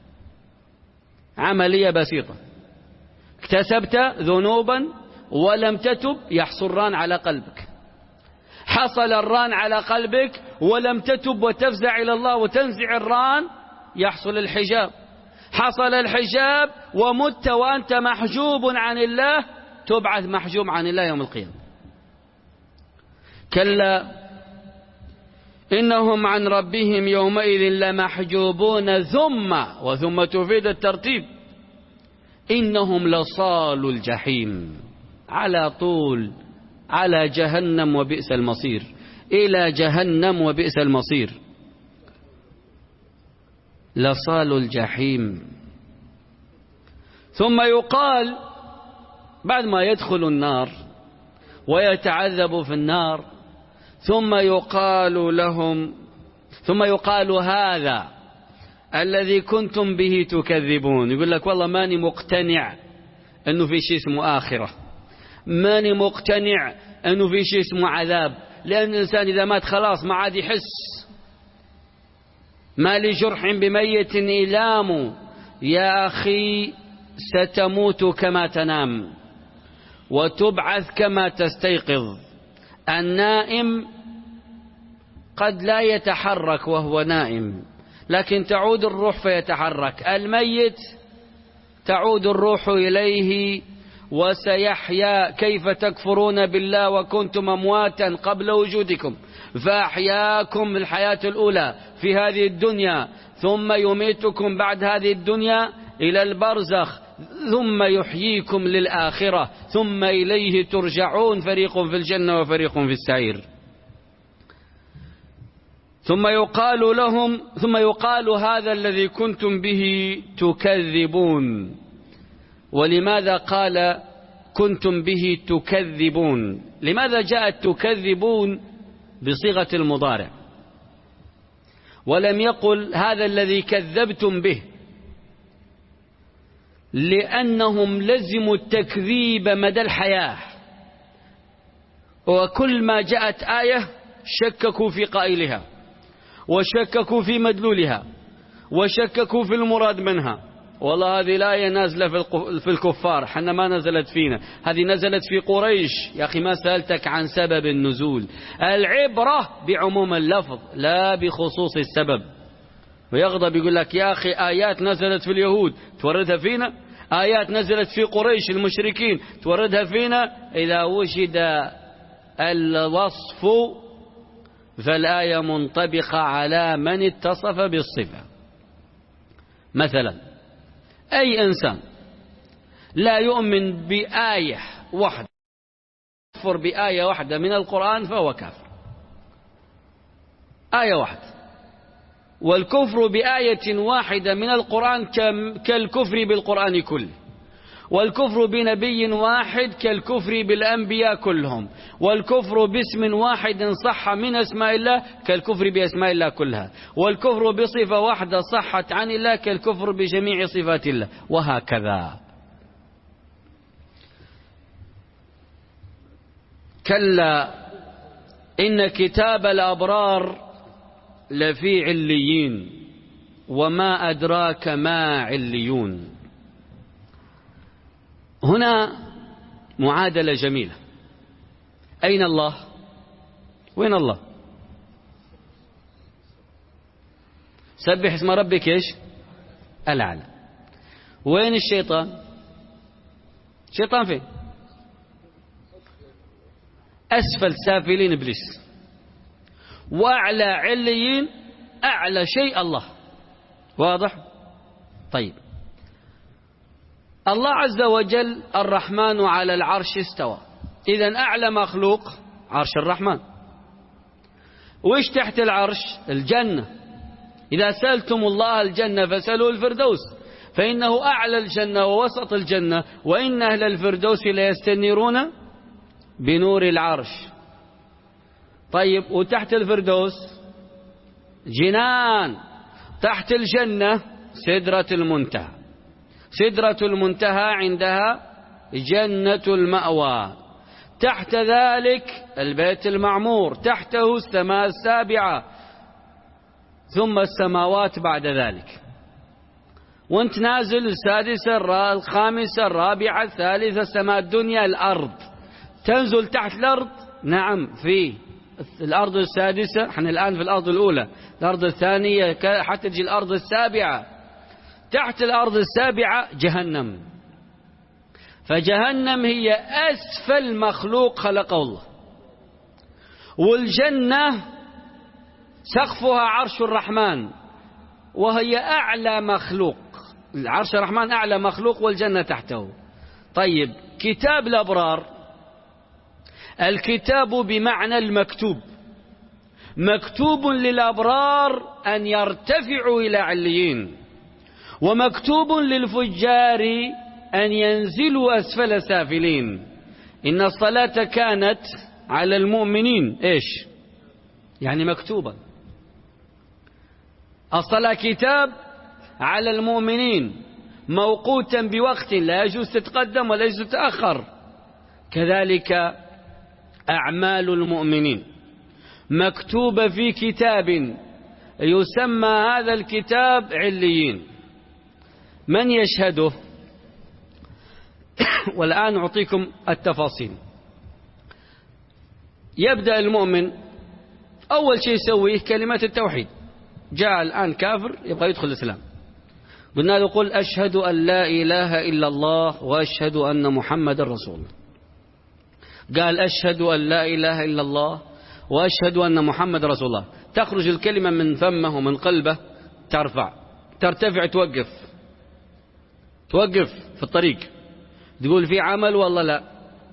عملية بسيطة. اكتسبت ذنوبا ولم تتب يحصل الران على قلبك، حصل الران على قلبك ولم تتب وتفزع إلى الله وتنزع الران يحصل الحجاب، حصل الحجاب ومت وأنت محجوب عن الله تبعث محجوب عن الله يوم القيامة. كلا إنهم عن ربهم يومئذ لمحجوبون ثم وثم تفيد الترتيب إنهم لصالوا الجحيم، على طول على جهنم وبئس المصير، إلى جهنم وبئس المصير. لصالوا الجحيم. ثم يقال بعد ما يدخل النار ويتعذبوا في النار ثم يقال لهم ثم يقال هذا الذي كنتم به تكذبون. يقول لك والله ماني مقتنع أنه في شيء اسمه آخرة، ماني مقتنع أنه في شيء اسمه عذاب، لأن الإنسان إذا مات خلاص ما عاد يحس. ما لجرح بميت إلام يا أخي ستموت كما تنام، وتبعث كما تستيقظ. النائم قد لا يتحرك وهو نائم، لكن تعود الروح فيتحرك. الميت تعود الروح إليه وسيحيا. كيف تكفرون بالله وكنتم أمواتا قبل وجودكم فأحياكم الحياة الأولى في هذه الدنيا، ثم يميتكم بعد هذه الدنيا إلى البرزخ، ثم يحييكم للآخرة، ثم إليه ترجعون، فريق في الجنة وفريق في السعير. ثم يقال لهم ثم يقال هذا الذي كنتم به تكذبون. ولماذا قال كنتم به تكذبون؟ لماذا جاءت تكذبون بصيغة المضارع ولم يقل هذا الذي كذبتم به؟ لأنهم لزموا التكذيب مدى الحياة، وكل ما جاءت آية شككوا في قائلها، وشككوا في مدلولها، وشككوا في المراد منها. والله هذه الآية نازلة في الكفار، حنا ما نزلت فينا، هذه نزلت في قريش. يا أخي ما سألتك عن سبب النزول. العبرة بعموم اللفظ لا بخصوص السبب. ويغضب يقول لك يا أخي آيات نزلت في اليهود توردها فينا، آيات نزلت في قريش المشركين توردها فينا. إذا وجد الوصف فالآية منطبقة على من اتصف بالصفة. مثلا أي إنسان لا يؤمن بآية واحدة، يكفر بآية واحدة من القرآن فهو كافر. آية واحدة. والكفر بآية واحدة من القرآن كالكفر بالقرآن كله، والكفر بنبي واحد كالكفر بالأنبياء كلهم، والكفر باسم واحد صح من أسماء الله كالكفر بأسماء الله كلها، والكفر بصفة واحدة صحت عن الله كالكفر بجميع صفات الله، وهكذا. كلا إن كتاب الأبرار لفي عليين وما أدراك ما عليون. هنا معادلة جميلة. أين الله؟ وين الله؟ سبح اسم ربك إيش؟ الأعلى. وين الشيطان؟ الشيطان فين؟ أسفل سافلين إبليس. وأعلى عليين، أعلى شيء الله. واضح؟ طيب، الله عز وجل الرحمن على العرش استوى، إذن أعلى مخلوق عرش الرحمن. وإيش تحت العرش؟ الجنة. إذا سألتم الله الجنة فسألوا الفردوس، فإنه أعلى الجنة ووسط الجنة، وإن أهل الفردوس ليستنيرون بنور العرش. طيب، وتحت الفردوس جنان، تحت الجنة سدرة المنتهى. سدرة المنتهى عندها جنة المأوى. تحت ذلك البيت المعمور، تحته السماء السابعة، ثم السماوات بعد ذلك. وانت نازل السادسة، الخامسة، الرابعة، الثالثة، السماء الدنيا، الأرض. تنزل تحت الأرض، نعم، في الأرض السادسة، احنا الآن في الأرض الأولى، الأرض الثانية، حتى تجي الأرض السابعة. تحت الأرض السابعة جهنم. فجهنم هي أسفل مخلوق خلقه الله، والجنة سقفها عرش الرحمن، وهي أعلى مخلوق. العرش الرحمن أعلى مخلوق والجنة تحته. طيب، كتاب الأبرار، الكتاب بمعنى المكتوب. مكتوب للأبرار أن يرتفعوا إلى عليين، ومكتوب للفجار أن ينزلوا أسفل سافلين. إن الصلاة كانت على المؤمنين إيش؟ يعني مكتوبة. الصلاة كتاب على المؤمنين، موقوتا بوقت لا يجوز تتقدم ولا يجوز تتأخر. كذلك أعمال المؤمنين مكتوبة في كتاب يسمى هذا الكتاب عليين. من يشهده؟ والآن أعطيكم التفاصيل. يبدأ المؤمن أول شيء يسويه كلمة التوحيد. جاء الآن كافر يبغى يدخل الإسلام، قلنا له قل أشهد أن لا إله إلا الله وأشهد أن محمد رسول الله. قال أشهد أن لا إله إلا الله وأشهد أن محمد رسول الله، تخرج الكلمة من فمه ومن قلبه، ترفع ترتفع، توقف توقف في الطريق، تقول في عمل والله لا،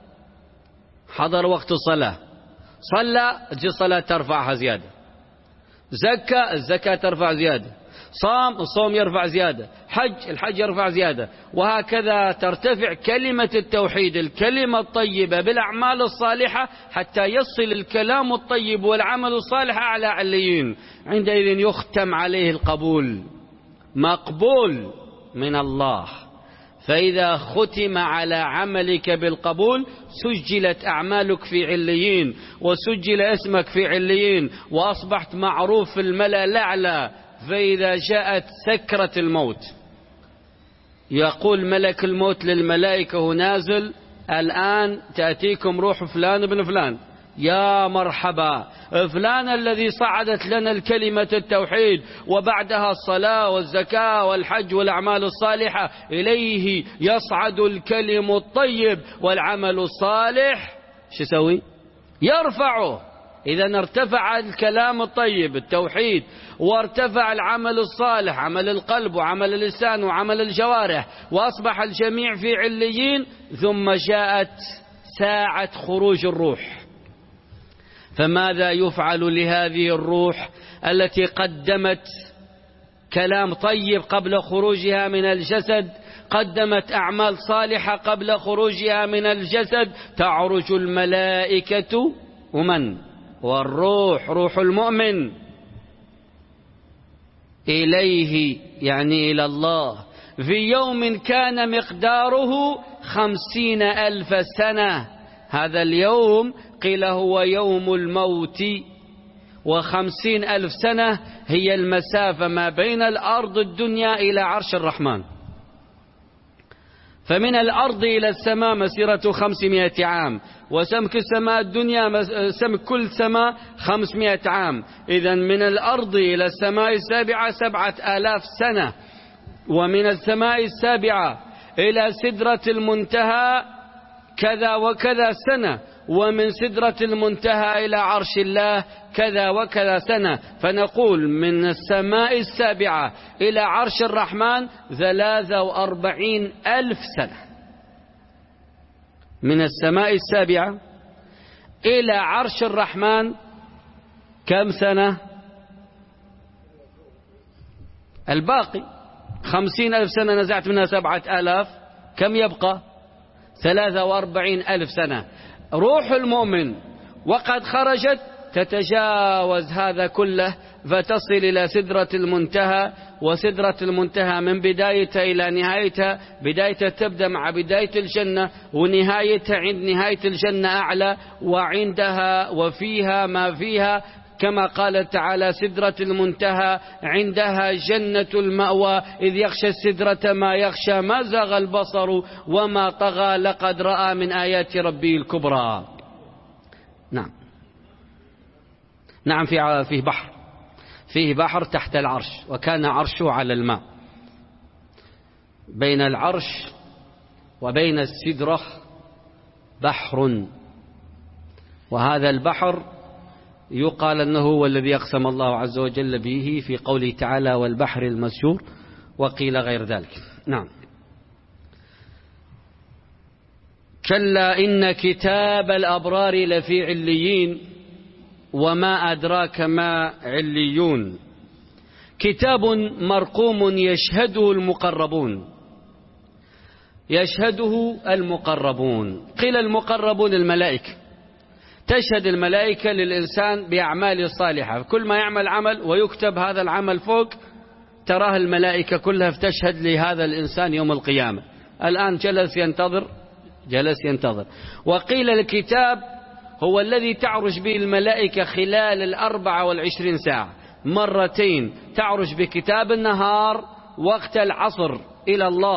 حضر وقت الصلاة، صلى تجي الصلاة ترفعها زيادة، زكى الزكاة ترفع زيادة، صام الصوم يرفع زيادة، حج الحج يرفع زيادة، وهكذا ترتفع كلمة التوحيد الكلمة الطيبة بالأعمال الصالحة حتى يصل الكلام الطيب والعمل الصالح أعلى عليين. عندئذ يختم عليه القبول، مقبول من الله. فإذا ختم على عملك بالقبول سجلت أعمالك في عليين، وسجل اسمك في عليين، وأصبحت معروف في الملأ الأعلى. فإذا جاءت سكرة الموت يقول ملك الموت للملائكة هو نازل، الآن تأتيكم روح فلان بن فلان، يا مرحبا فلان الذي صعدت لنا الكلمة التوحيد وبعدها الصلاة والزكاة والحج والأعمال الصالحة، إليه يصعد الكلم الطيب والعمل الصالح شو يسوي؟ يرفعه. إذا ارتفع الكلام الطيب التوحيد، وارتفع العمل الصالح عمل القلب وعمل اللسان وعمل الجوارح، وأصبح الجميع في عليين. ثم جاءت ساعة خروج الروح، فماذا يفعل لهذه الروح التي قدمت كلام طيب قبل خروجها من الجسد، قدمت أعمال صالحة قبل خروجها من الجسد؟ تعرج الملائكة ومن؟ والروح، روح المؤمن، إليه يعني إلى الله، في يوم كان مقداره خمسين ألف سنة. هذا اليوم قيل هو يوم الموت، وخمسين ألف سنة هي المسافة ما بين الأرض الدنيا إلى عرش الرحمن. فمن الأرض إلى السماء مسيرة خمسمائة عام، وسمك السماء الدنيا سمك كل سماء خمسمائة عام. إذن من الأرض إلى السماء السابعة سبعة آلاف سنة، ومن السماء السابعة إلى سدرة المنتهى كذا وكذا سنة، ومن سدرة المنتهى إلى عرش الله كذا وكذا سنة. فنقول من السماء السابعة إلى عرش الرحمن ثلاثة وأربعين ألف سنة. من السماء السابعة إلى عرش الرحمن كم سنة؟ الباقي خمسين ألف سنة، نزعت منها سبعة آلاف، كم يبقى؟ ثلاثة وأربعين ألف سنة. روح المؤمن وقد خرجت تتجاوز هذا كله فتصل إلى سدرة المنتهى، وسدرة المنتهى من بدايتها إلى نهايتها، بدايتها تبدأ مع بداية الجنة، ونهايتها عند نهاية الجنة أعلى، وعندها وفيها ما فيها، كما قال تعالى سدرة المنتهى عندها جنة المأوى، إذ يغشى السدرة ما يغشى، ما زاغ البصر وما طغى، لقد رأى من آيات ربه الكبرى. نعم نعم في فيه بحر، فيه بحر تحت العرش، وكان عرشه على الماء. بين العرش وبين السدرة بحر، وهذا البحر يقال أنه هو الذي أقسم الله عز وجل به في قوله تعالى والبحر المسجور، وقيل غير ذلك. نعم. كلا إن كتاب الأبرار لفي عليين وما أدراك ما عليون، كتاب مرقوم يشهده المقربون، يشهده المقربون. قيل المقربون الملائكة، تشهد الملائكة للإنسان بأعماله الصالحة، كل ما يعمل عمل ويكتب هذا العمل فوق تراه الملائكة كلها تشهد لهذا الإنسان يوم القيامة. الآن جلس ينتظر جلس ينتظر. وقيل الكتاب هو الذي تعرج به الملائكة خلال الأربعة والعشرين ساعة، مرتين تعرج بكتاب النهار وقت العصر إلى الله،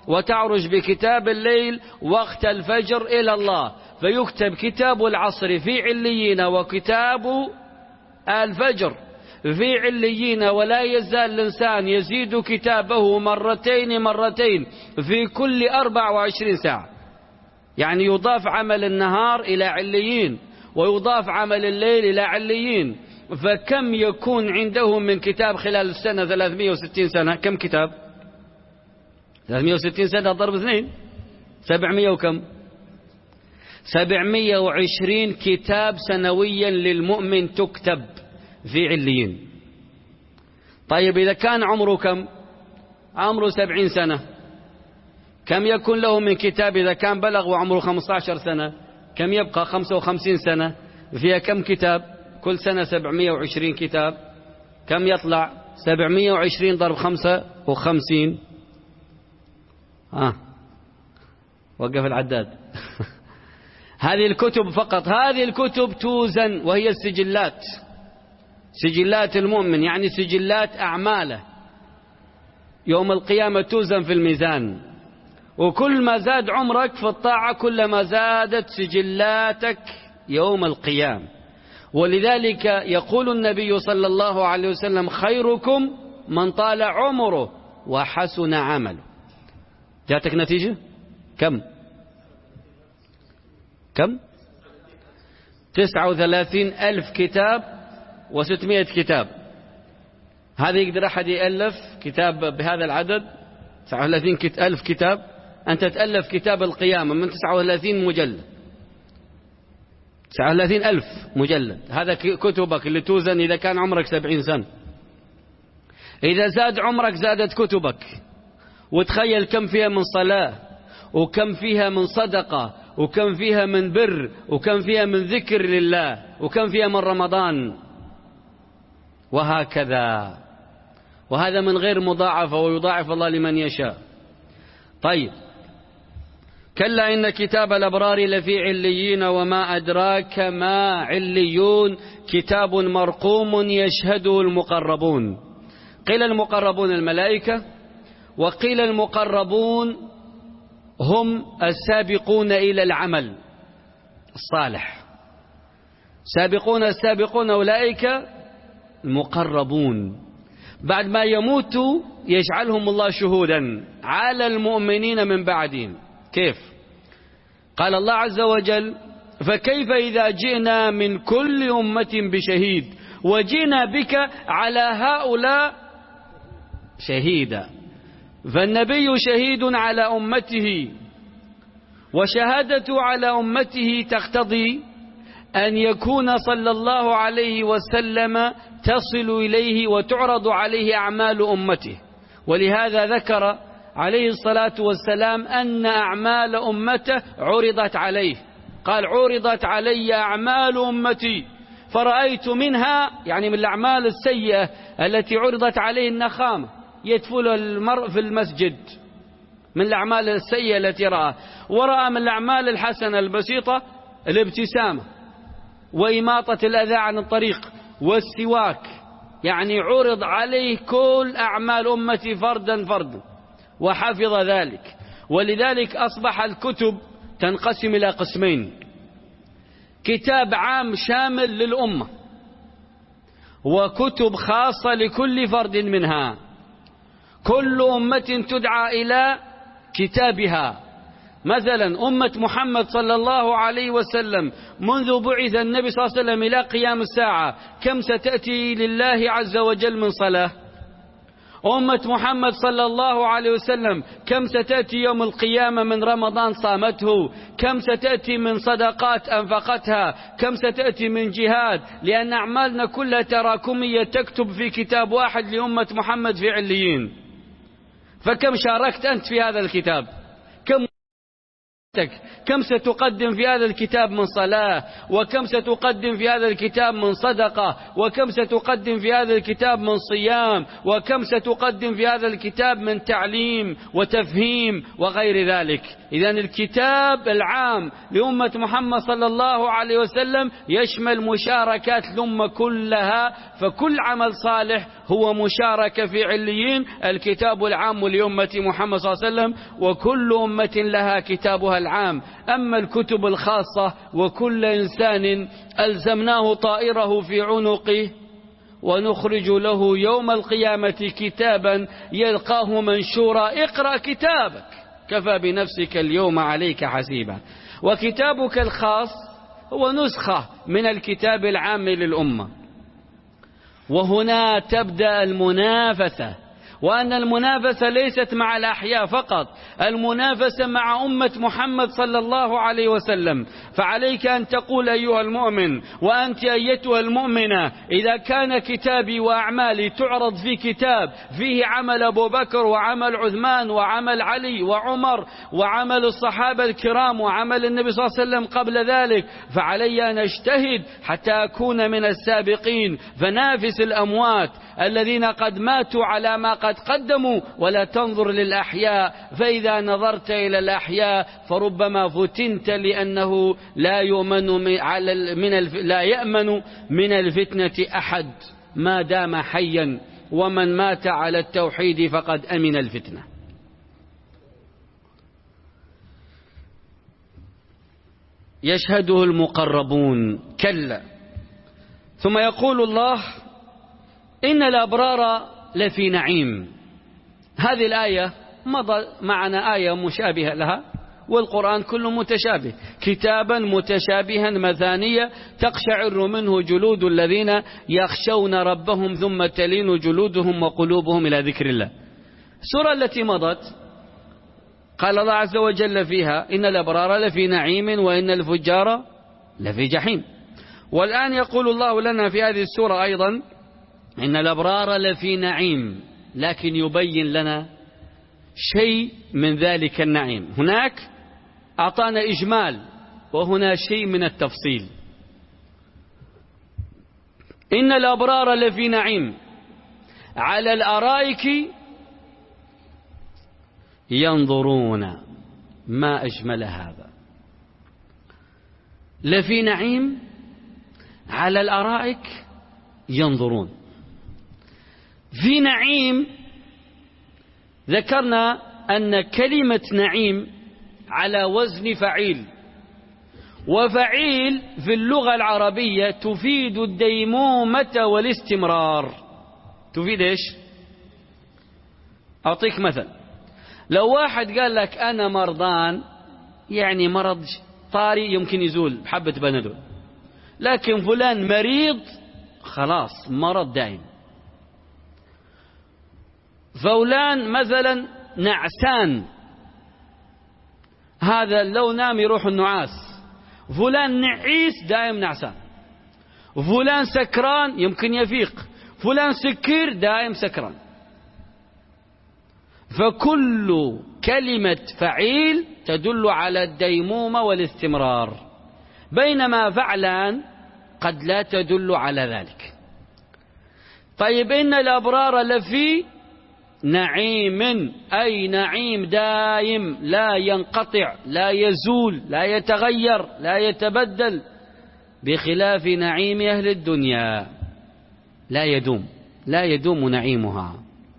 وتعرج بكتاب الليل وقت الفجر إلى الله، فيكتب كتاب العصر في عليين وكتاب الفجر في عليين، ولا يزال الإنسان يزيد كتابه مرتين مرتين في كل أربع وعشرين ساعة. يعني يضاف عمل النهار إلى عليين ويضاف عمل الليل إلى عليين. فكم يكون عندهم من كتاب خلال السنة؟ ثلاثمائة وستين سنة. كم كتاب؟ ثلاثمائة وستين سنة ضرب اثنين، سبعمائة وكم؟ سبعمائة وعشرين كتاب سنويا للمؤمن تكتب في عليين. طيب إذا كان عمره كم؟ عمره سبعين سنة، كم يكون له من كتاب؟ إذا كان بلغ وعمره خمسة عشر سنة كم يبقى؟ خمسة وخمسين سنة، فيها كم كتاب؟ كل سنة سبعمائة وعشرين كتاب، كم يطلع؟ سبعمائة وعشرين ضرب خمسة وخمسين. آه. وقف العداد. هذه الكتب فقط، هذه الكتب توزن، وهي السجلات، سجلات المؤمن، يعني سجلات أعماله يوم القيامة توزن في الميزان. وكل ما زاد عمرك في الطاعة كلما زادت سجلاتك يوم القيامة. ولذلك يقول النبي صلى الله عليه وسلم: خيركم من طال عمره وحسن عمله. جاتك نتيجة؟ كم؟ كم؟ تسعة وثلاثين ألف كتاب وستمائة كتاب. هذا يقدر أحد يألف كتاب بهذا العدد؟ تسعة وثلاثين ألف كتاب. أنت تألف كتاب القيامة من تسعة وثلاثين مجلد، تسعة وثلاثين ألف مجلد. هذا كتبك اللي توزن إذا كان عمرك سبعين سنة. إذا زاد عمرك زادت كتبك. وتخيل كم فيها من صلاة، وكم فيها من صدقة، وكم فيها من بر، وكم فيها من ذكر لله، وكم فيها من رمضان، وهكذا. وهذا من غير مضاعفة، ويضاعف الله لمن يشاء. طيب، كلا إن كتاب الأبرار لفي عليين وما أدراك ما عليون كتاب مرقوم يشهده المقربون. قيل المقربون الملائكة، وقيل المقربون هم السابقون إلى العمل الصالح. سابقون السابقون أولئك المقربون. بعد ما يموتوا يجعلهم الله شهودا على المؤمنين من بعدهم. كيف؟ قال الله عز وجل: فكيف إذا جئنا من كل أمة بشهيد وجئنا بك على هؤلاء شهيدا. فالنبي شهيد على أمته، وشهادته على أمته تقتضي أن يكون صلى الله عليه وسلم تصل إليه وتعرض عليه أعمال أمته. ولهذا ذكر عليه الصلاة والسلام أن أعمال أمته عرضت عليه. قال: عرضت علي أعمال أمتي فرأيت منها، يعني من الأعمال السيئة التي عرضت عليه، النخامة، يدفل المرء في المسجد، من الأعمال السيئة التي رأى. ورأى من الأعمال الحسنة البسيطة الابتسامة وإماطة الأذى عن الطريق والسواك. يعني عرض عليه كل أعمال أمتي فردا فردا وحفظ ذلك. ولذلك أصبح الكتب تنقسم إلى قسمين: كتاب عام شامل للأمة، وكتب خاصة لكل فرد منها. كل أمة تدعى إلى كتابها. مثلا أمة محمد صلى الله عليه وسلم منذ بعث النبي صلى الله عليه وسلم إلى قيام الساعة كم ستأتي لله عز وجل من صلاة؟ أمة محمد صلى الله عليه وسلم كم ستأتي يوم القيامة من رمضان صامته؟ كم ستأتي من صدقات أنفقتها؟ كم ستأتي من جهاد؟ لأن أعمالنا كلها تراكمية تكتب في كتاب واحد لأمة محمد في عليين. فكم شاركت أنت في هذا الكتاب؟ كم كم ستقدم في هذا الكتاب من صلاة، وكم ستقدم في هذا الكتاب من صدقة، وكم ستقدم في هذا الكتاب من صيام، وكم ستقدم في هذا الكتاب من تعليم وتفهيم وغير ذلك. إذن الكتاب العام لأمة محمد صلى الله عليه وسلم يشمل مشاركات الأمة كلها، فكل عمل صالح هو مشاركة في عليين. الكتاب العام لأمة محمد صلى الله عليه وسلم، وكل أمة لها كتابها العام. أما الكتب الخاصة وكل إنسان ألزمناه طائره في عنقه ونخرج له يوم القيامة كتابا يلقاه منشورا اقرأ كتابك كفى بنفسك اليوم عليك حسيبا. وكتابك الخاص هو نسخة من الكتاب العام للأمة. وهنا تبدأ المنافسة، وأن المنافسة ليست مع الأحياء فقط، المنافسة مع أمة محمد صلى الله عليه وسلم. فعليك أن تقول أيها المؤمن وأنت أيتها المؤمنة، إذا كان كتابي وأعمالي تعرض في كتاب فيه عمل أبو بكر وعمل عثمان وعمل علي وعمر وعمل الصحابة الكرام وعمل النبي صلى الله عليه وسلم قبل ذلك، فعلي أن أجتهد حتى أكون من السابقين. فنافس الأموات الذين قد ماتوا على ما قد قدموا، ولا تنظر للأحياء، فإذا نظرت إلى الأحياء فربما فتنت، لأنه لا يؤمن من على من الف لا يأمن من الفتنة أحد ما دام حيا، ومن مات على التوحيد فقد أمن الفتنة. يشهده المقربون كلا. ثم يقول الله إن الأبرار لفي نعيم. هذه الآية مضى معنا آية مشابهة لها، والقرآن كله متشابه، كتابا متشابها مثانية تقشعر منه جلود الذين يخشون ربهم ثم تلين جلودهم وقلوبهم إلى ذكر الله. السورة التي مضت قال الله عز وجل فيها إن الأبرار لفي نعيم وإن الفجار لفي جحيم. والآن يقول الله لنا في هذه السورة أيضا إن الأبرار لفي نعيم، لكن يبين لنا شيء من ذلك النعيم. هناك أعطانا إجمال، وهنا شيء من التفصيل. إن الأبرار لفي نعيم على الأرائك ينظرون. ما أجمل هذا، لفي نعيم على الأرائك ينظرون. في نعيم ذكرنا أن كلمة نعيم على وزن فعيل، وفعيل في اللغة العربية تفيد الديمومة والاستمرار. تفيد إيش؟ أعطيك مثل. لو واحد قال لك أنا مرضان، يعني مرض طارئ يمكن يزول بحبة بنادول، لكن فلان مريض خلاص مرض دائم. فلان مثلا نعسان، هذا لو نام يروح النعاس. فلان نعيس دائم نعسان. فلان سكران يمكن يفيق. فلان سكير دائم سكران. فكل كلمة فعيل تدل على الديمومة والاستمرار، بينما فعلان قد لا تدل على ذلك. طيب إن الأبرار لفي نعيم، أي نعيم دائم لا ينقطع، لا يزول، لا يتغير، لا يتبدل، بخلاف نعيم أهل الدنيا لا يدوم، لا يدوم نعيمها.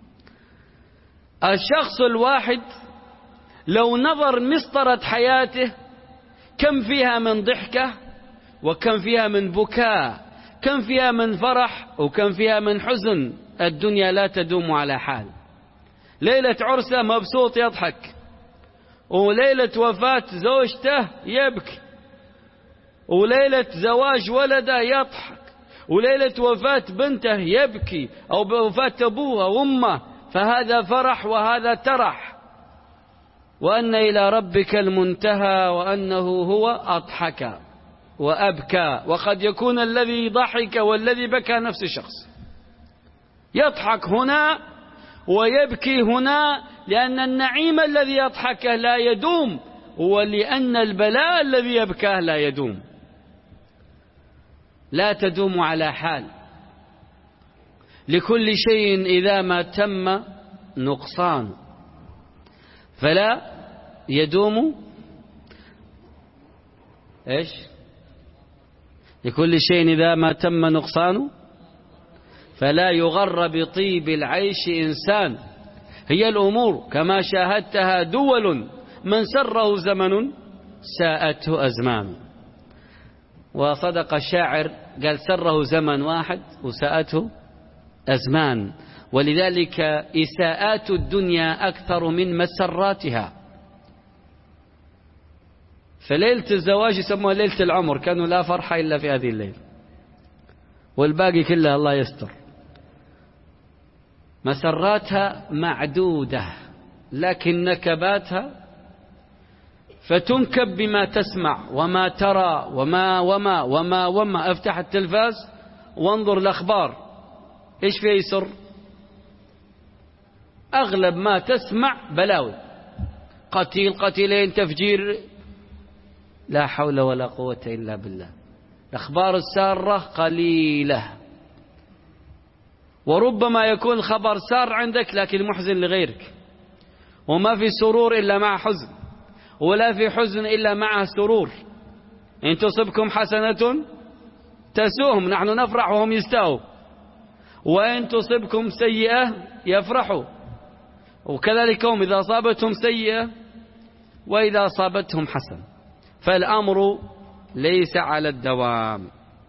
الشخص الواحد لو نظر مسطرة حياته كم فيها من ضحكة وكم فيها من بكاء، كم فيها من فرح وكم فيها من حزن. الدنيا لا تدوم على حال. ليلة عرسه مبسوط يضحك، وليلة وفاة زوجته يبكي، وليلة زواج ولده يضحك، وليلة وفاة بنته يبكي، أو بوفاة أبوه وأمه، فهذا فرح وهذا ترح. وأن إلى ربك المنتهى وأنه هو أضحك وأبكى. وقد يكون الذي ضحك والذي بكى نفس الشخص، يضحك هنا ويبكي هنا، لأن النعيم الذي يضحكه لا يدوم، ولأن البلاء الذي يبكاه لا يدوم، لا تدوم على حال. لكل شيء إذا ما تم نقصان فلا يدوم إيش؟ لكل شيء إذا ما تم نقصانه فلا يغر بطيب العيش إنسان. هي الأمور كما شاهدتها دول، من سره زمن ساءته أزمان. وصدق الشاعر قال سره زمن واحد وساءته أزمان. ولذلك إساءات الدنيا أكثر من مسراتها. فليلة الزواج يسموها ليلة العمر، كانوا لا فرح إلا في هذه الليلة، والباقي كلها الله يستر. مسراتها معدودة، لكن نكباتها فتنكب بما تسمع وما ترى وما وما وما وما. افتح التلفاز وانظر الأخبار، إيش فيه يسر؟ أغلب ما تسمع بلاوي، قتيل قتيلين تفجير، لا حول ولا قوة إلا بالله. الأخبار السارة قليلة، وربما يكون الخبر سار عندك لكن محزن لغيرك، وما في سرور إلا مع حزن، ولا في حزن إلا مع سرور. إن تصبكم حسنة تسوهم، نحن نفرح وهم يستاءوا، وإن تصبكم سيئة يفرحوا، وكذلك هم إذا أصابتهم سيئة وإذا أصابتهم حسنة. فالأمر ليس على الدوام.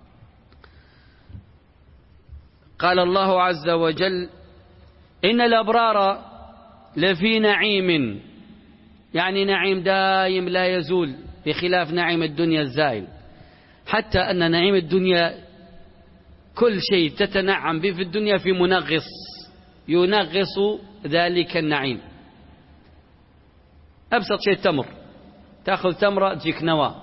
قال الله عز وجل إن الأبرار لفي نعيم، يعني نعيم دائم لا يزول، بخلاف نعيم الدنيا الزائل. حتى أن نعيم الدنيا كل شيء تتنعم به في الدنيا في منغص ينغص ذلك النعيم. أبسط شيء التمر، تأخذ تمرة تجيك نوى،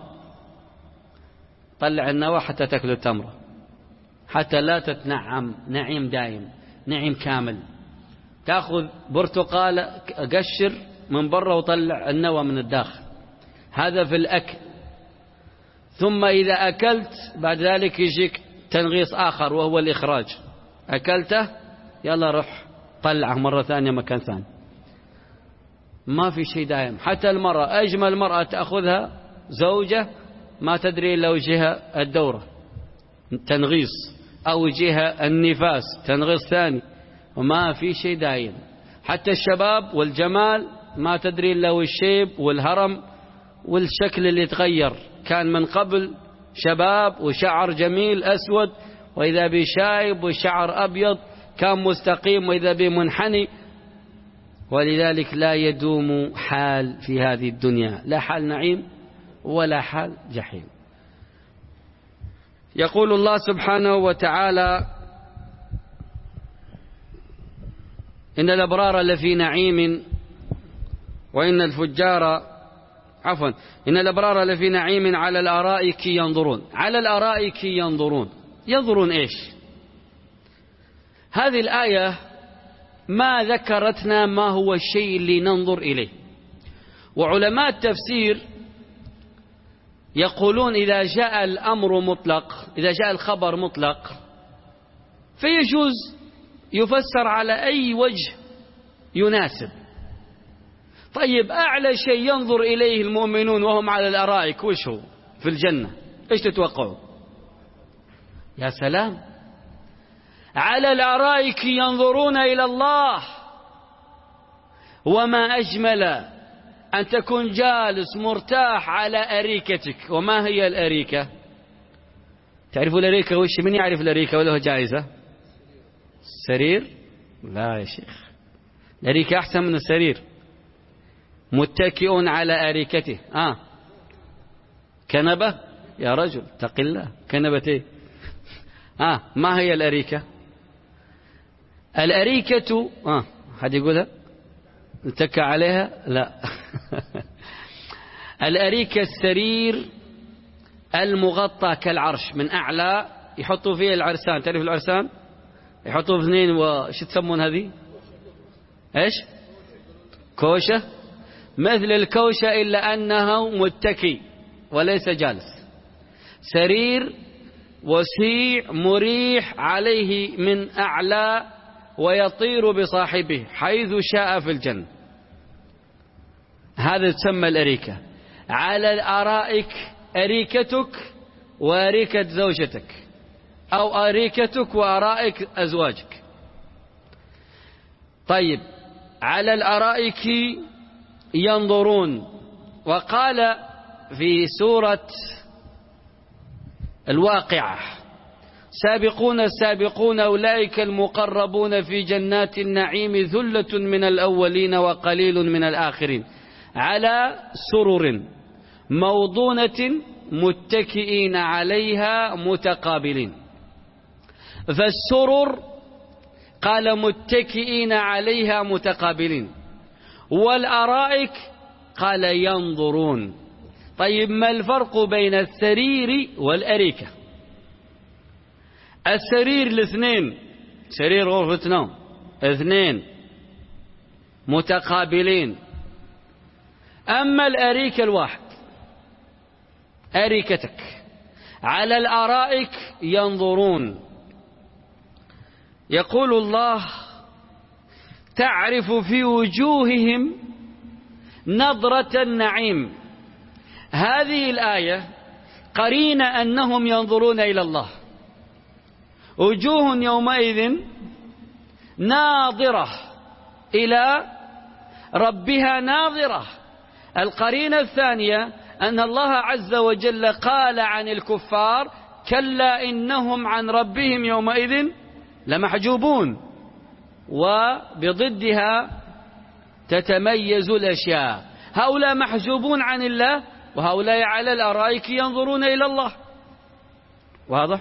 طلع النوى حتى تأكل التمرة، حتى لا تتنعم نعيم دائم، نعيم كامل. تأخذ برتقال قشر من برا وطلع النوى من الداخل، هذا في الأكل. ثم إذا أكلت بعد ذلك يجيك تنغيص آخر وهو الإخراج، أكلته يلا روح طلعه مرة ثانية مكان ثاني. ما في شيء دائم. حتى المرأة، أجمل مرأة تأخذها زوجة ما تدري إلا وجهها الدورة تنغيص، أو وجهها النفاس تنغيص ثاني، وما في شيء دائم. حتى الشباب والجمال ما تدري إلا والشيب والهرم والشكل اللي يتغير، كان من قبل شباب وشعر جميل أسود، وإذا بشايب وشعر أبيض، كان مستقيم وإذا بمنحني. ولذلك لا يدوم حال في هذه الدنيا، لا حال نعيم ولا حال جحيم. يقول الله سبحانه وتعالى إن الأبرار لفي نعيم وإن الفجار عفوا إن الأبرار لفي نعيم على الأرائك ينظرون. على الأرائك ينظرون، ينظرون إيش؟ هذه الآية ما ذكرتنا ما هو الشيء اللي ننظر إليه. وعلماء التفسير يقولون إذا جاء الأمر مطلق، إذا جاء الخبر مطلق، فيجوز يفسر على أي وجه يناسب. طيب أعلى شيء ينظر إليه المؤمنون وهم على الأرائك وش هو في الجنة؟ إيش تتوقعوا؟ يا سلام، على الأرائك ينظرون إلى الله. وما أجمل أن تكون جالس مرتاح على أريكتك. وما هي الأريكة؟ تعرفوا الأريكة وش؟ من يعرف الأريكة وله جائزة؟ السرير؟ لا يا شيخ، الأريكة أحسن من السرير. متكئ على أريكته. آه كنبة يا رجل اتق الله، كنبة ايه؟ آه ما هي الأريكة؟ الأريكة آه حد يقولها؟ نتكى عليها؟ لا الأريكة السرير المغطى كالعرش من أعلى، يحطوا فيه العرسان. تعرف العرسان؟ يحطوا اثنين وش تسمون هذه؟ ايش؟ كوشة. مثل الكوشة إلا أنه متكي وليس جالس. سرير وسيع مريح عليه من أعلى ويطير بصاحبه حيث شاء في الجنة. هذا تسمى الأريكة. على الأرائك أريكتك وأريكة زوجتك، أو أريكتك وأرائك أزواجك. طيب، على الأرائك ينظرون. وقال في سورة الواقعة: سابقون السابقون أولئك المقربون في جنات النعيم ذلة من الأولين وقليل من الآخرين على سرر موضونة متكئين عليها متقابلين. فالسرر قال متكئين عليها متقابلين، والأرائك قال ينظرون. طيب، ما الفرق بين السرير والأريكة؟ السرير الاثنين، سرير غرفة نوم اثنين متقابلين. أما الأريكة الواحد، أريكتك. على الأرائك ينظرون. يقول الله: تعرف في وجوههم نظرة النعيم. هذه الآية قرينة أنهم ينظرون إلى الله. وجوه يومئذ ناظرة إلى ربها ناظرة. القرينة الثانية أن الله عز وجل قال عن الكفار: كلا إنهم عن ربهم يومئذ لمحجوبون. وبضدها تتميز الأشياء. هؤلاء محجوبون عن الله، وهؤلاء على الأرائك ينظرون إلى الله. واضح؟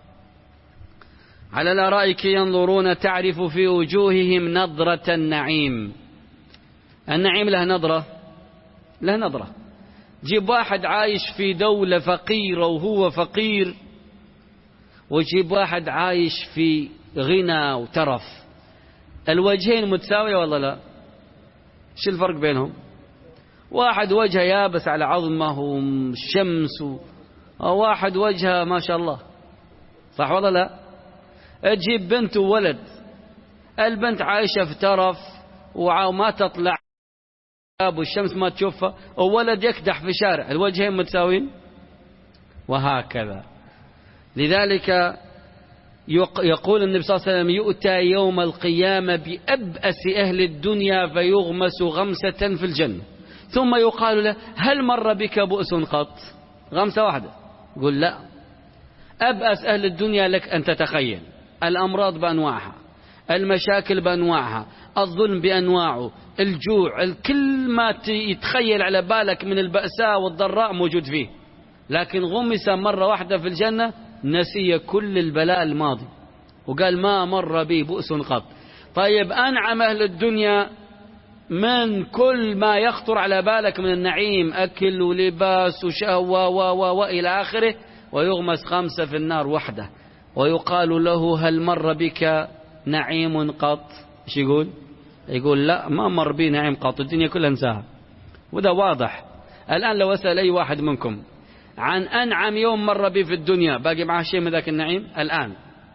على الأرائك ينظرون تعرف في وجوههم نظرة النعيم. النعيم له نظرة، له نظرة. جيب واحد عايش في دولة فقيرة وهو فقير، وجيب واحد عايش في غنى وترف، الوجهين متساوية ولا لا؟ شو الفرق بينهم؟ واحد وجهه يابس على عظمه والشمس، وواحد وجهه ما شاء الله، صح ولا لا؟ تجيب بنت وولد، البنت عايشة في ترف وما تطلع والشمس ما تشوفها، وولد يكدح في شارع، الوجهين متساويين؟ وهكذا. لذلك يقول النبي صلى الله عليه وسلم: يؤتى يوم القيامة بأبأس أهل الدنيا فيغمس غمسة في الجنة، ثم يقال له: هل مر بك بؤس قط؟ غمسة واحدة. يقول: لا. أبأس أهل الدنيا لك أن تتخيل، الأمراض بأنواعها، المشاكل بأنواعها، الظلم بأنواعه، الجوع، كل ما يتخيل على بالك من البأساء والضراء موجود فيه. لكن غمس مرة واحدة في الجنة نسي كل البلاء الماضي، وقال: ما مر بي بؤس قط. طيب، أنعم أهل الدنيا من كل ما يخطر على بالك من النعيم، أكل ولباس وشهوة وإلى آخره، ويغمس خمسة في النار وحده، ويقال له: هل مر بك نعيم قط؟ ايش يقول؟ يقول: لا، ما مر بي نعيم قط، الدنيا كلها انساها. وده واضح. الآن لو أسأل أي واحد منكم عن أنعم يوم مر بي في الدنيا، باقي معه شيء من ذاك النعيم؟ الآن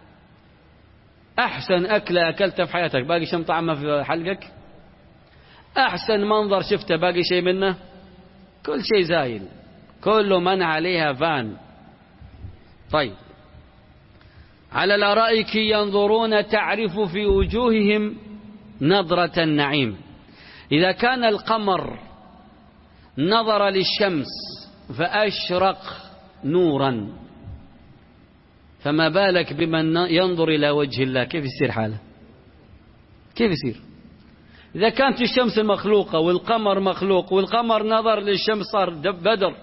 أحسن أكلة أكلتها في حياتك، باقي شيء طعمها في حلقك؟ أحسن منظر شفته، باقي شيء منه؟ كل شيء زايل، كل من عليها فان. طيب، على الأرائك ينظرون تعرف في وجوههم نظرة النعيم. إذا كان القمر نظر للشمس فأشرق نورا، فما بالك بمن ينظر إلى وجه الله؟ كيف يصير حاله؟ كيف يصير؟ إذا كانت الشمس مخلوقة والقمر مخلوق، والقمر نظر للشمس صار بدر،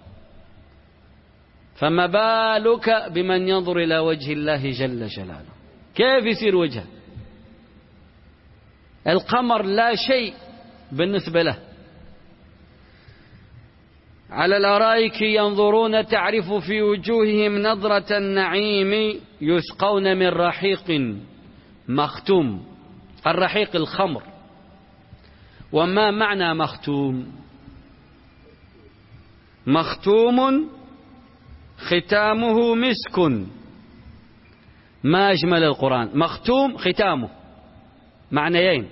فما بالك بمن ينظر إلى وجه الله جل جلاله؟ كيف يصير وجهه؟ القمر لا شيء بالنسبة له. على الأرائك ينظرون تعرف في وجوههم نظرة النعيم يسقون من رحيق مختوم. الرحيق الخمر، وما معنى مختوم؟ مختوم ختامه مسك. ما أجمل القرآن. مختوم ختامه معنيين.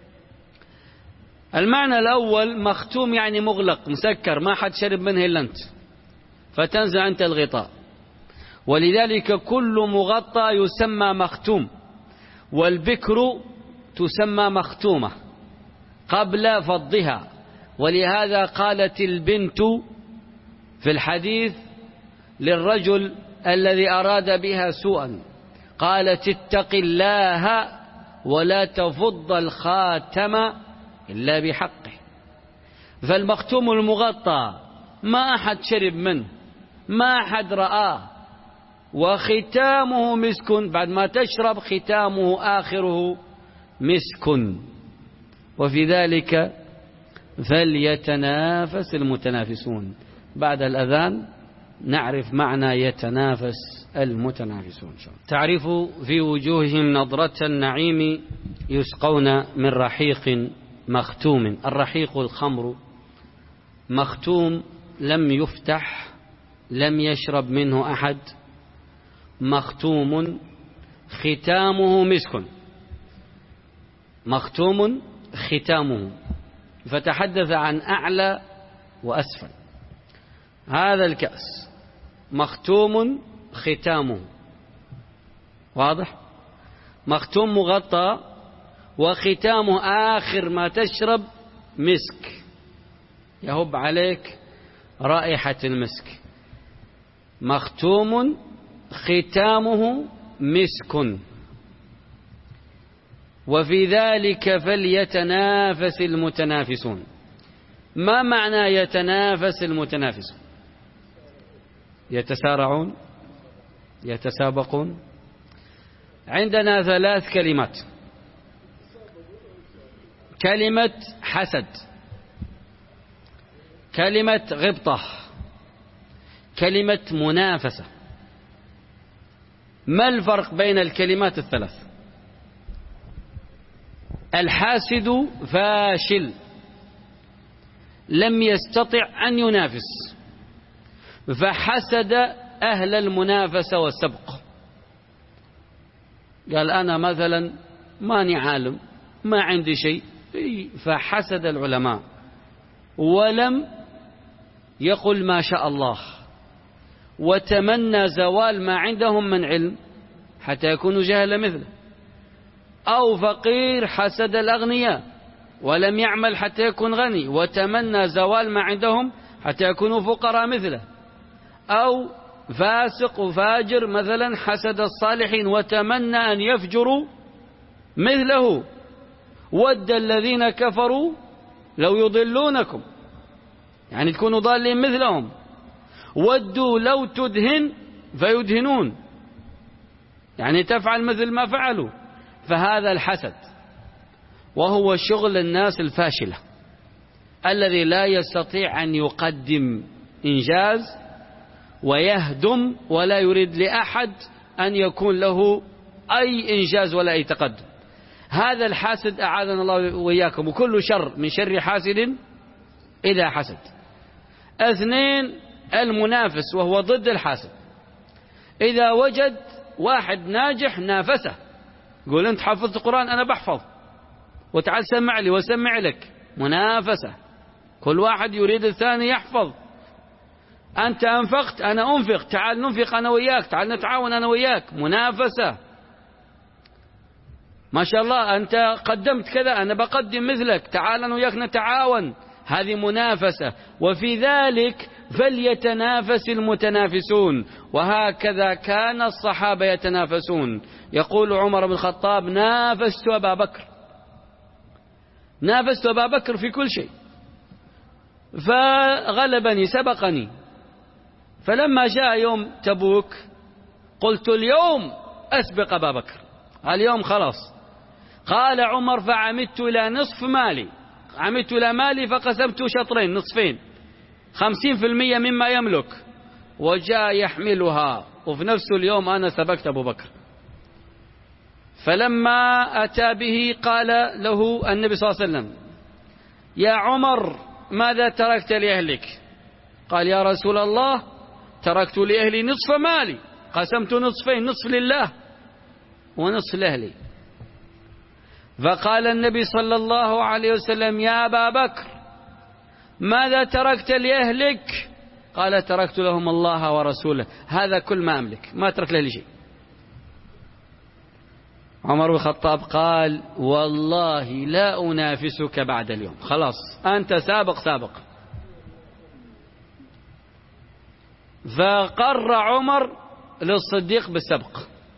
المعنى الأول مختوم يعني مغلق مسكر، ما حد شرب منه إلا أنت، فتنزع أنت الغطاء، ولذلك كل مغطى يسمى مختوم، والبكر تسمى مختومة قبل فضها. ولهذا قالت البنت في الحديث للرجل الذي أراد بها سوءا، قالت اتق الله ولا تفض الخاتم إلا بحقه. فالمختوم المغطى ما أحد شرب منه، ما أحد رآه، وختامه مسك. بعد ما تشرب ختامه آخره مسك. وفي ذلك فليتنافس المتنافسون. بعد الأذان نعرف معنى يتنافس المتنافسون. تعرف في وجوههم نضرة النعيم يسقون من رحيق مختوم. الرحيق الخمر، مختوم لم يفتح، لم يشرب منه أحد، مختوم ختامه مسك. مختوم ختامه، فتحدث عن أعلى وأسفل. هذا الكأس مختوم ختامه، واضح؟ مختوم مغطى، وختامه آخر ما تشرب مسك، يهب عليك رائحة المسك. مختوم ختامه مسك. وفي ذلك فليتنافس المتنافسون. ما معنى يتنافس المتنافسون؟ يتسارعون، يتسابقون. عندنا ثلاث كلمات: كلمة حسد، كلمة غبطة، كلمة منافسة. ما الفرق بين الكلمات الثلاث؟ الحاسد فاشل، لم يستطع أن ينافس، فحسد أهل المنافسة والسبق. قال أنا مثلا ماني عالم، ما عندي شيء، فحسد العلماء ولم يقل ما شاء الله، وتمنى زوال ما عندهم من علم حتى يكونوا جهل مثله. أو فقير حسد الأغنياء ولم يعمل حتى يكون غني، وتمنى زوال ما عندهم حتى يكونوا فقراء مثله. أو فاسق وفاجر مثلا حسد الصالحين وتمنى أن يفجروا مثله. ود الذين كفروا لو يضلونكم، يعني تكونوا ضالين مثلهم. ودوا لو تدهن فيدهنون، يعني تفعل مثل ما فعلوا. فهذا الحسد، وهو شغل الناس الفاشلة الذي لا يستطيع أن يقدم إنجاز ويهدم، ولا يريد لأحد أن يكون له أي إنجاز ولا أي تقدم. هذا الحاسد أعاذنا الله وإياكم. وكل شر من شر حاسد إذا حسد. اثنين، المنافس وهو ضد الحاسد. إذا وجد واحد ناجح نافسه، يقول أنت حفظت القرآن أنا بحفظ، وتعال سمع لي وسمع لك. منافسة، كل واحد يريد الثاني يحفظ. أنت أنفقت أنا أنفق، تعال ننفق أنا وياك، تعال نتعاون أنا وياك. منافسة. ما شاء الله أنت قدمت كذا أنا بقدم مثلك، تعال أنا وياك نتعاون. هذه منافسة. وفي ذلك فليتنافس المتنافسون. وهكذا كان الصحابة يتنافسون. يقول عمر بن الخطاب نافست أبا بكر، نافست أبا بكر في كل شيء، فغلبني سبقني. فلما جاء يوم تبوك قلت اليوم أسبق أبا بكر، اليوم خلاص. قال عمر فعمدت إلى نصف مالي، عمدت إلى مالي فقسمت شطرين نصفين، خمسين في المية مما يملك، وجاء يحملها، وفي نفس اليوم أنا سبقت أبو بكر. فلما أتى به قال له النبي صلى الله عليه وسلم يا عمر ماذا تركت لأهلك؟ قال يا رسول الله تركت لأهلي نصف مالي، قسمت نصفين، نصف لله ونصف لأهلي. فقال النبي صلى الله عليه وسلم يا أبا بكر ماذا تركت لأهلك؟ قال تركت لهم الله ورسوله، هذا كل ما أملك، ما ترك لي شيء. عمر بن الخطاب قال والله لا أنافسك بعد اليوم، خلاص أنت سابق سابق. فقر عمر للصديق بالسبق.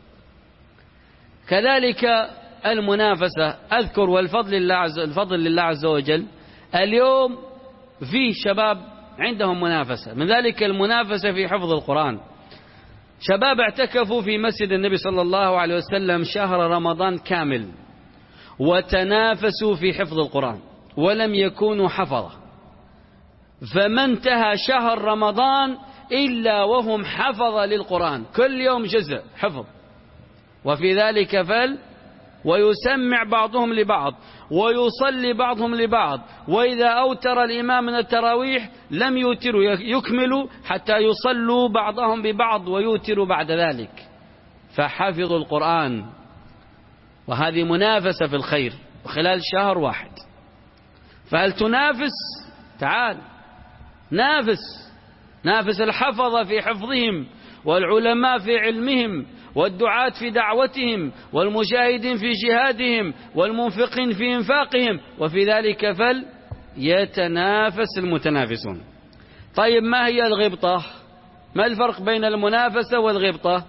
كذلك المنافسة أذكر، والفضل لله عز, الفضل لله عز وجل، اليوم في شباب عندهم منافسة، من ذلك المنافسة في حفظ القرآن. شباب اعتكفوا في مسجد النبي صلى الله عليه وسلم شهر رمضان كامل وتنافسوا في حفظ القرآن ولم يكونوا حفظة، فما انتهى شهر رمضان إلا وهم حفظة للقرآن، كل يوم جزء حفظ. وفي ذلك فل ويسمع بعضهم لبعض ويصلي بعضهم لبعض، وإذا أوتر الإمام من التراويح لم يوتروا، يكملوا حتى يصلوا بعضهم ببعض ويوتروا بعد ذلك، فحفظوا القرآن. وهذه منافسة في الخير وخلال شهر واحد. فهل تنافس؟ تعال نافس، نافس الحفظة في حفظهم، والعلماء في علمهم، والدعاة في دعوتهم، والمجاهدين في جهادهم، والمنفقين في انفاقهم، وفي ذلك فل يتنافس المتنافسون. طيب ما هي الغبطة؟ ما الفرق بين المنافسة والغبطة؟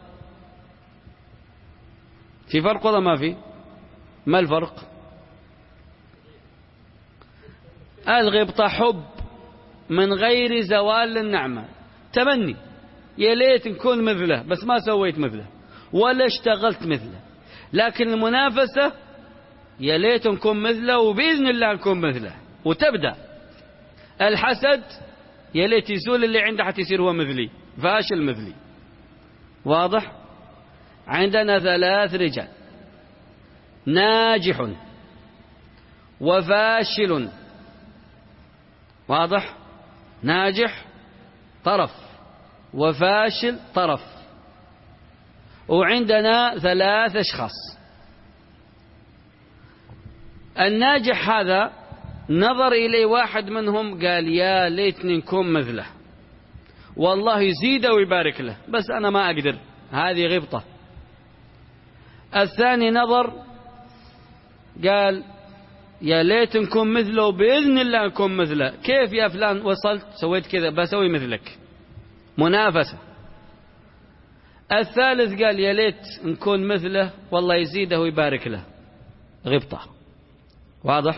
في فرق ولا ما في؟ ما الفرق؟ الغبطة حب من غير زوال للنعمة، تمني يا ليت نكون مثله بس ما سويت مثله ولا اشتغلت مثله. لكن المنافسة يا ليت نكون مثله وبإذن الله نكون مثله وتبدأ. الحسد يا ليت يزول اللي عنده حتى يصير هو مثلي، فاشل مثلي. واضح؟ عندنا ثلاث رجال، ناجح وفاشل. واضح؟ ناجح طرف وفاشل طرف. وعندنا ثلاث أشخاص. الناجح هذا نظر إليه واحد منهم قال يا ليتني نكون مثله، والله يزيده ويبارك له، بس أنا ما أقدر، هذه غبطة. الثاني نظر قال يا ليت نكون مثله وبإذن الله نكون مثله، كيف يا فلان وصلت سويت كذا بسوي مثلك، منافسة. الثالث قال يا ليت نكون مثله والله يزيده ويبارك له، غبطة. واضح؟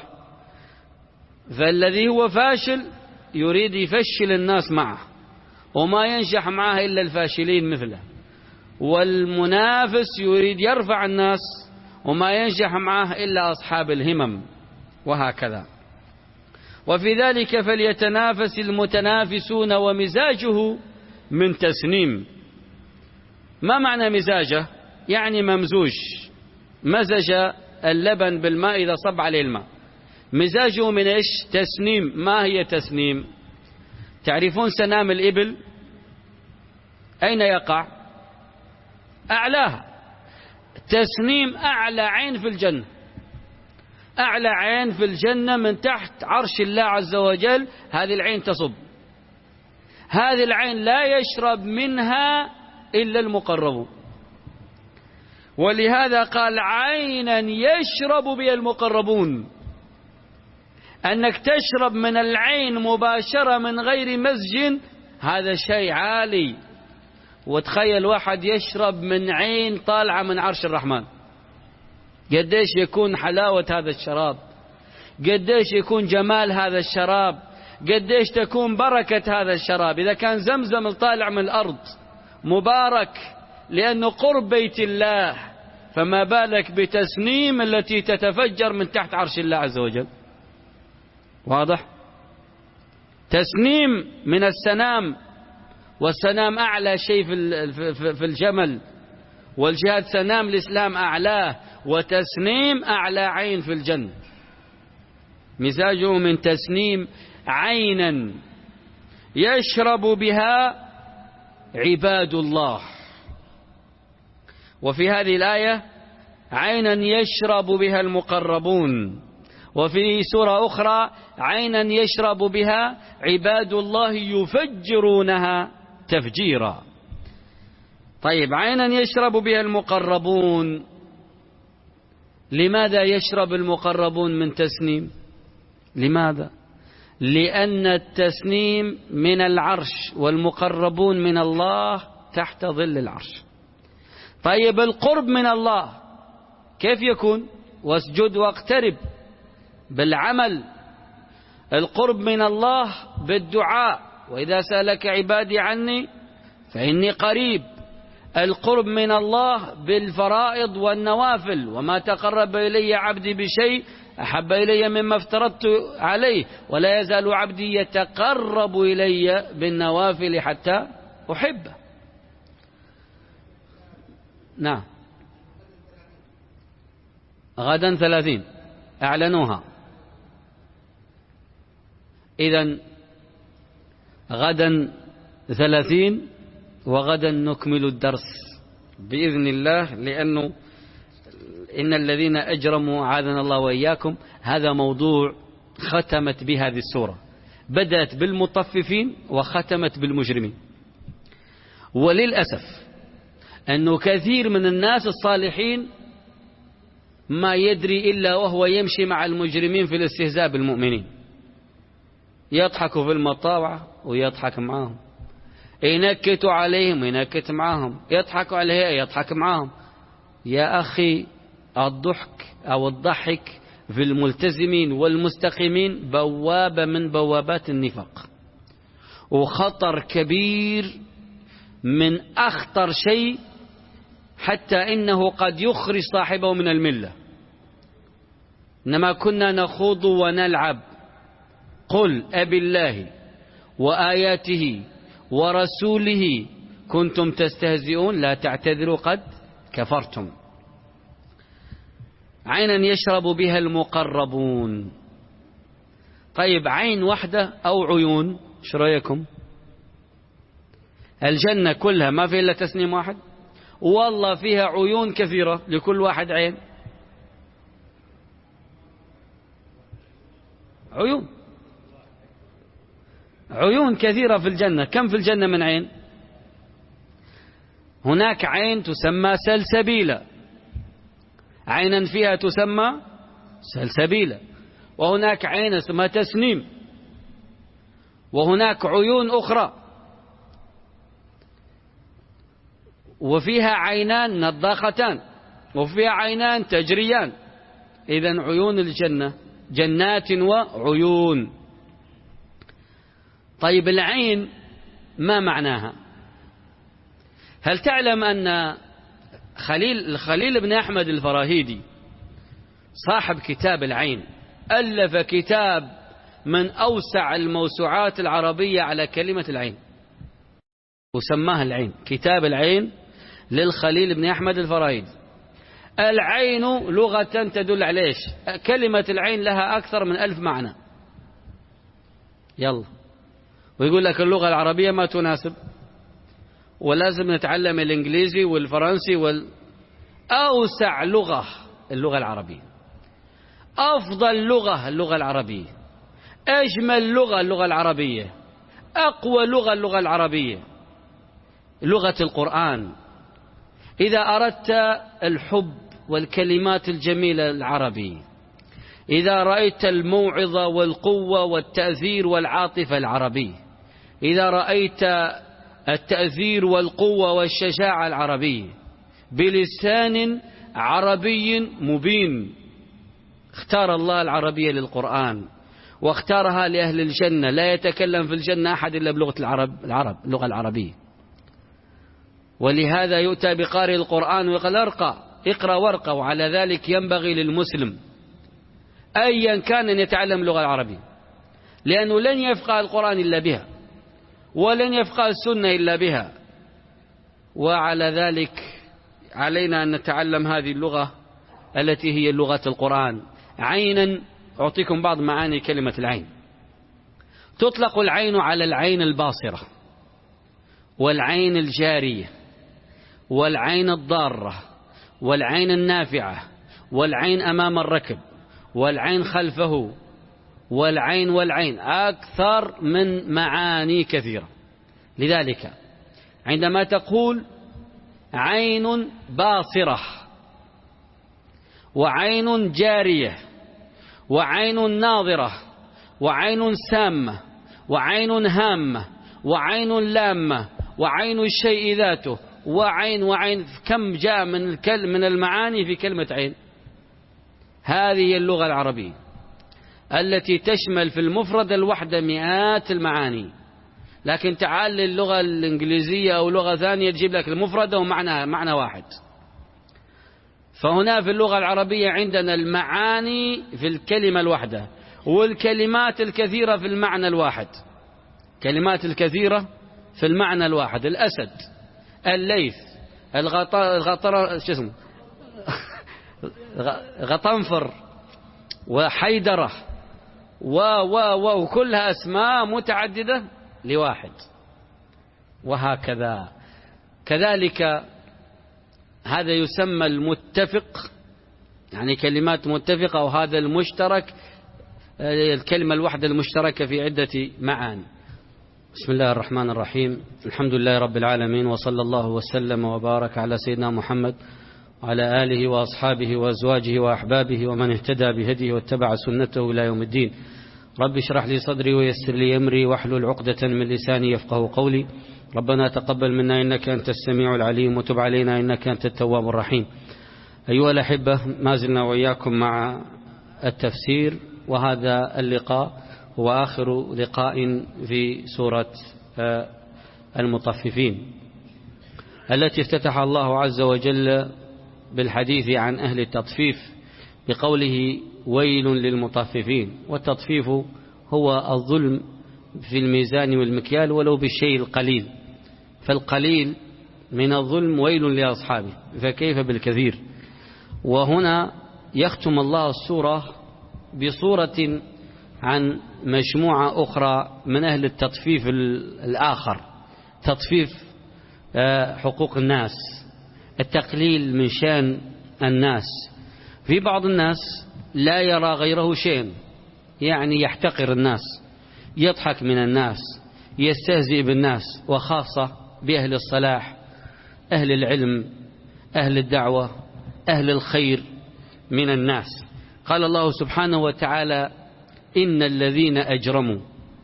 فالذي هو فاشل يريد يفشل الناس معه وما ينجح معه إلا الفاشلين مثله، والمنافس يريد يرفع الناس وما ينجح معه إلا أصحاب الهمم، وهكذا. وفي ذلك فليتنافس المتنافسون، ومزاجه من تسنيم. ما معنى مزاجه؟ يعني ممزوج، مزج اللبن بالماء إذا صب عليه الماء. مزاجه من إيش؟ تسنيم. ما هي تسنيم؟ تعرفون سنام الإبل أين يقع؟ أعلاها. تسنيم أعلى عين في الجنة، أعلى عين في الجنة من تحت عرش الله عز وجل، هذه العين تصب. هذه العين لا يشرب منها إلا المقربون، ولهذا قال عينا يشرب بها المقربون. أنك تشرب من العين مباشرة من غير مزج، هذا شيء عالي. وتخيل واحد يشرب من عين طالعة من عرش الرحمن، قديش يكون حلاوة هذا الشراب، قديش يكون جمال هذا الشراب، قديش تكون بركة هذا الشراب. إذا كان زمزم طالع من الأرض مبارك لأنه قرب بيت الله، فما بالك بتسنيم التي تتفجر من تحت عرش الله عز وجل. واضح؟ تسنيم من السنام، والسنام أعلى شيء في الجمل، والجهاد سنام الإسلام أعلاه، وتسنيم أعلى عين في الجنة. مزاجه من تسنيم عينا يشرب بها عباد الله. وفي هذه الآية عينا يشرب بها المقربون، وفي سورة أخرى عينا يشرب بها عباد الله يفجرونها تفجيرا. طيب، عينا يشرب بها المقربون، لماذا يشرب المقربون من تسنيم؟ لماذا؟ لأن التسنيم من العرش والمقربون من الله تحت ظل العرش. طيب، القرب من الله كيف يكون؟ واسجد واقترب، بالعمل. القرب من الله بالدعاء، وإذا سألك عبادي عني فإني قريب. القرب من الله بالفرائض والنوافل، وما تقرب إلي عبدي بشيء أحب إلي مما افترضت عليه، ولا يزال عبدي يتقرب إلي بالنوافل حتى أحبه. نعم، غدا ثلاثين أعلنوها. إذن غدا ثلاثين، وغدا نكمل الدرس بإذن الله، لأنه إن الذين أجرموا عاذنا الله وإياكم هذا موضوع ختمت بهذه السورة، بدأت بالمطففين وختمت بالمجرمين. وللأسف أنه كثير من الناس الصالحين ما يدري إلا وهو يمشي مع المجرمين في الاستهزاء بالمؤمنين، يضحكوا في المطاوعة ويضحك معهم، ينكتوا عليهم وينكت معهم، يضحكوا عليه يضحك معهم. يا أخي، الضحك أو الضحك في الملتزمين والمستقيمين بوابة من بوابات النفاق، وخطر كبير، من أخطر شيء، حتى إنه قد يخرج صاحبه من الملة. إنما كنا نخوض ونلعب. قل أبي الله وآياته ورسوله كنتم تستهزئون لا تعتذروا قد كفرتم. عينا يشرب بها المقربون. طيب، عين واحدة أو عيون؟ ايش رأيكم؟ الجنة كلها ما فيها إلا تسنيم واحد؟ والله فيها عيون كثيرة، لكل واحد عين. عيون عيون كثيرة في الجنة. كم في الجنة من عين؟ هناك عين تسمى سلسبيلة، عينا فيها تسمى سلسبيلة، وهناك عين اسمها تسنيم، وهناك عيون أخرى، وفيها عينان نضاختان، وفيها عينان تجريان. إذن عيون الجنة جنات وعيون. طيب، العين ما معناها؟ هل تعلم أن خليل الخليل بن أحمد الفراهيدي صاحب كتاب العين ألف كتاب من أوسع الموسوعات العربية على كلمة العين، وسماها العين، كتاب العين للخليل بن أحمد الفراهيدي. العين لغة تدل على إيش؟ كلمة العين لها أكثر من ألف معنى. يلا، ويقول لك اللغة العربية ما تناسب، ولازم نتعلم الإنجليزي والفرنسي وال... أوسع لغة اللغة العربية، أفضل لغة اللغة العربية، أجمل لغة اللغة العربية، أقوى لغة اللغة العربية، لغة القرآن. إذا أردت الحب والكلمات الجميلة العربية، إذا رأيت الموعظة والقوة والتأثير والعاطفة العربية، إذا رأيت التأثير والقوة والشجاعة العربية بلسان عربي مبين، اختار الله العربية للقرآن، واختارها لأهل الجنة. لا يتكلم في الجنة أحد إلا بلغة العرب العرب اللغة العربية. ولهذا يؤتى بقارئ القرآن ويقول ارقى، اقرأ وارقى. وعلى ذلك ينبغي للمسلم أيا كان أن يتعلم اللغة العربية، لأنه لن يفقه القرآن إلا بها، ولن يفقه السنة إلا بها. وعلى ذلك علينا أن نتعلم هذه اللغة التي هي لغة القرآن. عينا أعطيكم بعض معاني كلمة العين. تطلق العين على العين الباصرة، والعين الجارية، والعين الضارة، والعين النافعة، والعين أمام الركب، والعين خلفه، والعين والعين، أكثر من معاني كثيرة. لذلك عندما تقول عين باصرة وعين جارية وعين ناظرة وعين سامة وعين هامة وعين لامة وعين الشيء ذاته وعين وعين، كم جاء من الكلم من المعاني في كلمة عين. هذه اللغة العربية التي تشمل في المفرد الوحدة مئات المعاني، لكن تعال للغة الإنجليزية أو لغة ثانية تجيب لك المفردة ومعنى معنى واحد. فهنا في اللغة العربية عندنا المعاني في الكلمة الواحدة، والكلمات الكثيرة في المعنى الواحد. كلمات الكثيرة في المعنى الواحد: الأسد، الليث، الغطر الغطر شو اسمه غطنفر وحيدرة و و و وكلها أسماء متعددة لواحد. وهكذا كذلك هذا يسمى المتفق، يعني كلمات متفقة، وهذا المشترك، الكلمة الواحدة المشتركة في عدة معاني. بسم الله الرحمن الرحيم. الحمد لله رب العالمين، وصلى الله وسلم وبارك على سيدنا محمد وعلى آله وأصحابه وأزواجه وأحبابه ومن اهتدى بهديه واتبع سنته إلى يوم الدين. رب اشرح لي صدري ويسر لي أمري واحلل عقدة من لساني يفقه قولي. ربنا تقبل منا إنك أنت السميع العليم، وتب علينا إنك أنت التواب الرحيم. أيها الأحبة، ما زلنا وإياكم مع التفسير، وهذا اللقاء هو آخر لقاء في سورة المطففين التي افتتح الله عز وجل بالحديث عن أهل التطفيف بقوله ويل للمطففين. والتطفيف هو الظلم في الميزان والمكيال ولو بالشيء القليل، فالقليل من الظلم ويل لأصحابه، فكيف بالكثير. وهنا يختم الله السورة بصورة عن مجموعة أخرى من أهل التطفيف الآخر، تطفيف حقوق الناس، التقليل من شان الناس. في بعض الناس لا يرى غيره شيء، يعني يحتقر الناس، يضحك من الناس، يستهزئ بالناس، وخاصة بأهل الصلاح، أهل العلم، أهل الدعوة، أهل الخير من الناس. قال الله سبحانه وتعالى إن الذين أجرموا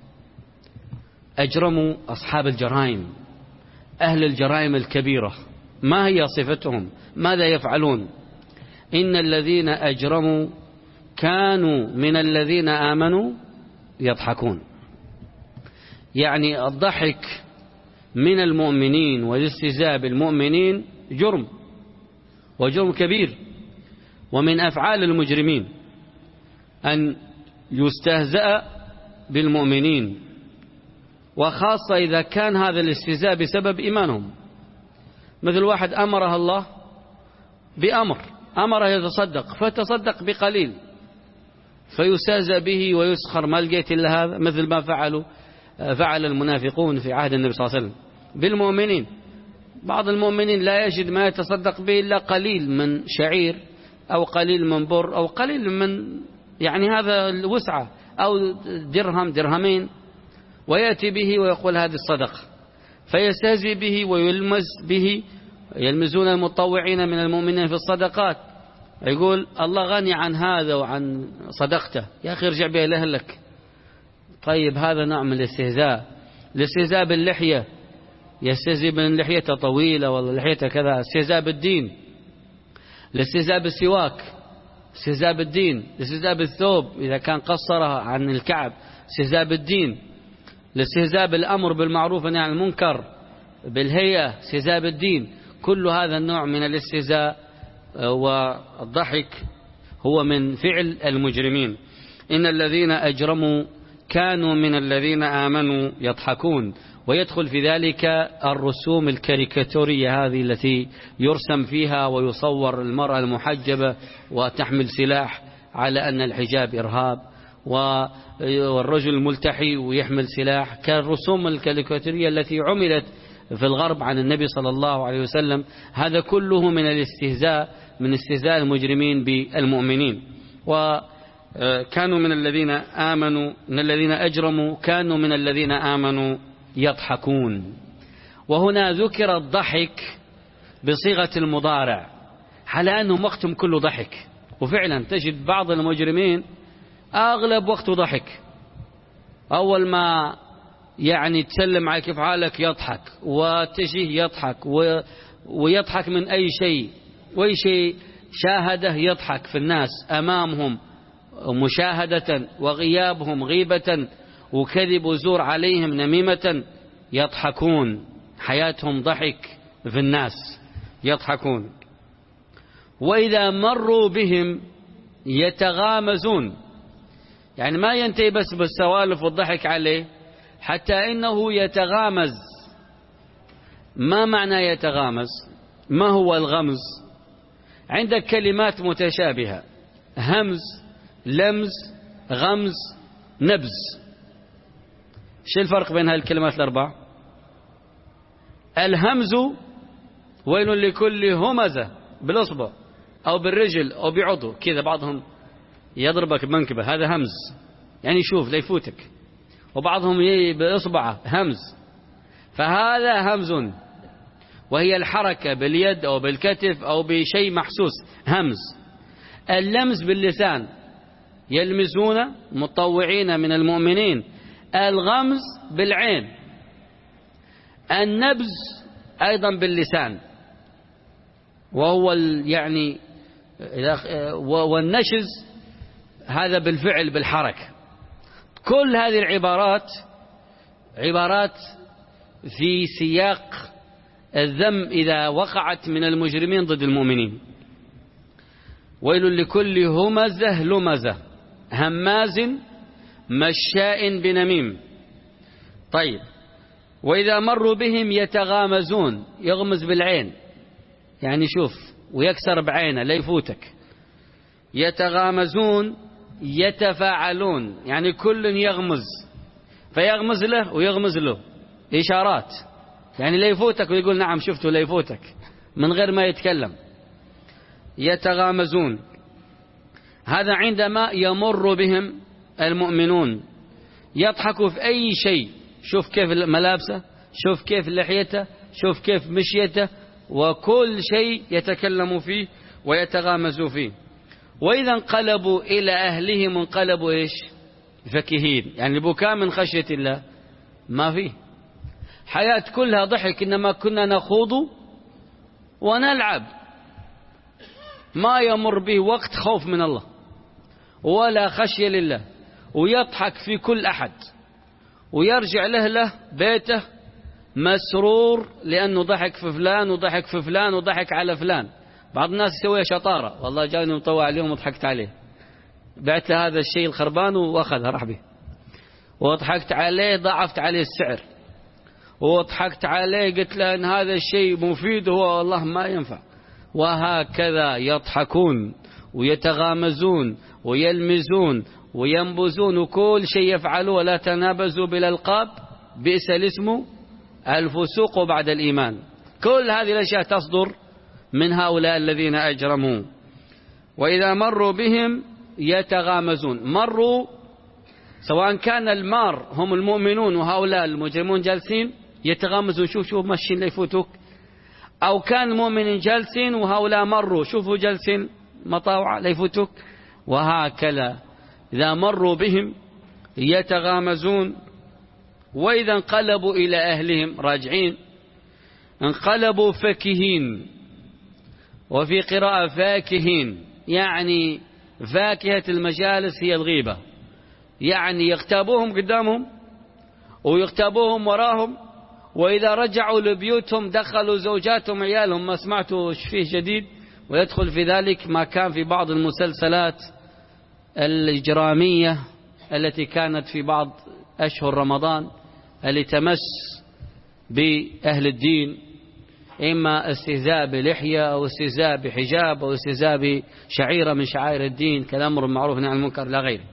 أجرموا أصحاب الجرائم، أهل الجرائم الكبيرة. ما هي صفتهم؟ ماذا يفعلون؟ إن الذين أجرموا كانوا من الذين آمنوا يضحكون. يعني الضحك من المؤمنين والاستهزاء بالمؤمنين جرم، وجرم كبير، ومن أفعال المجرمين أن يستهزأ بالمؤمنين، وخاصة إذا كان هذا الاستهزاء بسبب إيمانهم. مثل واحد أمره الله بأمر، أمره يتصدق فتصدق بقليل فيستهزأ به ويسخر، ما لقيت إلا هذا، مثل ما فعلوا فعل المنافقون في عهد النبي صلى الله عليه وسلم بالمؤمنين. بعض المؤمنين لا يجد ما يتصدق به إلا قليل من شعير أو قليل من بر أو قليل من يعني هذا الوسعة أو درهم درهمين، ويأتي به ويقول هذه الصدقة، فيستهزئ به ويلمز به. يلمزون المتطوعين من المؤمنين في الصدقات، يقول الله غني عن هذا وعن صدقته، يا أخي ارجع بها لأهلك. طيب هذا نوع من الاستهزاء. الاستهزاء باللحية، يستهزئ بأن لحيته طويلة والله لحيته كذا. استهزاء بالدين، الاستهزاء بالسواك، استهزاء بالدين. الاستهزاء بالثوب إذا كان قصرها عن الكعب، استهزاء بالدين. الاستهزاء بالأمر بالمعروف والنهي عن المنكر، بالهيئة، استهزاء بالدين. كل هذا النوع من الاستهزاء والضحك هو من فعل المجرمين. إن الذين أجرموا كانوا من الذين آمنوا يضحكون. ويدخل في ذلك الرسوم الكاريكاتورية هذه التي يرسم فيها ويصور المرأة المحجبة وتحمل سلاح على أن الحجاب إرهاب والرجل الملتحي ويحمل سلاح، كالرسوم الكاريكاتيرية التي عملت في الغرب عن النبي صلى الله عليه وسلم. هذا كله من الاستهزاء، من استهزاء المجرمين بالمؤمنين. وكانوا من الذين آمنوا، من الذين أجرموا كانوا من الذين آمنوا يضحكون. وهنا ذكر الضحك بصيغة المضارع على أنه وقتهم كله ضحك. وفعلا تجد بعض المجرمين أغلب وقته ضحك، أول ما يعني تسلم على كيف حالك يضحك، وتجيه يضحك و... ويضحك من أي شيء، وأي شيء شاهده يضحك في الناس أمامهم مشاهدة، وغيابهم غيبة، وكذب وزور عليهم نميمة، يضحكون، حياتهم ضحك في الناس يضحكون. وإذا مروا بهم يتغامزون، يعني ما ينتهي بس بالسوالف والضحك عليه، حتى إنه يتغامز. ما معنى يتغامز؟ ما هو الغمز؟ عندك كلمات متشابهة: همز، لمز، غمز، نبز. شو الفرق بين هالكلمات الأربع؟ الهمز ويل لكل همزة بالأصبع أو بالرجل أو بعضو كذا، بعضهم يضربك بمنكبه، هذا همز، يعني شوف لا يفوتك. وبعضهم بإصبعه همز، فهذا همز، وهي الحركة باليد أو بالكتف أو بشيء محسوس، همز. اللمز باللسان، يلمزون مطوعين من المؤمنين. الغمز بالعين. النبز أيضا باللسان، وهو يعني والنشز هذا بالفعل بالحركة. كل هذه العبارات عبارات في سياق الذم إذا وقعت من المجرمين ضد المؤمنين. ويل لكل همزة لمزة هماز مشاء بنميم. طيب، وإذا مروا بهم يتغامزون، يغمز بالعين، يعني شوف ويكسر بعينه لا يفوتك. يتغامزون يتفاعلون، يعني كل يغمز، فيغمز له ويغمز له، إشارات، يعني لا يفوتك ويقول نعم شفته لا يفوتك من غير ما يتكلم. يتغامزون، هذا عندما يمر بهم المؤمنون يضحكوا في أي شيء. شوف كيف ملابسه، شوف كيف لحيته، شوف كيف مشيته، وكل شيء يتكلموا فيه ويتغامزوا فيه. وإذا انقلبوا إلى أهلهم انقلبوا إيش؟ فكهين، يعني البكاء من خشية الله ما فيه. حياة كلها ضحك، إنما كنا نخوض ونلعب، ما يمر به وقت خوف من الله ولا خشية لله، ويضحك في كل أحد، ويرجع له له بيته مسرور لأنه ضحك في فلان وضحك في فلان وضحك على فلان. بعض الناس يسوي شطارة، والله جاني مطوع اليوم وضحكت عليه، بعت له هذا الشيء الخربان وأخذها راح به، وضحكت عليه ضعفت عليه السعر، وضحكت عليه قلت له أن هذا الشيء مفيد وهو والله ما ينفع. وهكذا يضحكون ويتغامزون ويلمزون وينبزون، وكل شيء يفعلوا ولا تنابزوا بالألقاب بئس الاسم الفسوق بعد الإيمان. كل هذه الأشياء تصدر من هؤلاء الذين أجرموا. وإذا مروا بهم يتغامزون، مروا سواء كان المار هم المؤمنون وهؤلاء المجرمون جالسين يتغامزون، شوف شوف ماشيين لا يفوتوك، أو كان المؤمنين جالسين وهؤلاء مروا شوفوا جالسين مطاوع لا يفوتوك. وهكذا إذا مروا بهم يتغامزون. وإذا انقلبوا إلى أهلهم راجعين انقلبوا فكهين، وفي قراءة فاكهين، يعني فاكهة المجالس هي الغيبة، يعني يغتابوهم قدامهم ويغتابوهم وراهم، وإذا رجعوا لبيوتهم دخلوا زوجاتهم عيالهم. ما سمعتوا ايش فيه جديد؟ ويدخل في ذلك ما كان في بعض المسلسلات الإجرامية التي كانت في بعض أشهر رمضان اللي تمس بأهل الدين، إما استهزاء بلحية أو استهزاء بحجاب أو استهزاء بشعيرة من شعائر الدين كالأمر بالمعروف والنهي عن المنكر لا غيره.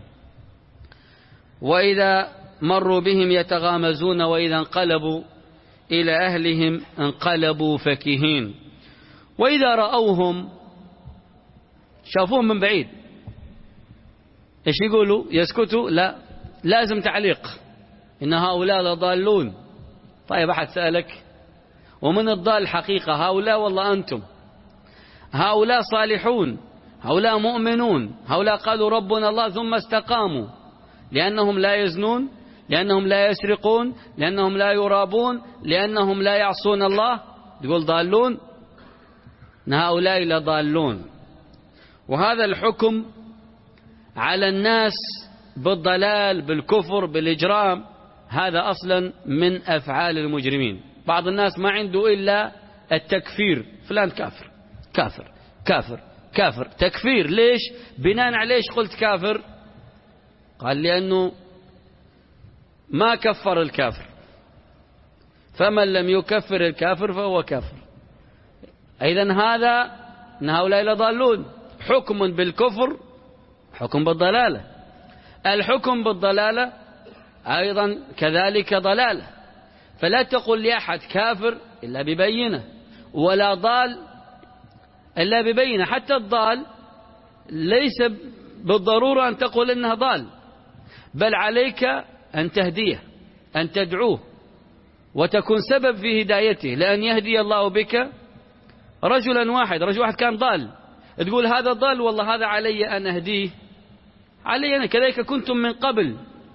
وإذا مروا بهم يتغامزون وإذا انقلبوا إلى أهلهم انقلبوا فكهين. وإذا رأوهم شافوهم من بعيد إيش يقولوا؟ يسكتوا؟ لا، لازم تعليق، إن هؤلاء لضالون. طيب أحد سألك ومن الضال حقيقة؟ هؤلاء والله أنتم، هؤلاء صالحون، هؤلاء مؤمنون، هؤلاء قالوا ربنا الله ثم استقاموا، لأنهم لا يزنون، لأنهم لا يسرقون، لأنهم لا يرابون، لأنهم لا يعصون الله، تقول ضالون؟ هؤلاء لضالون. وهذا الحكم على الناس بالضلال بالكفر بالإجرام هذا أصلا من أفعال المجرمين. بعض الناس ما عنده إلا التكفير، فلان كافر كافر كافر كافر، تكفير. ليش؟ بناء على ليش قلت كافر؟ قال لأنه ما كفر الكافر، فمن لم يكفر الكافر فهو كافر. إذن هذا إن هؤلاء لضالون. حكم بالكفر حكم بالضلالة، الحكم بالضلالة أيضا كذلك ضلالة. فلا تقل لأحد كافر إلا ببينة، ولا ضال إلا ببينة. حتى الضال ليس بالضرورة أن تقول إنها ضال، بل عليك أن تهديه، أن تدعوه وتكون سبب في هدايته، لأن يهدي الله بك رجلا واحد. رجل واحد كان ضال، تقول هذا ضال، والله هذا علي أن أهديه، علي أنا. كذلك كنتم من قبل،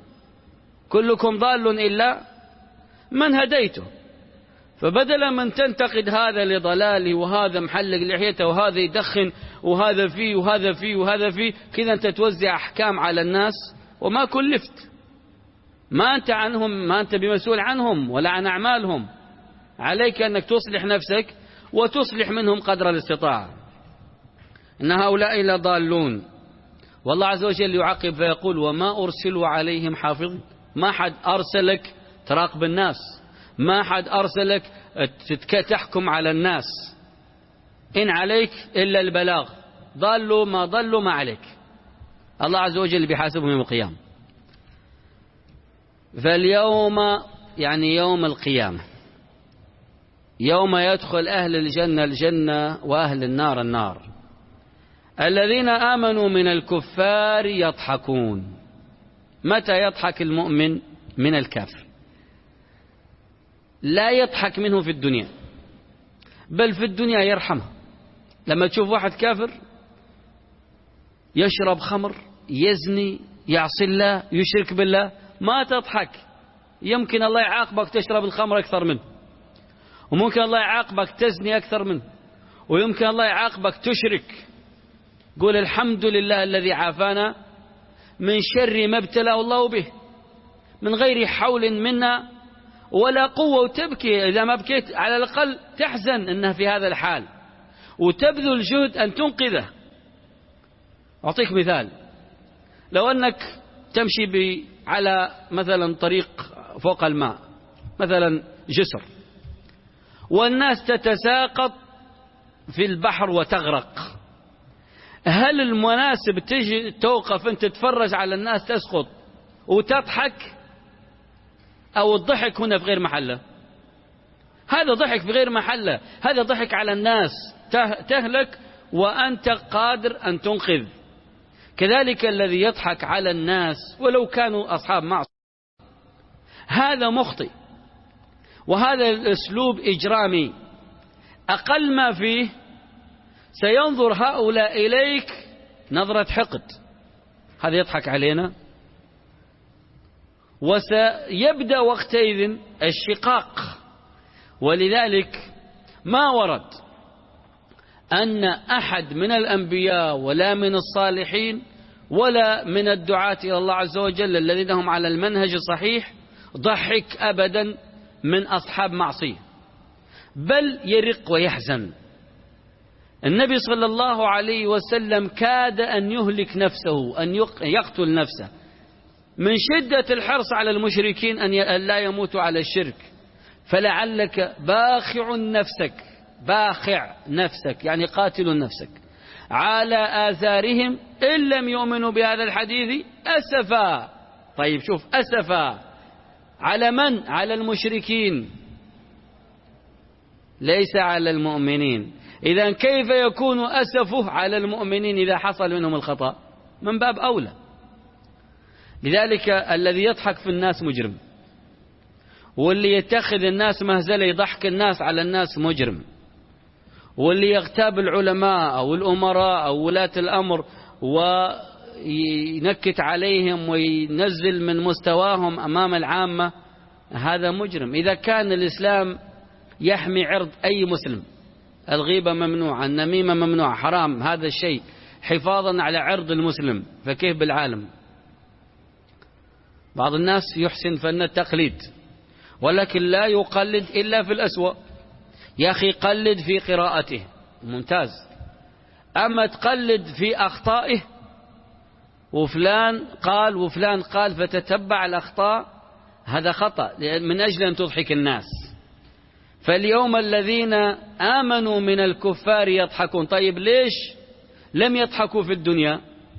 كلكم ضال إلا من هديته. فبدلا من تنتقد هذا لضلاله وهذا محلق لحيته وهذا يدخن وهذا فيه وهذا فيه وهذا فيه، كذا أنت توزع أحكام على الناس وما كلفت. ما أنت عنهم، ما أنت بمسؤول عنهم ولا عن أعمالهم. عليك أنك تصلح نفسك وتصلح منهم قدر الاستطاعة. إن هؤلاء لضالون. والله عز وجل يعقب فيقول وما أرسلوا عليهم حافظ. ما حد أرسلك تراقب الناس، ما حد أرسلك تحكم على الناس، إن عليك إلا البلاغ. ضلوا ما ضلوا ما عليك، الله عز وجل بيحاسبهم يوم القيامة. فاليوم يعني يوم القيامة، يوم يدخل أهل الجنة الجنة وأهل النار النار. الذين آمنوا من الكفار يضحكون. متى يضحك المؤمن من الكافر؟ لا يضحك منه في الدنيا، بل في الدنيا يرحمه. لما تشوف واحد كافر يشرب خمر، يزني، يعصي الله، يشرك بالله، ما تضحك. يمكن الله يعاقبك تشرب الخمر أكثر منه، وممكن الله يعاقبك تزني أكثر منه، ويمكن الله يعاقبك تشرك. قول الحمد لله الذي عافانا من شر ما ابتلاه الله به، من غير حول منا ولا قوة. وتبكي إذا ما بكيت، على الأقل تحزن أنها في هذا الحال وتبذل جهد أن تنقذه. أعطيك مثال، لو أنك تمشي ب على مثلا طريق فوق الماء، مثلا جسر، والناس تتساقط في البحر وتغرق، هل المناسب تجي توقف أنت تتفرج على الناس تسقط وتضحك؟ أو الضحك هنا في غير محله؟ هذا ضحك في غير محله، هذا ضحك على الناس تهلك وأنت قادر أن تنقذ. كذلك الذي يضحك على الناس ولو كانوا أصحاب معصية هذا مخطئ، وهذا الأسلوب إجرامي. أقل ما فيه سينظر هؤلاء إليك نظرة حقد، هذا يضحك علينا، وسيبدأ وقتئذ الشقاق. ولذلك ما ورد أن أحد من الأنبياء ولا من الصالحين ولا من الدعاة إلى الله عز وجل الذين هم على المنهج الصحيح ضحك أبدا من أصحاب معصية، بل يرق ويحزن. النبي صلى الله عليه وسلم كاد أن يهلك نفسه، أن يقتل نفسه من شدة الحرص على المشركين أن لا يموتوا على الشرك. فلعلك باخع نفسك باخع نفسك يعني قاتل نفسك على آثارهم إن لم يؤمنوا بهذا الحديث أسفا. طيب شوف أسفا على من؟ على المشركين ليس على المؤمنين. إذا كيف يكون أسفه على المؤمنين إذا حصل منهم الخطأ؟ من باب أولى. لذلك الذي يضحك في الناس مجرم، واللي يتخذ الناس مهزلة يضحك الناس على الناس مجرم، واللي يغتاب العلماء أو الأمراء أو ولاة الأمر وينكت عليهم وينزل من مستواهم أمام العامة هذا مجرم. إذا كان الإسلام يحمي عرض أي مسلم، الغيبة ممنوعة، النميمة ممنوعة، حرام هذا الشيء حفاظا على عرض المسلم، فكيف بالعالم؟ بعض الناس يحسن فن التقليد ولكن لا يقلد إلا في الأسوأ. يا أخي قلد في قراءته ممتاز، أما تقلد في أخطائه وفلان قال وفلان قال فتتبع الأخطاء هذا خطأ من أجل أن تضحك الناس. فاليوم الذين آمنوا من الكفار يضحكون. طيب ليش لم يضحكوا في الدنيا؟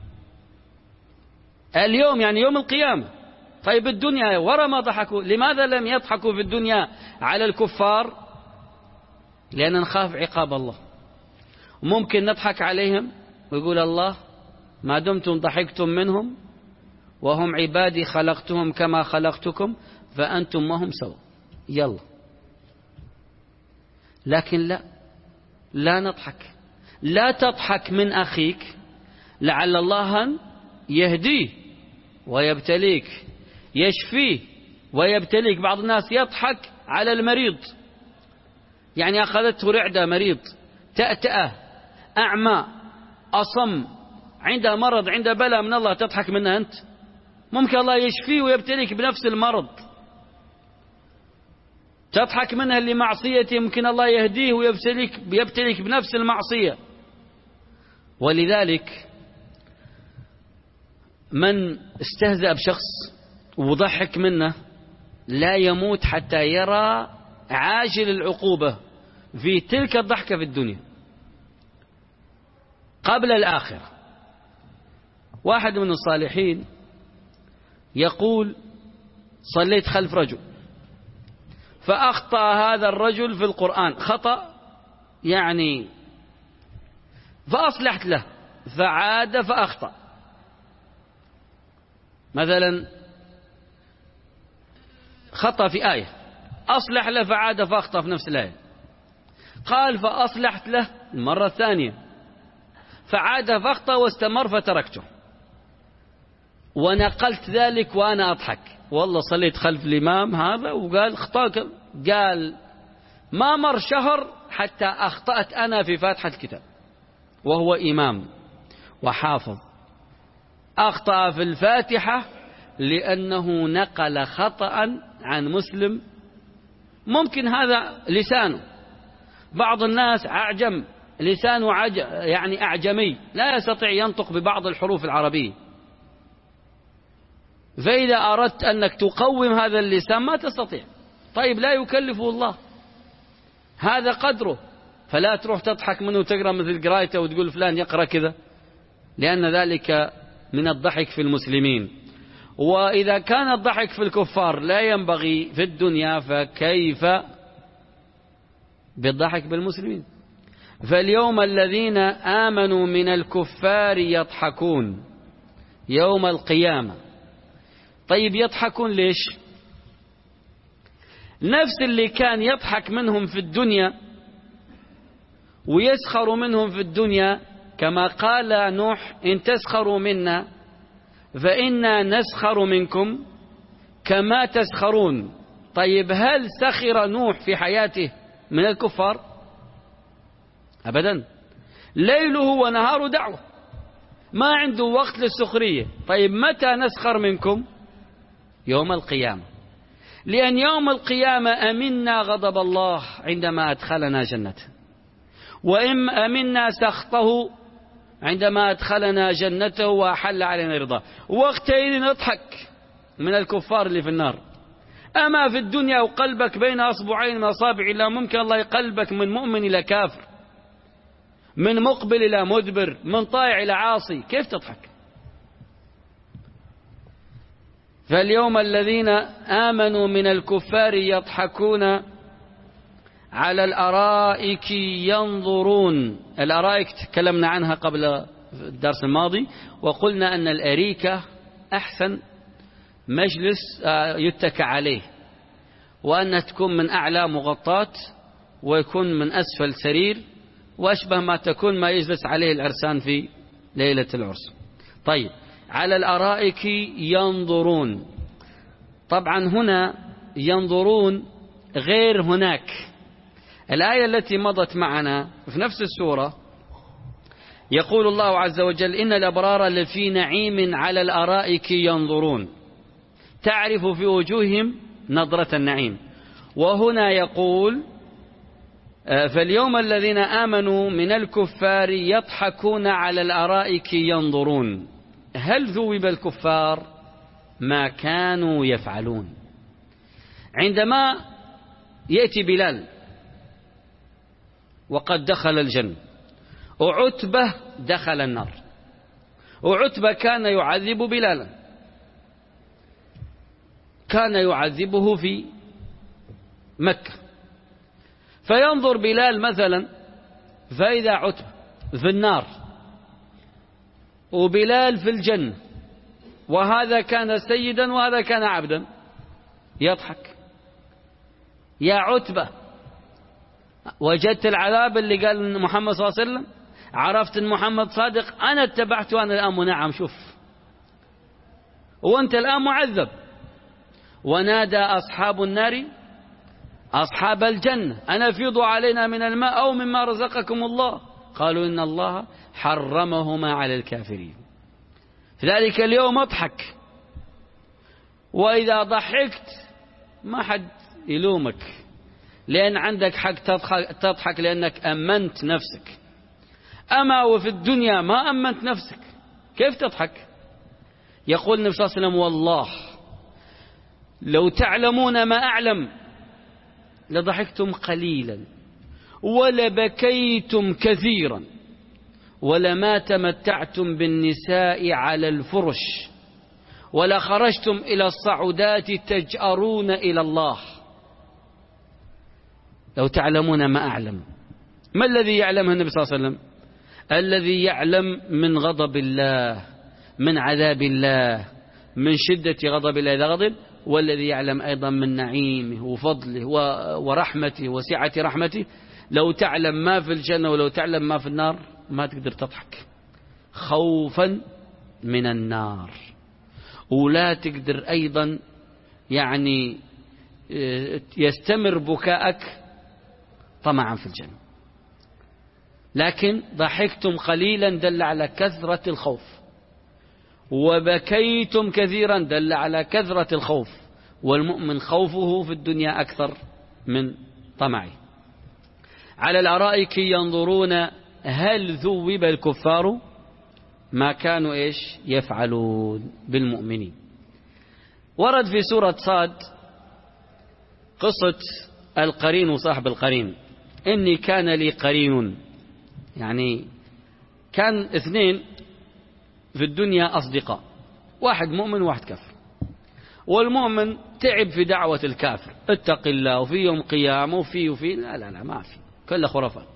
اليوم يعني يوم القيامة. طيب الدنيا ورا ما ضحكوا، لماذا لم يضحكوا في الدنيا على الكفار؟ لأن نخاف عقاب الله. ممكن نضحك عليهم ويقول الله ما دمتم ضحكتم منهم وهم عبادي خلقتهم كما خلقتكم فأنتم وهم سوا، يلا. لكن لا لا نضحك. لا تضحك من أخيك لعل الله يهديه ويبتليك، يشفيه ويبتليك. بعض الناس يضحك على المريض، يعني أخذته رعدة مريض، تأتأة، أعمى، أصم، عنده مرض، عنده بلاء من الله، تضحك منه أنت؟ ممكن الله يشفيه ويبتليك بنفس المرض، تضحك منها لمعصيته، ممكن الله يهديه ويبتليك يبتليك بنفس المعصية. ولذلك من استهزأ بشخص وضحك منه لا يموت حتى يرى عاجل العقوبة في تلك الضحكة في الدنيا قبل الآخرة. واحد من الصالحين يقول صليت خلف رجل فأخطأ هذا الرجل في القرآن خطأ يعني، فأصلحت له فعاد فأخطأ. مثلا خطأ في آية، أصلح له فعاد فأخطأ في نفس الآية. قال فأصلحت له المرة الثانية فعاد فأخطأ واستمر فتركته، ونقلت ذلك وأنا أضحك. والله صليت خلف الإمام هذا وقال اخطأ، قال ما مر شهر حتى أخطأت أنا في فاتحة الكتاب وهو إمام وحافظ، أخطأ في الفاتحة لأنه نقل خطأ عن مسلم. ممكن هذا لسانه، بعض الناس أعجم لسانه عج... يعني أعجمي لا يستطيع ينطق ببعض الحروف العربية، فإذا أردت أنك تقوم هذا اللسان ما تستطيع. طيب لا يكلفه الله، هذا قدره، فلا تروح تضحك منه وتقرأ مثل قرايته وتقول فلان يقرأ كذا، لأن ذلك من الضحك في المسلمين. وإذا كان الضحك في الكفار لا ينبغي في الدنيا فكيف بالضحك بالمسلمين؟ فاليوم الذين آمنوا من الكفار يضحكون يوم القيامة. طيب يضحكون ليش؟ نفس اللي كان يضحك منهم في الدنيا ويسخر منهم في الدنيا، كما قال نوح إن تسخروا منا فإنا نسخر منكم كما تسخرون. طيب هل سخر نوح في حياته من الكفار؟ أبدا، ليله ونهاره دعوة، ما عنده وقت للسخرية. طيب متى نسخر منكم؟ يوم القيامة، لأن يوم القيامة أمنا غضب الله عندما أدخلنا جنته، وإم أمنا سخطه عندما أدخلنا جنته وأحل علينا رضاه. وقتين نضحك من الكفار اللي في النار، أما في الدنيا وقلبك بين أصبعين من أصابع الله، ممكن الله يقلبك من مؤمن إلى كافر، من مقبل إلى مدبر، من طائع إلى عاصي، كيف تضحك؟ فاليوم الذين آمنوا من الكفار يضحكون على الأرائك ينظرون. الأرائك تكلمنا عنها قبل الدرس الماضي، وقلنا أن الأريكة أحسن مجلس يتكى عليه، وأنها تكون من أعلى مغطاة ويكون من أسفل سرير، وأشبه ما تكون ما يجلس عليه العرسان في ليلة العرس. طيب، على الأرائك ينظرون. طبعا هنا ينظرون غير هناك. الآية التي مضت معنا في نفس السورة يقول الله عز وجل: إن الأبرار لفي نعيم على الأرائك ينظرون تعرف في وجوههم نظرة النعيم. وهنا يقول: فاليوم الذين آمنوا من الكفار يضحكون على الأرائك ينظرون. هل ذوب الكفار ما كانوا يفعلون؟ عندما يأتي بلال وقد دخل الجنة، وعتبة دخل النار، وعتبة كان يعذب بلالا، كان يعذبه في مكة، فينظر بلال مثلا فإذا عتبة في النار وبلال في الجنة، وهذا كان سيدا وهذا كان عبدا، يضحك: يا عتبة، وجدت العذاب اللي قال محمد صلى الله عليه وسلم؟ عرفت ان محمد صادق؟ انا اتبعته انا الان منعم، شوف، وانت الان معذب. ونادى اصحاب النار اصحاب الجنة ان افيضوا علينا من الماء او مما رزقكم الله، قالوا ان الله حرمهما على الكافرين. في ذلك اليوم اضحك، واذا ضحكت ما حد يلومك، لأن عندك حق تضحك لأنك أمنت نفسك. أما وفي الدنيا ما أمنت نفسك، كيف تضحك؟ يقول النبي صلى الله عليه وسلم: والله لو تعلمون ما أعلم لضحكتم قليلا ولبكيتم كثيرا ولما تمتعتم بالنساء على الفرش ولخرجتم إلى الصعودات تجأرون إلى الله. لو تعلمون ما أعلم. ما الذي يعلمه النبي صلى الله عليه وسلم؟ الذي يعلم من غضب الله، من عذاب الله، من شدة غضب الله إذا غضب، والذي يعلم أيضا من نعيمه وفضله ورحمته وسعة رحمته. لو تعلم ما في الجنة ولو تعلم ما في النار ما تقدر تضحك خوفا من النار، ولا تقدر أيضا يعني يستمر بكاءك طمعا في الجنة. لكن ضحكتم قليلا دل على كثرة الخوف، وبكيتم كثيرا دل على كثرة الخوف، والمؤمن خوفه في الدنيا أكثر من طمعه. على الأرائك ينظرون هل ذوب الكفار ما كانوا إيش يفعلون بالمؤمنين. ورد في سورة صاد قصة القرين وصاحب القرين: إني كان لي قرين، يعني كان اثنين في الدنيا أصدقاء، واحد مؤمن وواحد كافر، والمؤمن تعب في دعوة الكافر: اتق الله وفي يوم قيامة وفي وفي لا لا لا ما في، كل خرافات.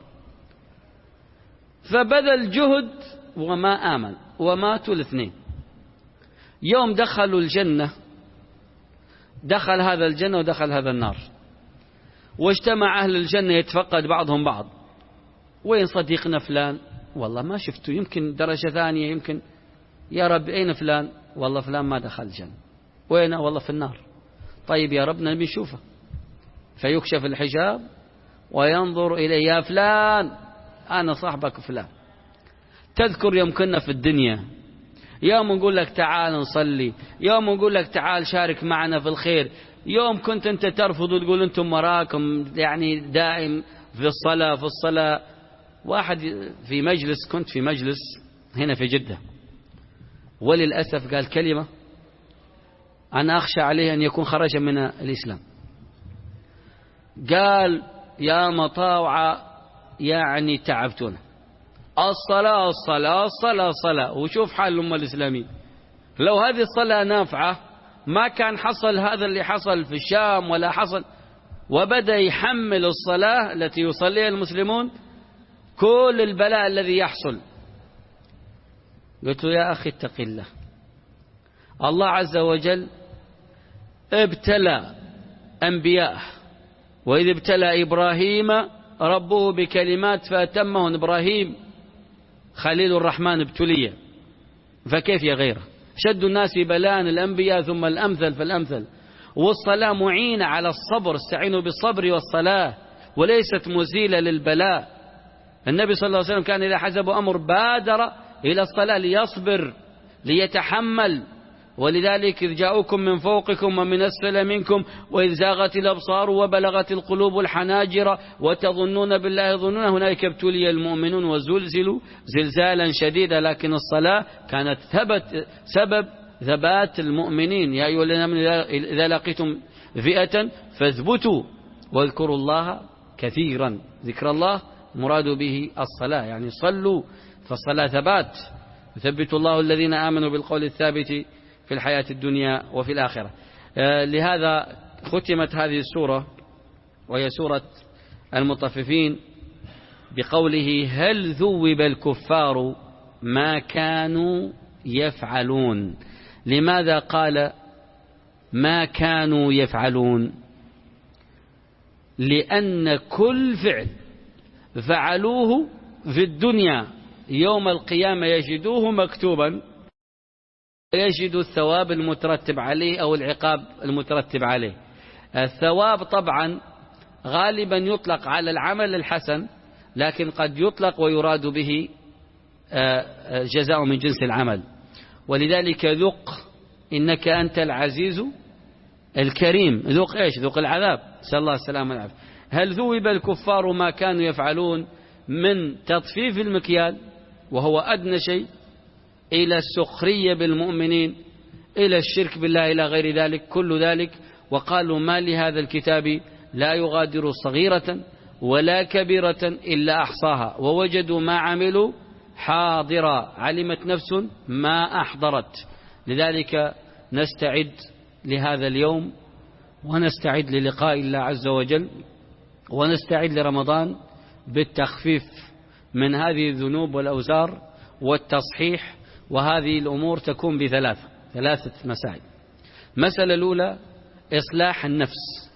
فبذل جهد وما آمن، وماتوا الاثنين. يوم دخلوا الجنة، دخل هذا الجنة ودخل هذا النار، واجتمع أهل الجنة يتفقد بعضهم بعض: وين صديقنا فلان؟ والله ما شفته، يمكن درجة ثانية، يمكن. يا رب أين فلان؟ والله فلان ما دخل الجنة. وينه؟ والله في النار. طيب يا ربنا نبي نشوفه. فيكشف الحجاب وينظر إليه: يا فلان أنا صاحبك فلان، تذكر يوم كنا في الدنيا، يوم نقول لك تعال نصلي، يوم نقول لك تعال شارك معنا في الخير، يوم كنت أنت ترفض وتقول أنتم مراكم يعني دائم في الصلاة في الصلاة. واحد في مجلس، كنت في مجلس هنا في جدة، وللأسف قال كلمة أنا أخشى عليه أن يكون خرج من الإسلام. قال يا مطاوعة يعني تعبتنا، الصلاة الصلاة الصلاة الصلاة. وشوف حال الأمة الإسلامية، لو هذه الصلاة نافعة ما كان حصل هذا اللي حصل في الشام ولا حصل. وبدأ يحمل الصلاة التي يصليها المسلمون كل البلاء الذي يحصل. قلت له يا أخي اتق الله، الله عز وجل ابتلى أنبياءه، وإذ ابتلى إبراهيم ربه بكلمات فأتمهن. إبراهيم خليل الرحمن ابتلي، فكيف يا غيره؟ شد الناس بلاء الأنبياء ثم الأمثل فالأمثل. والصلاة معينة على الصبر، استعينوا بالصبر والصلاة، وليست مزيلة للبلاء. النبي صلى الله عليه وسلم كان إذا حزبه أمر بادر إلى الصلاة ليصبر ليتحمل. ولذلك إذ جاءوكم من فوقكم ومن أسفل منكم وإذ زاغت الأبصار وبلغت القلوب الحناجر وتظنون بالله ظنونا هنالك ابتلي المؤمنون وزلزلوا زلزالا شديدا. لكن الصلاة كانت ثبت سبب ثبات المؤمنين. يا أيها الذين آمنوا إذا لقيتم فئة فاثبتوا واذكروا الله كثيرا. ذكر الله مراد به الصلاة، يعني صلوا، فالصلاة ثبات، يثبت الله الذين آمنوا بالقول الثابت في الحياة الدنيا وفي الآخرة. لهذا ختمت هذه السورة وهي سورة المطففين بقوله هل ذوب الكفار ما كانوا يفعلون. لماذا قال ما كانوا يفعلون؟ لأن كل فعل فعلوه في الدنيا يوم القيامة يجدوه مكتوبا، يجد الثواب المترتب عليه أو العقاب المترتب عليه. الثواب طبعا غالبا يطلق على العمل الحسن، لكن قد يطلق ويراد به جزاء من جنس العمل. ولذلك ذق إنك أنت العزيز الكريم. ذق إيش؟ ذق العذاب، نسأل الله السلامة والعافية. هل ذوب الكفار ما كانوا يفعلون من تطفيف المكيال وهو أدنى شيء إلى السخرية بالمؤمنين إلى الشرك بالله إلى غير ذلك، كل ذلك. وقالوا ما لهذا الكتاب لا يغادر صغيرة ولا كبيرة إلا أحصاها ووجدوا ما عملوا حاضرا علمت نفس ما أحضرت. لذلك نستعد لهذا اليوم ونستعد للقاء الله عز وجل ونستعد لرمضان بالتخفيف من هذه الذنوب والأوزار والتصحيح. وهذه الأمور تكون بثلاثة ثلاثة مسائل. مسألة الأولى إصلاح النفس،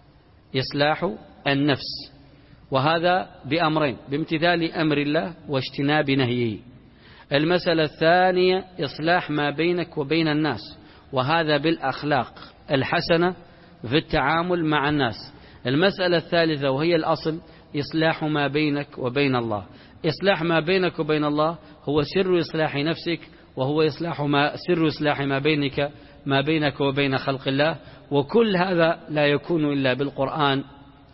إصلاح النفس، وهذا بأمرين: بامتثال أمر الله واجتناب نهيه. المسألة الثانية إصلاح ما بينك وبين الناس، وهذا بالأخلاق الحسنة في التعامل مع الناس. المسألة الثالثة وهي الأصل إصلاح ما بينك وبين الله. إصلاح ما بينك وبين الله هو سر إصلاح نفسك، وهو إصلاح ما سر إصلاح ما بينك ما بينك وبين خلق الله. وكل هذا لا يكون إلا بالقرآن.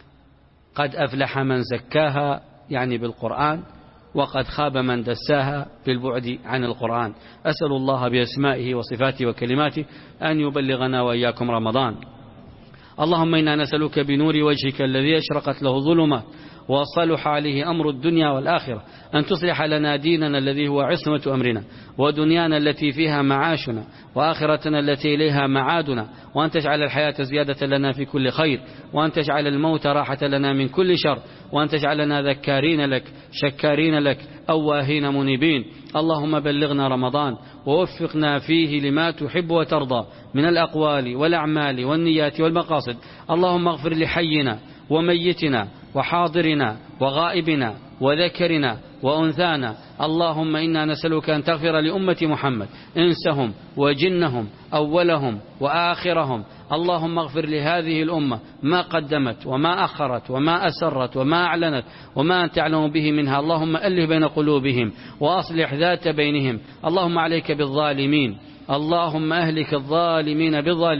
قد أفلح من زكاها يعني بالقرآن، وقد خاب من دساها بالبعد عن القرآن. أسأل الله بأسمائه وصفاته وكلماته أن يبلغنا وإياكم رمضان. اللهم إنا نسألك بنور وجهك الذي أشرقت له ظلمة وصلح عليه أمر الدنيا والآخرة أن تصلح لنا ديننا الذي هو عصمة أمرنا، ودنيانا التي فيها معاشنا، وآخرتنا التي إليها معادنا، وأن تجعل الحياة زيادة لنا في كل خير، وأن تجعل الموت راحة لنا من كل شر، وأن تجعلنا ذكارين لك شكارين لك أواهين منيبين. اللهم بلغنا رمضان ووفقنا فيه لما تحب وترضى من الأقوال والأعمال والنيات والمقاصد. اللهم اغفر لحينا وميتنا وحاضرنا وغائبنا وذكرنا وأنثانا. اللهم إنا نسألك أن تغفر لأمة محمد إنسهم وجنهم أولهم وآخرهم. اللهم اغفر لهذه الأمة ما قدمت وما أخرت وما أسرت وما أعلنت وما أنت تعلم به منها. اللهم ألف بين قلوبهم وأصلح ذات بينهم. اللهم عليك بالظالمين، اللهم أهلك الظالمين بالظالمين.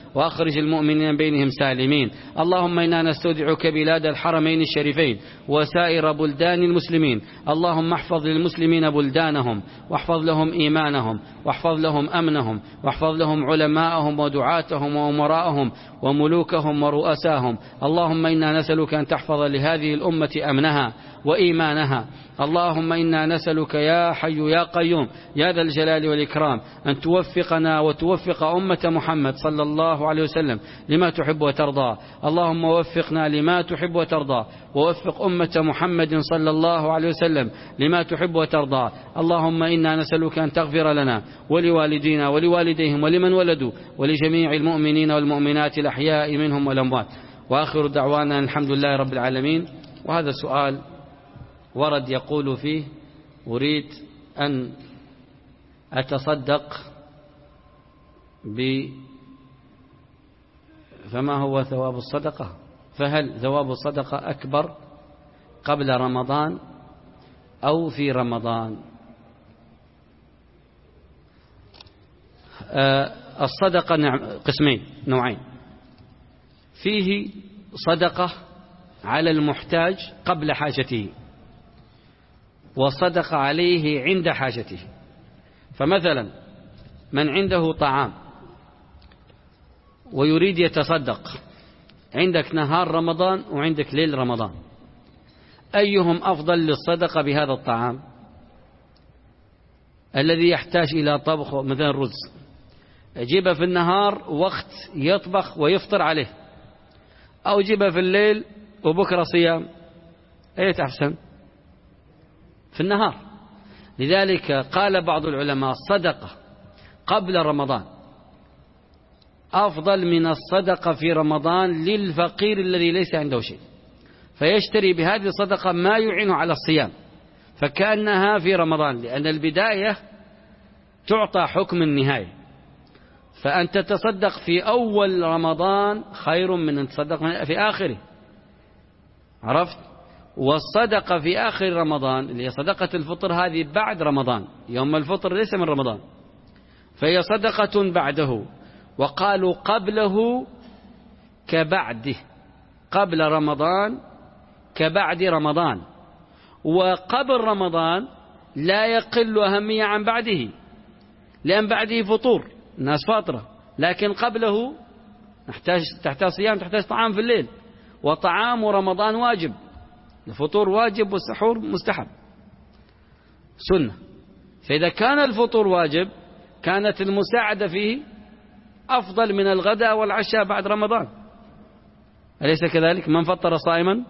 وأخرج المؤمنين بينهم سالمين. اللهم إنا نستودعك بلاد الحرمين الشريفين وسائر بلدان المسلمين. اللهم احفظ للمسلمين بلدانهم، واحفظ لهم إيمانهم، واحفظ لهم أمنهم، واحفظ لهم علماءهم ودعاتهم وأمراءهم وملوكهم ورؤساهم. اللهم إنا نسألك أن تحفظ لهذه الأمة أمنها وإيمانها. اللهم إنا نسألك يا حي يا قيوم يا ذا الجلال والإكرام أن توفقنا وتوفق أمة محمد صلى الله عليه وسلم لما تحب وترضى. اللهم وفقنا لما تحب وترضى، ووفق أمة محمد صلى الله عليه وسلم لما تحب وترضى. اللهم إنا نسألك أن تغفر لنا ولوالدينا ولوالديهم ولمن ولدوا ولجميع المؤمنين والمؤمنات الأحياء منهم والأموات. وآخر دعوانا الحمد لله رب العالمين. وهذا السؤال ورد يقول فيه: أريد أن أتصدق ب فما هو ثواب الصدقة؟ فهل ثواب الصدقة أكبر قبل رمضان أو في رمضان؟ آه الصدقة قسمين نوعين: فيه صدقة على المحتاج قبل حاجته، وصدق عليه عند حاجته. فمثلا من عنده طعام ويريد يتصدق، عندك نهار رمضان وعندك ليل رمضان، أيهم أفضل للصدقة بهذا الطعام؟ الذي يحتاج إلى طبخ مثلا الرز، جيبه في النهار وقت يطبخ ويفطر عليه، أو جيبه في الليل وبكرة صيام، أي تحسن؟ في النهار. لذلك قال بعض العلماء: الصدقة قبل رمضان أفضل من الصدقة في رمضان للفقير الذي ليس عنده شيء، فيشتري بهذه الصدقة ما يعين على الصيام، فكأنها في رمضان، لأن البداية تعطى حكم النهاية. فأن تتصدق في أول رمضان خير من أن تصدق في آخره، عرفت؟ والصدقة في آخر رمضان اللي هي صدقة الفطر هذه بعد رمضان، يوم الفطر ليس من رمضان، فهي صدقة بعده. وقالوا قبله كبعده، قبل رمضان كبعد رمضان، وقبل رمضان لا يقل أهمية عن بعده، لأن بعده فطور الناس فاطرة، لكن قبله تحتاج تحتاج صيام، تحتاج طعام في الليل، وطعام رمضان واجب، الفطور واجب والسحور مستحب سنة. فإذا كان الفطور واجب كانت المساعدة فيه أفضل من الغداء والعشاء بعد رمضان، أليس كذلك؟ من فطر صائما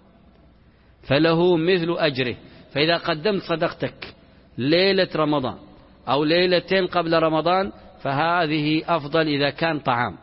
فله مثل أجره. فإذا قدمت صدقتك ليلة رمضان أو ليلتين قبل رمضان فهذه أفضل إذا كان طعام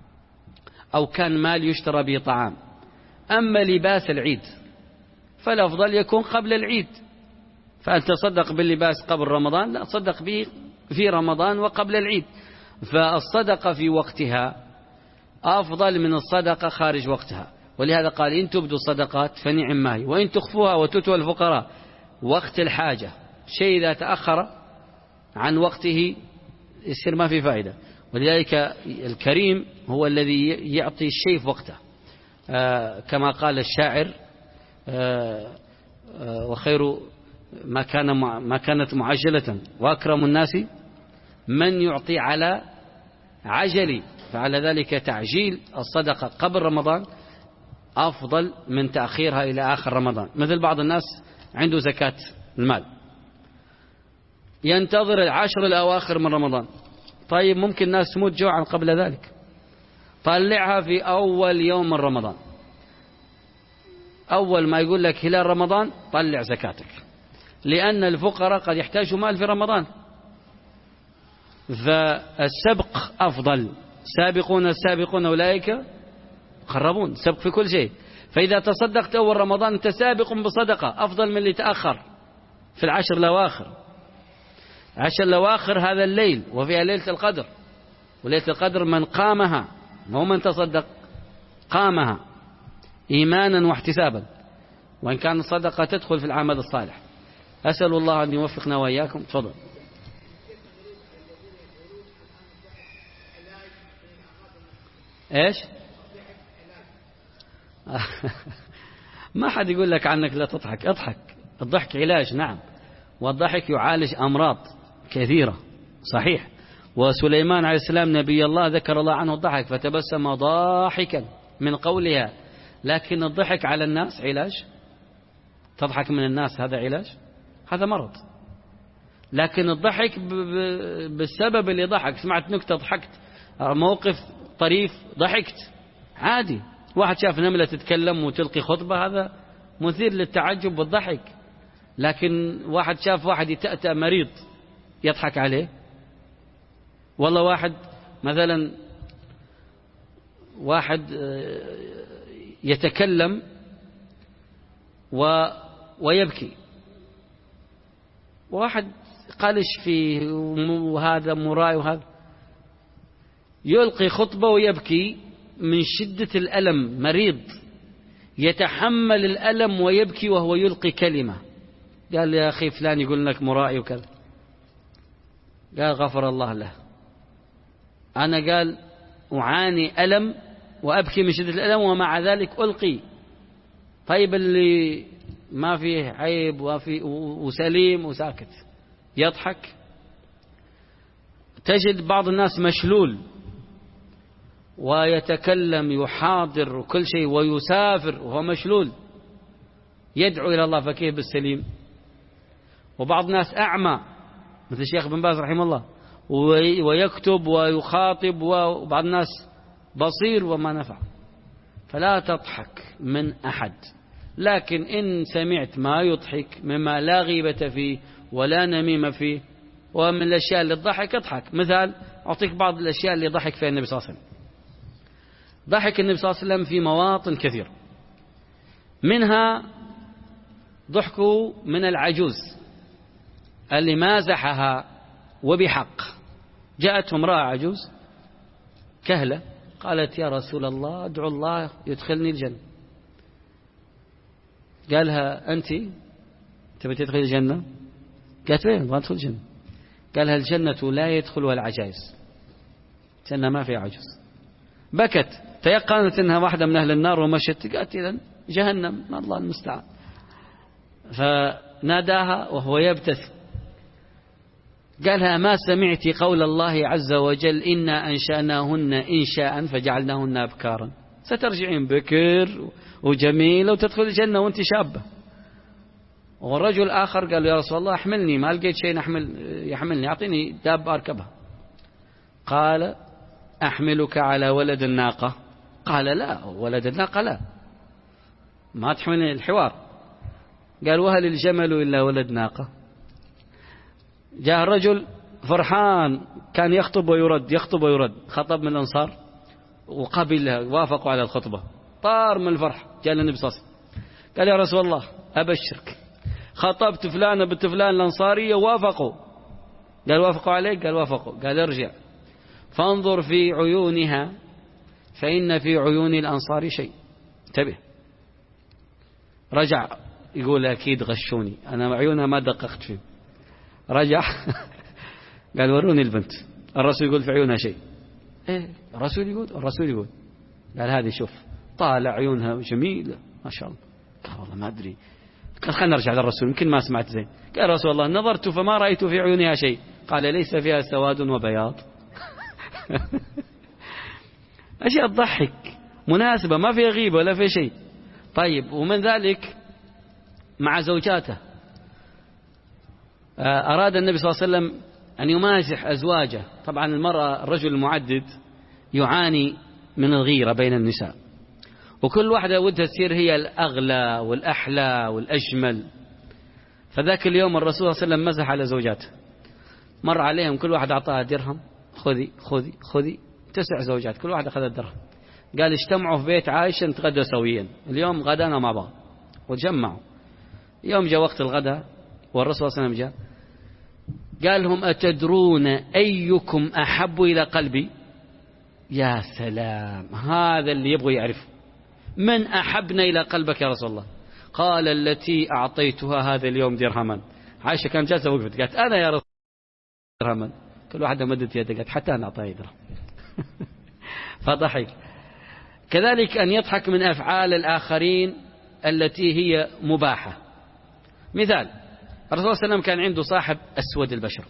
أو كان مال يشترى به طعام. أما لباس العيد فالأفضل يكون قبل العيد، فأنت تصدق باللباس قبل رمضان، لا تصدق به في رمضان وقبل العيد. فالصدقة في وقتها أفضل من الصدقة خارج وقتها. ولهذا قال: إن تبدوا الصدقات فنعم ما هي، وإن تخفوها وتؤتوا الفقراء وقت الحاجة. شيء إذا تأخر عن وقته يصير ما في فائدة. ولذلك الكريم هو الذي يعطي الشيء في وقته، آه كما قال الشاعر: آه آه وخير ما كان ما كانت معجلة، وأكرم الناس من يعطي على عجل. فعلى ذلك تعجيل الصدقة قبل رمضان أفضل من تأخيرها إلى آخر رمضان. مثل بعض الناس عنده زكاة المال ينتظر العشر الأواخر من رمضان، طيب ممكن الناس تموت جوعا قبل ذلك، طلعها في أول يوم من رمضان، أول ما يقول لك هلال رمضان طلع زكاتك، لأن الفقراء قد يحتاجوا مال في رمضان. فالسبق أفضل، سابقون السابقون أولئك قربون، سبق في كل شيء. فإذا تصدقت أول رمضان أنت سابق بصدقة أفضل من اللي تأخر في العشر الأواخر. عشر الأواخر هذا الليل وفيها ليلة القدر، وليلة القدر من قامها مو من تصدق، قامها إيمانا واحتسابا، وإن كان الصدقة تدخل في العمل الصالح. أسأل الله أن يوفقنا وإياكم. تفضل. إيش؟ ما حد يقول لك عنك لا تضحك، اضحك. الضحك علاج، نعم، والضحك يعالج أمراض كثيرة، صحيح. وسليمان عليه السلام نبي الله ذكر الله عنه الضحك فتبسم ضاحكا من قولها. لكن الضحك على الناس علاج، تضحك من الناس هذا علاج، هذا مرض. لكن الضحك بالسبب اللي ضحك، سمعت نكتة ضحكت، موقف طريف ضحكت، عادي. واحد شاف نملة تتكلم وتلقي خطبة، هذا مثير للتعجب والضحك. لكن واحد شاف واحد يتأتأ مريض يضحك عليه. والله واحد مثلا واحد يتكلم و ويبكي، واحد قالش فيه وهذا مراي، وهذا يلقي خطبة ويبكي من شدة الألم، مريض يتحمل الألم ويبكي وهو يلقي كلمة. قال يا أخي فلان يقول لك مرائي وكذا، قال غفر الله له، أنا قال أعاني ألم وأبكي من شدة الألم ومع ذلك ألقي. طيب اللي ما فيه عيب وفي وسليم وساكت يضحك. تجد بعض الناس مشلول ويتكلم يحاضر وكل شيء ويسافر وهو مشلول، يدعو إلى الله فكيف بالسليم. وبعض الناس أعمى مثل الشيخ بن باز رحمه الله ويكتب ويخاطب، وبعض الناس بصير وما نفع. فلا تضحك من أحد، لكن إن سمعت ما يضحك مما لا غيبة فيه ولا نميمة فيه ومن الأشياء اللي تضحك اضحك. مثال أعطيك بعض الأشياء اللي ضحك فيها النبي صلى الله عليه وسلم. ضحك النبي صلى الله عليه وسلم في مواطن كثير، منها ضحكه من العجوز اللي مازحها وبحق. جاءته امرأة عجوز كهلة قالت يا رسول الله ادعو الله يدخلني الجنة. قالها أنت تبي تدخل الجنة؟ قالت وين أبغى أدخل الجنة؟ قالها الجنة لا يدخلها العجائز، الجنة ما فيها عجوز. بكت، تيقنت أنها واحدة من أهل النار ومشت، قالت إذن جهنم، الله المستعان. فناداها وهو يبتسم، قالها ما سمعت قول الله عز وجل إنا أنشأناهن إنشاء فجعلناهن أبكارا، سترجعين بكر وجميلة وتدخل الجنة وانت شابة. والرجل آخر قال يا رسول الله احملني، ما لقيت شيء أحمل يحملني، أعطيني داب أركبها. قال أحملك على ولد الناقة؟ قال لا، ولد الناقة لا، ما تحملني الحوار. قال وهل الجمل إلا ولد ناقة؟ جاء الرجل فرحان كان يخطب ويرد يخطب ويرد، خطب من الأنصار وقبل وافقوا على الخطبة، طار من الفرح. جاء النبي صلى الله عليه وسلم قال يا رسول الله أبشرك، خطبت فلانة بنت فلان الأنصارية وافقوا. قال وافقوا عليك؟ قال وافقوا. قال ارجع فانظر في عيونها فإن في عيون الأنصار شيء، انتبه. رجع يقول أكيد غشوني، أنا عيونها ما دققت فيه. رجع قال وروني البنت، الرسول يقول في عيونها شيء. ايه الرسول يقول الرسول يقول قال هذه شوف، طالع عيونها جميلة ما شاء الله. قال والله ما أدري، قال خلنا نرجع للرسول يمكن ما سمعت زين. قال رسول الله نظرت فما رأيت في عيونها شيء. قال ليس فيها سواد وبياض. أشياء تضحك مناسبة، ما فيها غيبة ولا في شيء. طيب ومن ذلك مع زوجاته، أراد النبي صلى الله عليه وسلم أن يمازح أزواجه. طبعا المرأة الرجل المعدد يعاني من الغيرة بين النساء، وكل واحدة ودها تصير هي الأغلى والأحلى والأجمل. فذاك اليوم الرسول صلى الله عليه وسلم مزح على زوجاته، مر عليهم كل واحد أعطاها درهم، خذي خذي خذي، تسع زوجات كل واحد أخذ الدرهم. قال اجتمعوا في بيت عائشة نتغدى سويا، اليوم غدانا مع بعض، وتجمعوا. يوم جاء وقت الغداء والرسول صلى الله عليه وسلم جاء، قال لهم أتدرون أيكم أحب إلى قلبي؟ يا سلام، هذا اللي يبغى يعرف من أحبنا إلى قلبك يا رسول الله. قال التي أعطيتها هذا اليوم درهما. عائشة كانت جالسة وقفت قالت أنا يا رسول الله درهما. كل واحدة مدت يدها قالت حتى أنا أعطيه درهم. فضحك. كذلك أن يضحك من أفعال الآخرين التي هي مباحة. مثال: الرسول صلى الله عليه وسلم كان عنده صاحب أسود البشر،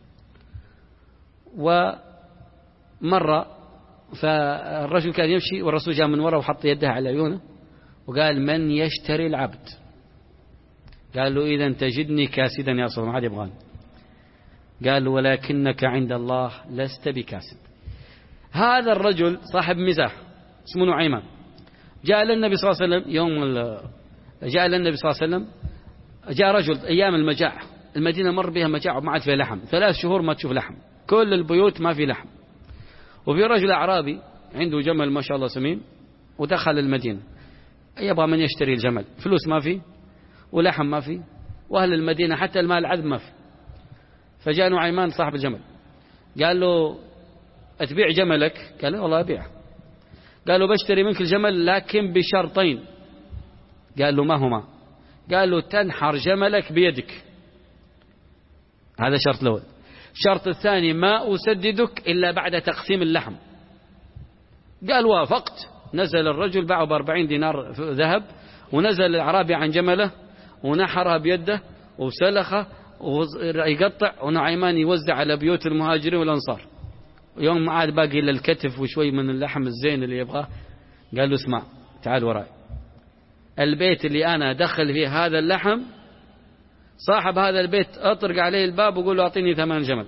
ومرة فالرجل كان يمشي والرسول جاء من وراء وحط يده على عيونه وقال: من يشتري العبد؟ قال له: إذا تجدني كاسدا يا رسول الله، ما عاد يبغاني. قال: ولكنك عند الله لست بكاسد. هذا الرجل صاحب مزاح اسمه نعيمان، جاء للنبي صلى الله عليه وسلم يوم جاء للنبي صلى الله عليه وسلم جاء رجل أيام المجاعة، المدينة مر بها مجاعة وما عاد فيها لحم، ثلاث شهور ما تشوف لحم، كل البيوت ما في لحم. وفي رجل أعرابي عنده جمل ما شاء الله سمين ودخل المدينة، يبغى من يشتري الجمل، فلوس ما في ولحم ما في، وأهل المدينة حتى المال العذب ما في. فجاء نعيمان صاحب الجمل قال له: أتبيع جملك؟ قال له: والله أبيع. قال له: بشتري منك الجمل لكن بشرطين. قال له: ما هما؟ قال له: تنحر جملك بيدك، هذا شرط الأول. الشرط الثاني: ما أسددك إلا بعد تقسيم اللحم. قال: وافقت. نزل الرجل باعه بأربعين دينار ذهب، ونزل الأعرابي عن جمله ونحرها بيده وسلخه ويقطع، ونعيمان يوزع على بيوت المهاجرين والأنصار. يوم ما عاد باقي إلا الكتف وشوي من اللحم الزين اللي يبغاه، قال له: اسمع، تعال وراي، البيت اللي أنا أدخل فيه هذا اللحم صاحب هذا البيت أطرق عليه الباب وقول له: أعطيني ثمان جمل.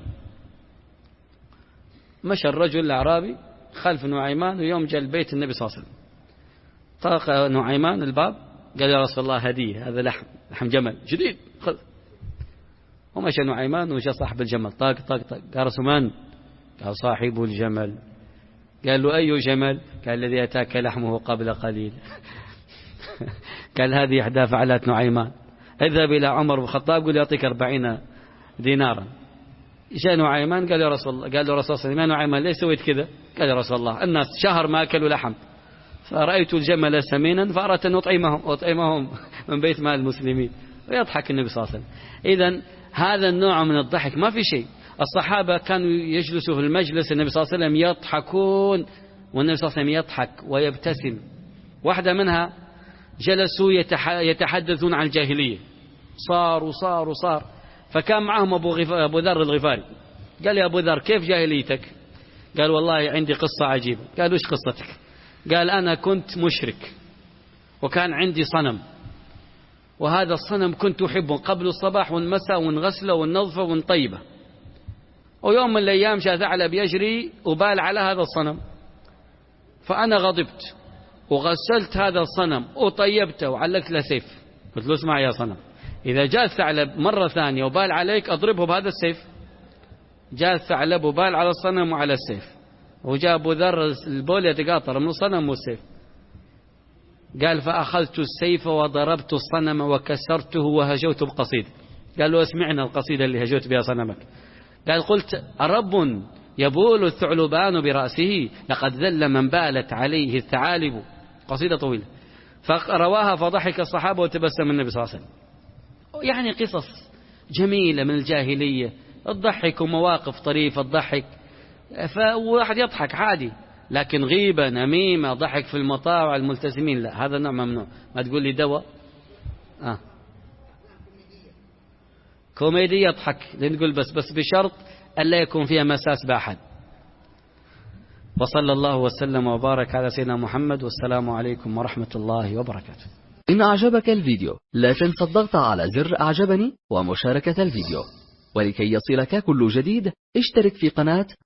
مشى الرجل الأعرابي خلف نعيمان، ويوم جاء البيت النبي صلى الله عليه وسلم طرق نعيمان الباب قال: يا رسول الله هدية، هذا لحم لحم جمل جديد، خذ. ومشى نعيمان وجاء صاحب الجمل طاق طاق طاق. قال: رسول من؟ قال: صاحب الجمل. قال له: أي جمل؟ قال: الذي أتاك لحمه قبل قليل. قال: هذه إحدى فعلات نعيمان، اذهب إلى عمر بن الخطاب قل يعطيك أربعين دينارا. جاء نعيمان قال: يا رسول الله، قال له رسول الله: ما نعيمان ليش سويت كذا؟ قال: يا رسول الله، الناس شهر ما أكلوا لحم، فرأيت الجمل سمينا فأردت أن أطعمهم أطعمهم من بيت مال المسلمين. ويضحك النبي صلى الله عليه وسلم. إذن هذا النوع من الضحك ما في شيء. الصحابة كانوا يجلسوا في المجلس، النبي صلى الله عليه وسلم يضحكون، والنبي صلى الله عليه وسلم يضحك ويبتسم. واحدة منها جلسوا يتحدثون عن الجاهلية، صار وصار وصار، فكان معهم أبو, غف... أبو ذر الغفاري. قال: يا أبو ذر، كيف جاهليتك؟ قال: والله عندي قصة عجيبة. قال: وش قصتك؟ قال: أنا كنت مشرك وكان عندي صنم، وهذا الصنم كنت أحبه قبل الصباح والمساء، ونغسله وننظفه ونطيبه. ويوم من الأيام جاء ثعلب يجري وبال على هذا الصنم، فأنا غضبت وغسلت هذا الصنم وطيبته وعلقت له سيف. قلت له: اسمع يا صنم، إذا جاء الثعلب مرة ثانية وبال عليك أضربه بهذا السيف. جاء الثعلب وبال على الصنم وعلى السيف، وجاء أبو ذر البول يتقاطر من الصنم والسيف. قال: فأخذت السيف وضربت الصنم وكسرته وهجوت بقصيدة. قال له: اسمعنا القصيدة اللي هجوت بها صنمك. قال: قلت: أرب يبول الثعلبان برأسه، لقد ذل من بالت عليه الثعالب. قصيدة طويلة. فرواها فضحك الصحابة وتبسم النبي صلى الله عليه وسلم. يعني قصص جميلة من الجاهلية، الضحك ومواقف طريفة الضحك، فواحد يضحك عادي. لكن غيبة نميمة ضحك في المطاوع الملتزمين لا، هذا نوع ممنوع. ما تقول لي دواء آه. كوميديا يضحك نقول بس بس بشرط ألا يكون فيها مساس بأحد. وصلى الله وسلم وبارك على سيدنا محمد، والسلام عليكم ورحمة الله وبركاته. إن أعجبك الفيديو لا تنسى الضغط على زر أعجبني ومشاركة الفيديو، ولكي يصلك كل جديد اشترك في قناة